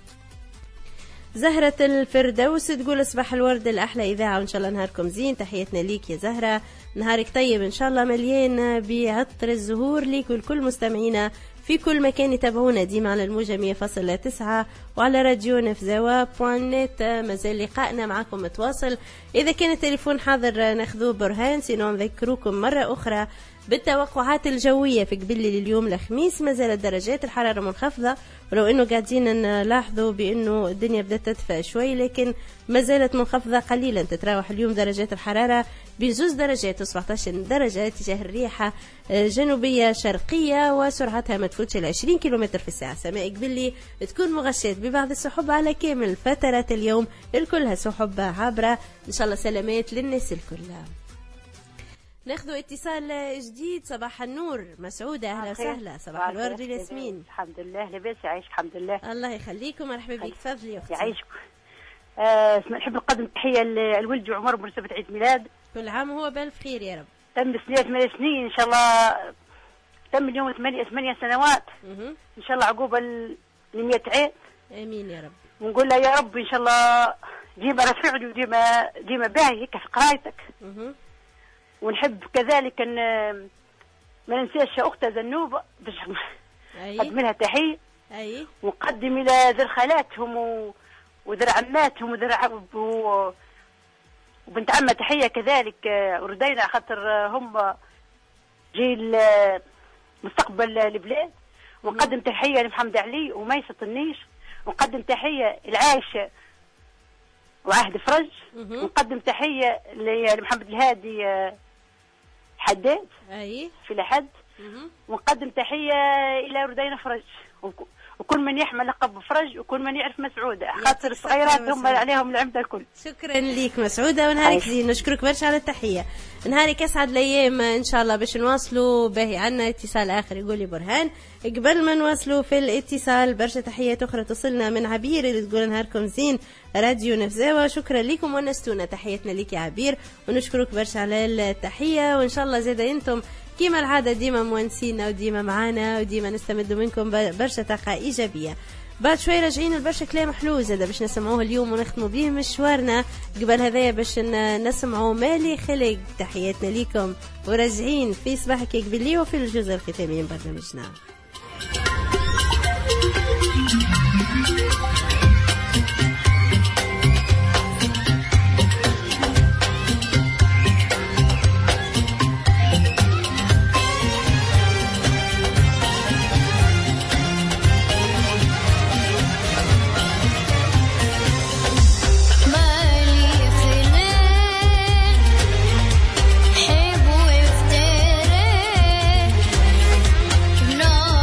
S1: زهرة الفردوس تقول صباح الورد الأحلى إذاعة وإن شاء الله نهاركم زين. تحياتنا ليك يا زهرة. نهارك طيب إن شاء الله مليان بعطر الزهور ليك والكل مستمعينا في كل مكان يتابعونا ديما على الموجة 100.9 وعلى راديو نفزاوة .net. مازال لقائنا معكم متواصل. إذا كان التليفون حاضر ناخذوه برهان. سينو نذكروكم مرة أخرى بالتوقعات الجوية في قبلي لليوم الخميس. ما زالت درجات الحرارة منخفضة ولو انه قاعدين نلاحظوا بانه الدنيا بدأت تدفى شوي لكن ما زالت منخفضة قليلا. تتراوح اليوم درجات الحرارة بجوز درجات و17 درجة تجاه الريحة جنوبية شرقية وسرعتها ما تفوتش 20 كيلومتر في الساعة. سماء قبلي تكون مغشات ببعض السحب على كامل فترات اليوم الكلها سحب عابرة. ان شاء الله سلامات للناس الكل. ناخذوا اتصال جديد. صباح النور مسعودة. أهلا وسهلا. صباح الورد والياسمين.
S17: الحمد لله لاباس يعيش الحمد لله.
S1: الله يخليكم. مرحبا بك. تفضلي يا أختي.
S17: يعيشك. نحب نقدم تحية للولد عمر بمناسبة عيد ميلاد.
S1: كل عام هو بألف خير يا رب.
S17: تم 8 سنين إن شاء الله. تم اليوم 8 سنوات إن شاء الله عقوبة ل 100 عام.
S1: آمين يا رب.
S17: ونقول له يا رب إن شاء الله
S18: ديما رفيعني وديما باهي هيك في قرايتك. ونحب كذلك ان ما ننساش اختها زنوبه باش نقدم لها تحيه. ونقدم الى ذر خالاتهم وذر عماتهم وبنت عمها تحيه كذلك وردينا خاطر هم جيل مستقبل البلاد. ونقدم تحيه لمحمد علي وميسة النيش. ونقدم تحيه لعائشه وعهد فرج. ونقدم تحيه لمحمد الهادي حداد في لحد. ونقدم تحيه الى ردينا فرج وكل من يحمل لقب فرج وكل من يعرف مسعوده خاطر الصغيرات هم عليهم العمده الكل.
S1: شكرا ليك مسعوده ونهارك زين. نشكرك برشا على التحيه. نهارك اسعد الايام ان شاء الله. باش نواصلوا باهي عنا اتصال اخر يقول لي برهان. قبل ما نواصلوا في الاتصال برشا تحيات اخرى تصلنا من عبير اللي تقول نهاركم زين راديو نفزاوه. شكرا لكم ونستونا. تحياتنا لك يا عبير ونشكرك برشا على التحيه. وان شاء الله زاد انتم كيما العاده ديما موانسينا وديما معانا وديما نستمدوا منكم برشا طاقه ايجابيه. بعد شوي راجعين لبرشا كلام حلو زاد باش نسمعوه اليوم ونختموا به مشوارنا. قبل هذايا باش نسمعوا مالي خلق. تحياتنا لكم وراجعين في صباحك يا قبلي وفي الجزء الختامي من برنامجنا.
S6: No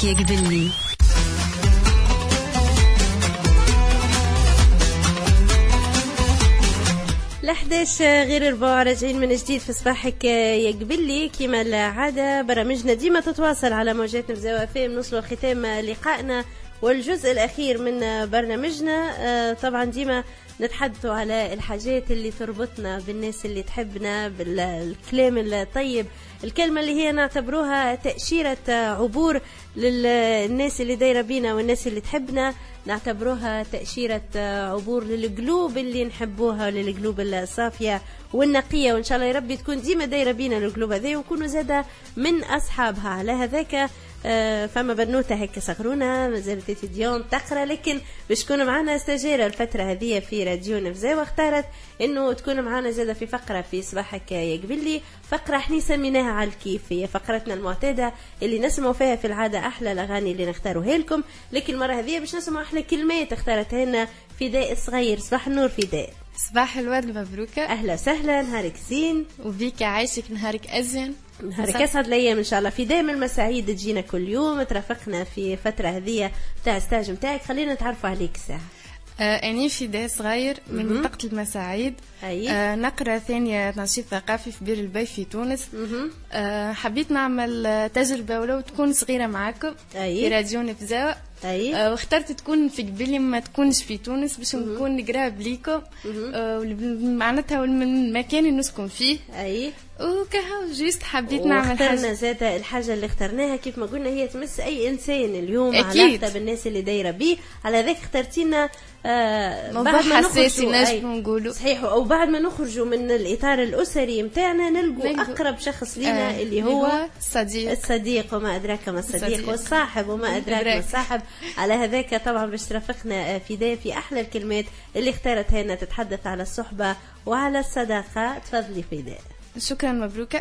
S10: صباحك يا قبلي.
S1: ل11 غير 4 راجعين من جديد في صباحك يا قبلي. كما العادة برامجنا ديما تتواصل على موجات نبزاو FM. نوصلوا ختام لقائنا والجزء الأخير من برنامجنا. طبعا ديما نتحدثوا على الحاجات اللي تربطنا بالناس اللي تحبنا، بالكلام الطيب، الكلمة اللي هي نعتبروها تأشيرة عبور للناس اللي دايرة بينا والناس اللي تحبنا، نعتبروها تأشيرة عبور للقلوب اللي نحبوها، للقلوب الصافية والنقية. وإن شاء الله يا ربي تكون ديما دايرة بينا القلوب هذه ونكونوا زادة من أصحابها. على هذاك فما بنوتة هيك صغرونا مازالت اتيديون تقرا، لكن باش تكون معنا استاجيرة الفترة هذه في راديو نفزاوة، واختارت انه تكون معنا زادة في فقرة في صباحك يا قبلي. فقرة احنا سميناها على الكيف، هي فقرتنا المعتادة اللي نسمعوا فيها في العادة احلى الاغاني اللي نختاروها لكم، لكن المرة هذه باش نسمعوا احلى كلمات اختارتها لنا فداء الصغير. صباح النور فداء.
S19: صباح الورد مبروكة.
S1: اهلا وسهلا، نهارك زين
S19: وبيك عايشك نهارك ازين،
S1: نهارك اسعد الايام ان شاء الله. في دائما المساعيد تجينا كل يوم. ترافقنا في فتره هذه تاع ستاج نتاعك، خلينا نتعرفوا عليك ساعه.
S19: اني فداء صغير من منطقه المساعيد. نقرا ثانيه تنشيط ثقافي في بير البي في تونس. حبيت نعمل تجربه ولو تكون صغيره معاكم في راديو نفزاوة. واخترت تكون في قبلي ما تكونش في تونس باش نكون قراب ليكم معناتها من المكان اللي نسكن فيه. وكهو جيست حبيت نعمل حاجه.
S1: اخترنا زاد الحاجه اللي اخترناها كيف ما قلنا هي تمس اي انسان اليوم، علاقته بالناس اللي دايره بيه. على ذاك اخترتينا
S19: موضوع حساسي نجم نقولوا
S1: صحيح، او بعد ما نخرجوا من الاطار الاسري نتاعنا نلقوا اقرب شخص لينا اللي هو الصديق وما ادراك ما الصديق، والصاحب وما ادراك ما الصاحب. على هذاك طبعا باش ترافقنا فداء في احلى الكلمات اللي اختارتها لنا تتحدث على الصحبه وعلى الصداقه. تفضلي فداء.
S19: شكرا مبروكة.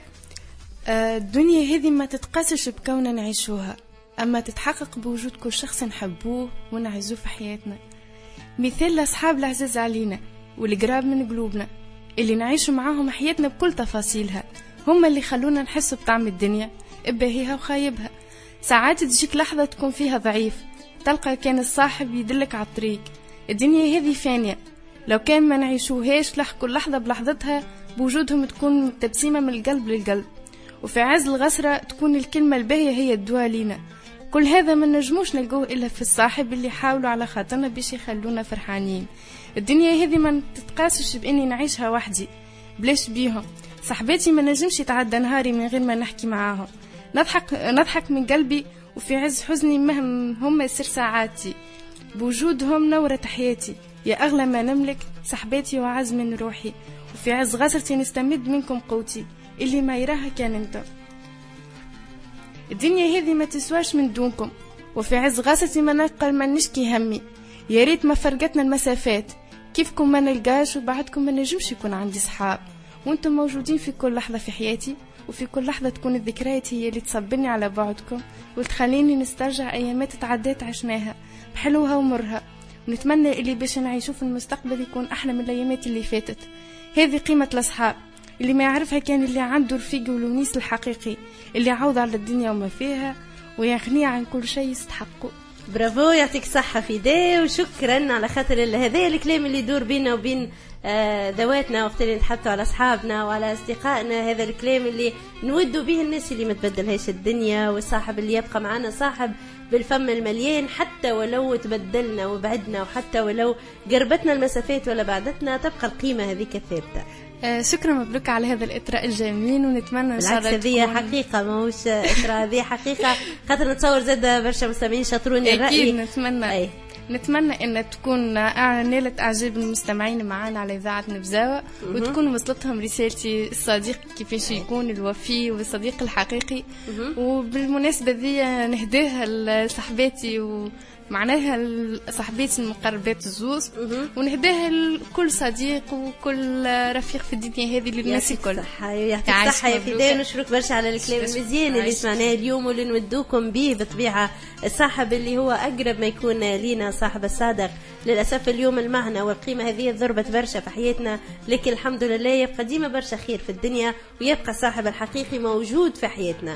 S19: الدنيا هذه ما تتقاسش بكوننا نعيشوها، أما تتحقق بوجود كل شخص نحبوه ونعزوه في حياتنا. مثال لأصحاب العزيز علينا والقراب من قلوبنا اللي نعيش معاهم حياتنا بكل تفاصيلها، هم اللي خلونا نحس بطعم الدنيا باهيها وخايبها. ساعات تجيك لحظة تكون فيها ضعيف، تلقى كان الصاحب يدلك على الطريق. الدنيا هذه فانية، لو كان ما نعيشوهاش كل لحظة بلحظتها بوجودهم تكون تبسيمة من القلب للقلب، وفي عز الغسرة تكون الكلمة الباهية هي الدواء لينا. كل هذا ما نجموش نلقوه إلا في الصاحب اللي حاولوا على خاطرنا باش يخلونا فرحانين. الدنيا هذه ما تتقاسش بإني نعيشها وحدي بلاش بيهم. صحباتي ما نجمش يتعدى نهاري من غير ما نحكي معاهم، نضحك من قلبي، وفي عز حزني مهم هم يصير ساعاتي بوجودهم نورة حياتي. يا أغلى ما نملك صحباتي وعز من روحي، وفي عز غسرتي نستمد منكم قوتي اللي ما يراها كان انت. الدنيا هذه ما تسواش من دونكم، وفي عز غسرتي ما نقل ما نشكي همي. يا ريت ما فرقتنا المسافات، كيفكم ما نلقاش وبعدكم ما نجمش يكون عندي صحاب، وانتم موجودين في كل لحظة في حياتي، وفي كل لحظة تكون الذكريات هي اللي تصبرني على بعدكم وتخليني نسترجع أيامات تعديت عشناها بحلوها ومرها. ونتمنى اللي باش نعيشوه في المستقبل يكون أحلى من الأيامات اللي فاتت. هذه قيمة الأصحاب اللي ما يعرفها كان اللي عنده رفيق والونيس الحقيقي اللي عوض على الدنيا وما فيها ويغني عن كل شيء يستحقه.
S1: برافو، يعطيك صحة فداء، وشكرا على خاطر هذا الكلام اللي يدور بيننا وبين ذواتنا وقت اللي نتحدثوا على أصحابنا وعلى أصدقائنا. هذا الكلام اللي نودوا به الناس اللي ما تبدلهاش الدنيا، والصاحب اللي يبقى معنا صاحب بالفم المليان حتى ولو تبدلنا وبعدنا، وحتى ولو قربتنا المسافات ولا بعدتنا تبقى القيمة هذيك ثابتة.
S19: شكرا مبروك على هذا الإطراء الجميل، ونتمنى إن شاء الله
S1: هذه حقيقة ماهوش إطراء، هذه حقيقة خاطر نتصور زاد برشا مستمعين شاطروني الرأي.
S19: أكيد نتمنى ان تكون نالت اعجاب المستمعين معنا على اذاعه نبزاوة، وتكون وصلتهم رسالتي الصديق كيفاش يكون الوفي والصديق الحقيقي. وبالمناسبه ذي نهديها لصحباتي ومعناها صاحباتي المقربات الزوز، ونهديها لكل صديق وكل رفيق في الدنيا هذه للناس الكل.
S1: يعطيك الصحة يا فداء، ونشكرك برشا على الكلام المزيان اللي سمعناه اليوم واللي نودوكم به. بطبيعة الصاحب اللي هو أقرب ما يكون لينا، صاحب الصادق. للأسف اليوم المعنى والقيمة هذه ضربت برشا في حياتنا، لكن الحمد لله يبقى ديما برشا خير في الدنيا، ويبقى الصاحب الحقيقي موجود في حياتنا.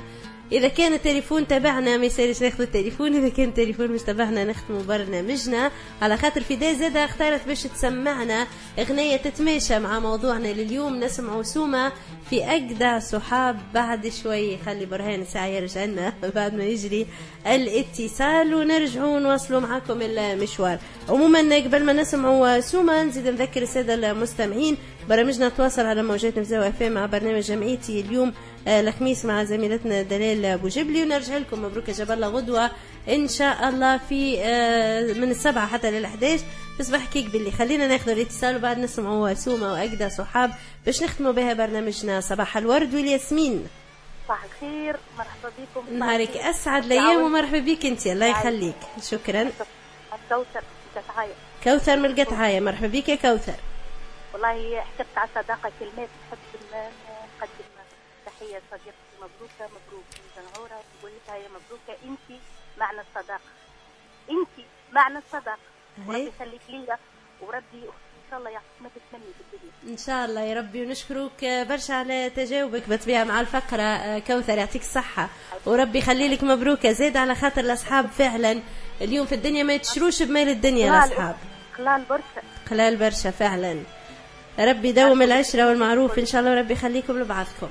S1: اذا كان التليفون تبعنا ما يصيرش ناخذ التليفون، اذا كان التليفون مش تبعنا نختموا برنامجنا، على خاطر فداء زاده اختارت باش تسمعنا اغنيه تتماشى مع موضوعنا لليوم. نسمعوا سومه في اجدع صحاب بعد شوي. خلي برهان الساعه يرجع لنا بعد ما يجري الاتصال ونرجعوا نواصلوا معكم المشوار. عموما قبل ما نسمعوا سومه نزيد نذكر الساده المستمعين برامجنا تواصل على موجات نفزاوة FM مع برنامج جمعيتي اليوم الخميس مع زميلتنا دلال بوجبلي، ونرجع لكم مبروك جاب الله غدوه ان شاء الله في من 7 حتى لل11 في صباح كيك باللي. خلينا ناخذ الاتصال وبعد نسمعوا سومه واجدى صحاب باش نختموا بها برنامجنا. صباح الورد والياسمين.
S20: صباح الخير، مرحبا بكم.
S1: نهارك اسعد الايام ومرحبا بك انت. الله يخليك. شكرا.
S20: كوثر القطعايه.
S1: كوثر من القطعايه. مرحبا بك يا كوثر.
S20: والله حكيت على صداقه كلمات نحب نقدم تحيه صديقتي مبروكه مبروك من جنعوره، نقول لها يا مبروكه انت معنى الصداقه، انت معنى الصداقه، وربي يخليك ليا وربي ان شاء الله يعطيك ما تتمني في الدنيا
S1: ان شاء الله يا ربي. ونشكرك برشا على تجاوبك بطبيعه مع الفقره كوثر، يعطيك الصحه وربي يخلي لك مبروكه زيد، على خاطر الاصحاب فعلا اليوم في الدنيا ما يتشروش بمال الدنيا الاصحاب، قلال برشا فعلا. ربي يدوم العشره والمعروف ان شاء الله، وربي يخليكم لبعضكم.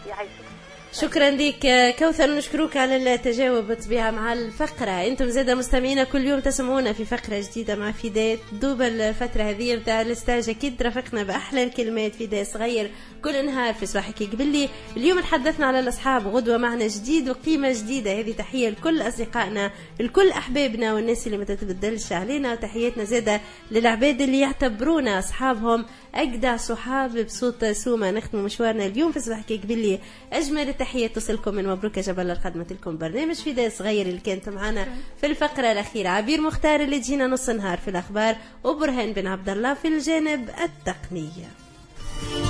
S1: شكرا لك كوثر، ونشكروك على التجاوب بطبيعة مع الفقرة. انتم زاده مستمعينا كل يوم تسمعونا في فقرة جديدة مع فداء. دوب الفترة هذه نتاع الاستاج اكيد رافقنا باحلى الكلمات فداء صغير كل نهار في صباحك قبلي. اليوم تحدثنا على الاصحاب، غدوة معنا جديد وقيمة جديدة. هذه تحية لكل اصدقائنا لكل احبابنا والناس اللي ما تتبدلش علينا، وتحياتنا زاده للعباد اللي يعتبرونا اصحابهم اجدع صحاب بصوت سومه. نختم مشوارنا اليوم في صباحك قبلي. اجمل التحيه تصلكم من مبروك جاب الله قدمت لكم برنامج فداء صغير اللي كانت معنا في الفقره الاخيره. عبير مختار اللي تجينا نص نهار في الاخبار، وبرهان بن عبد الله في الجانب التقنيه.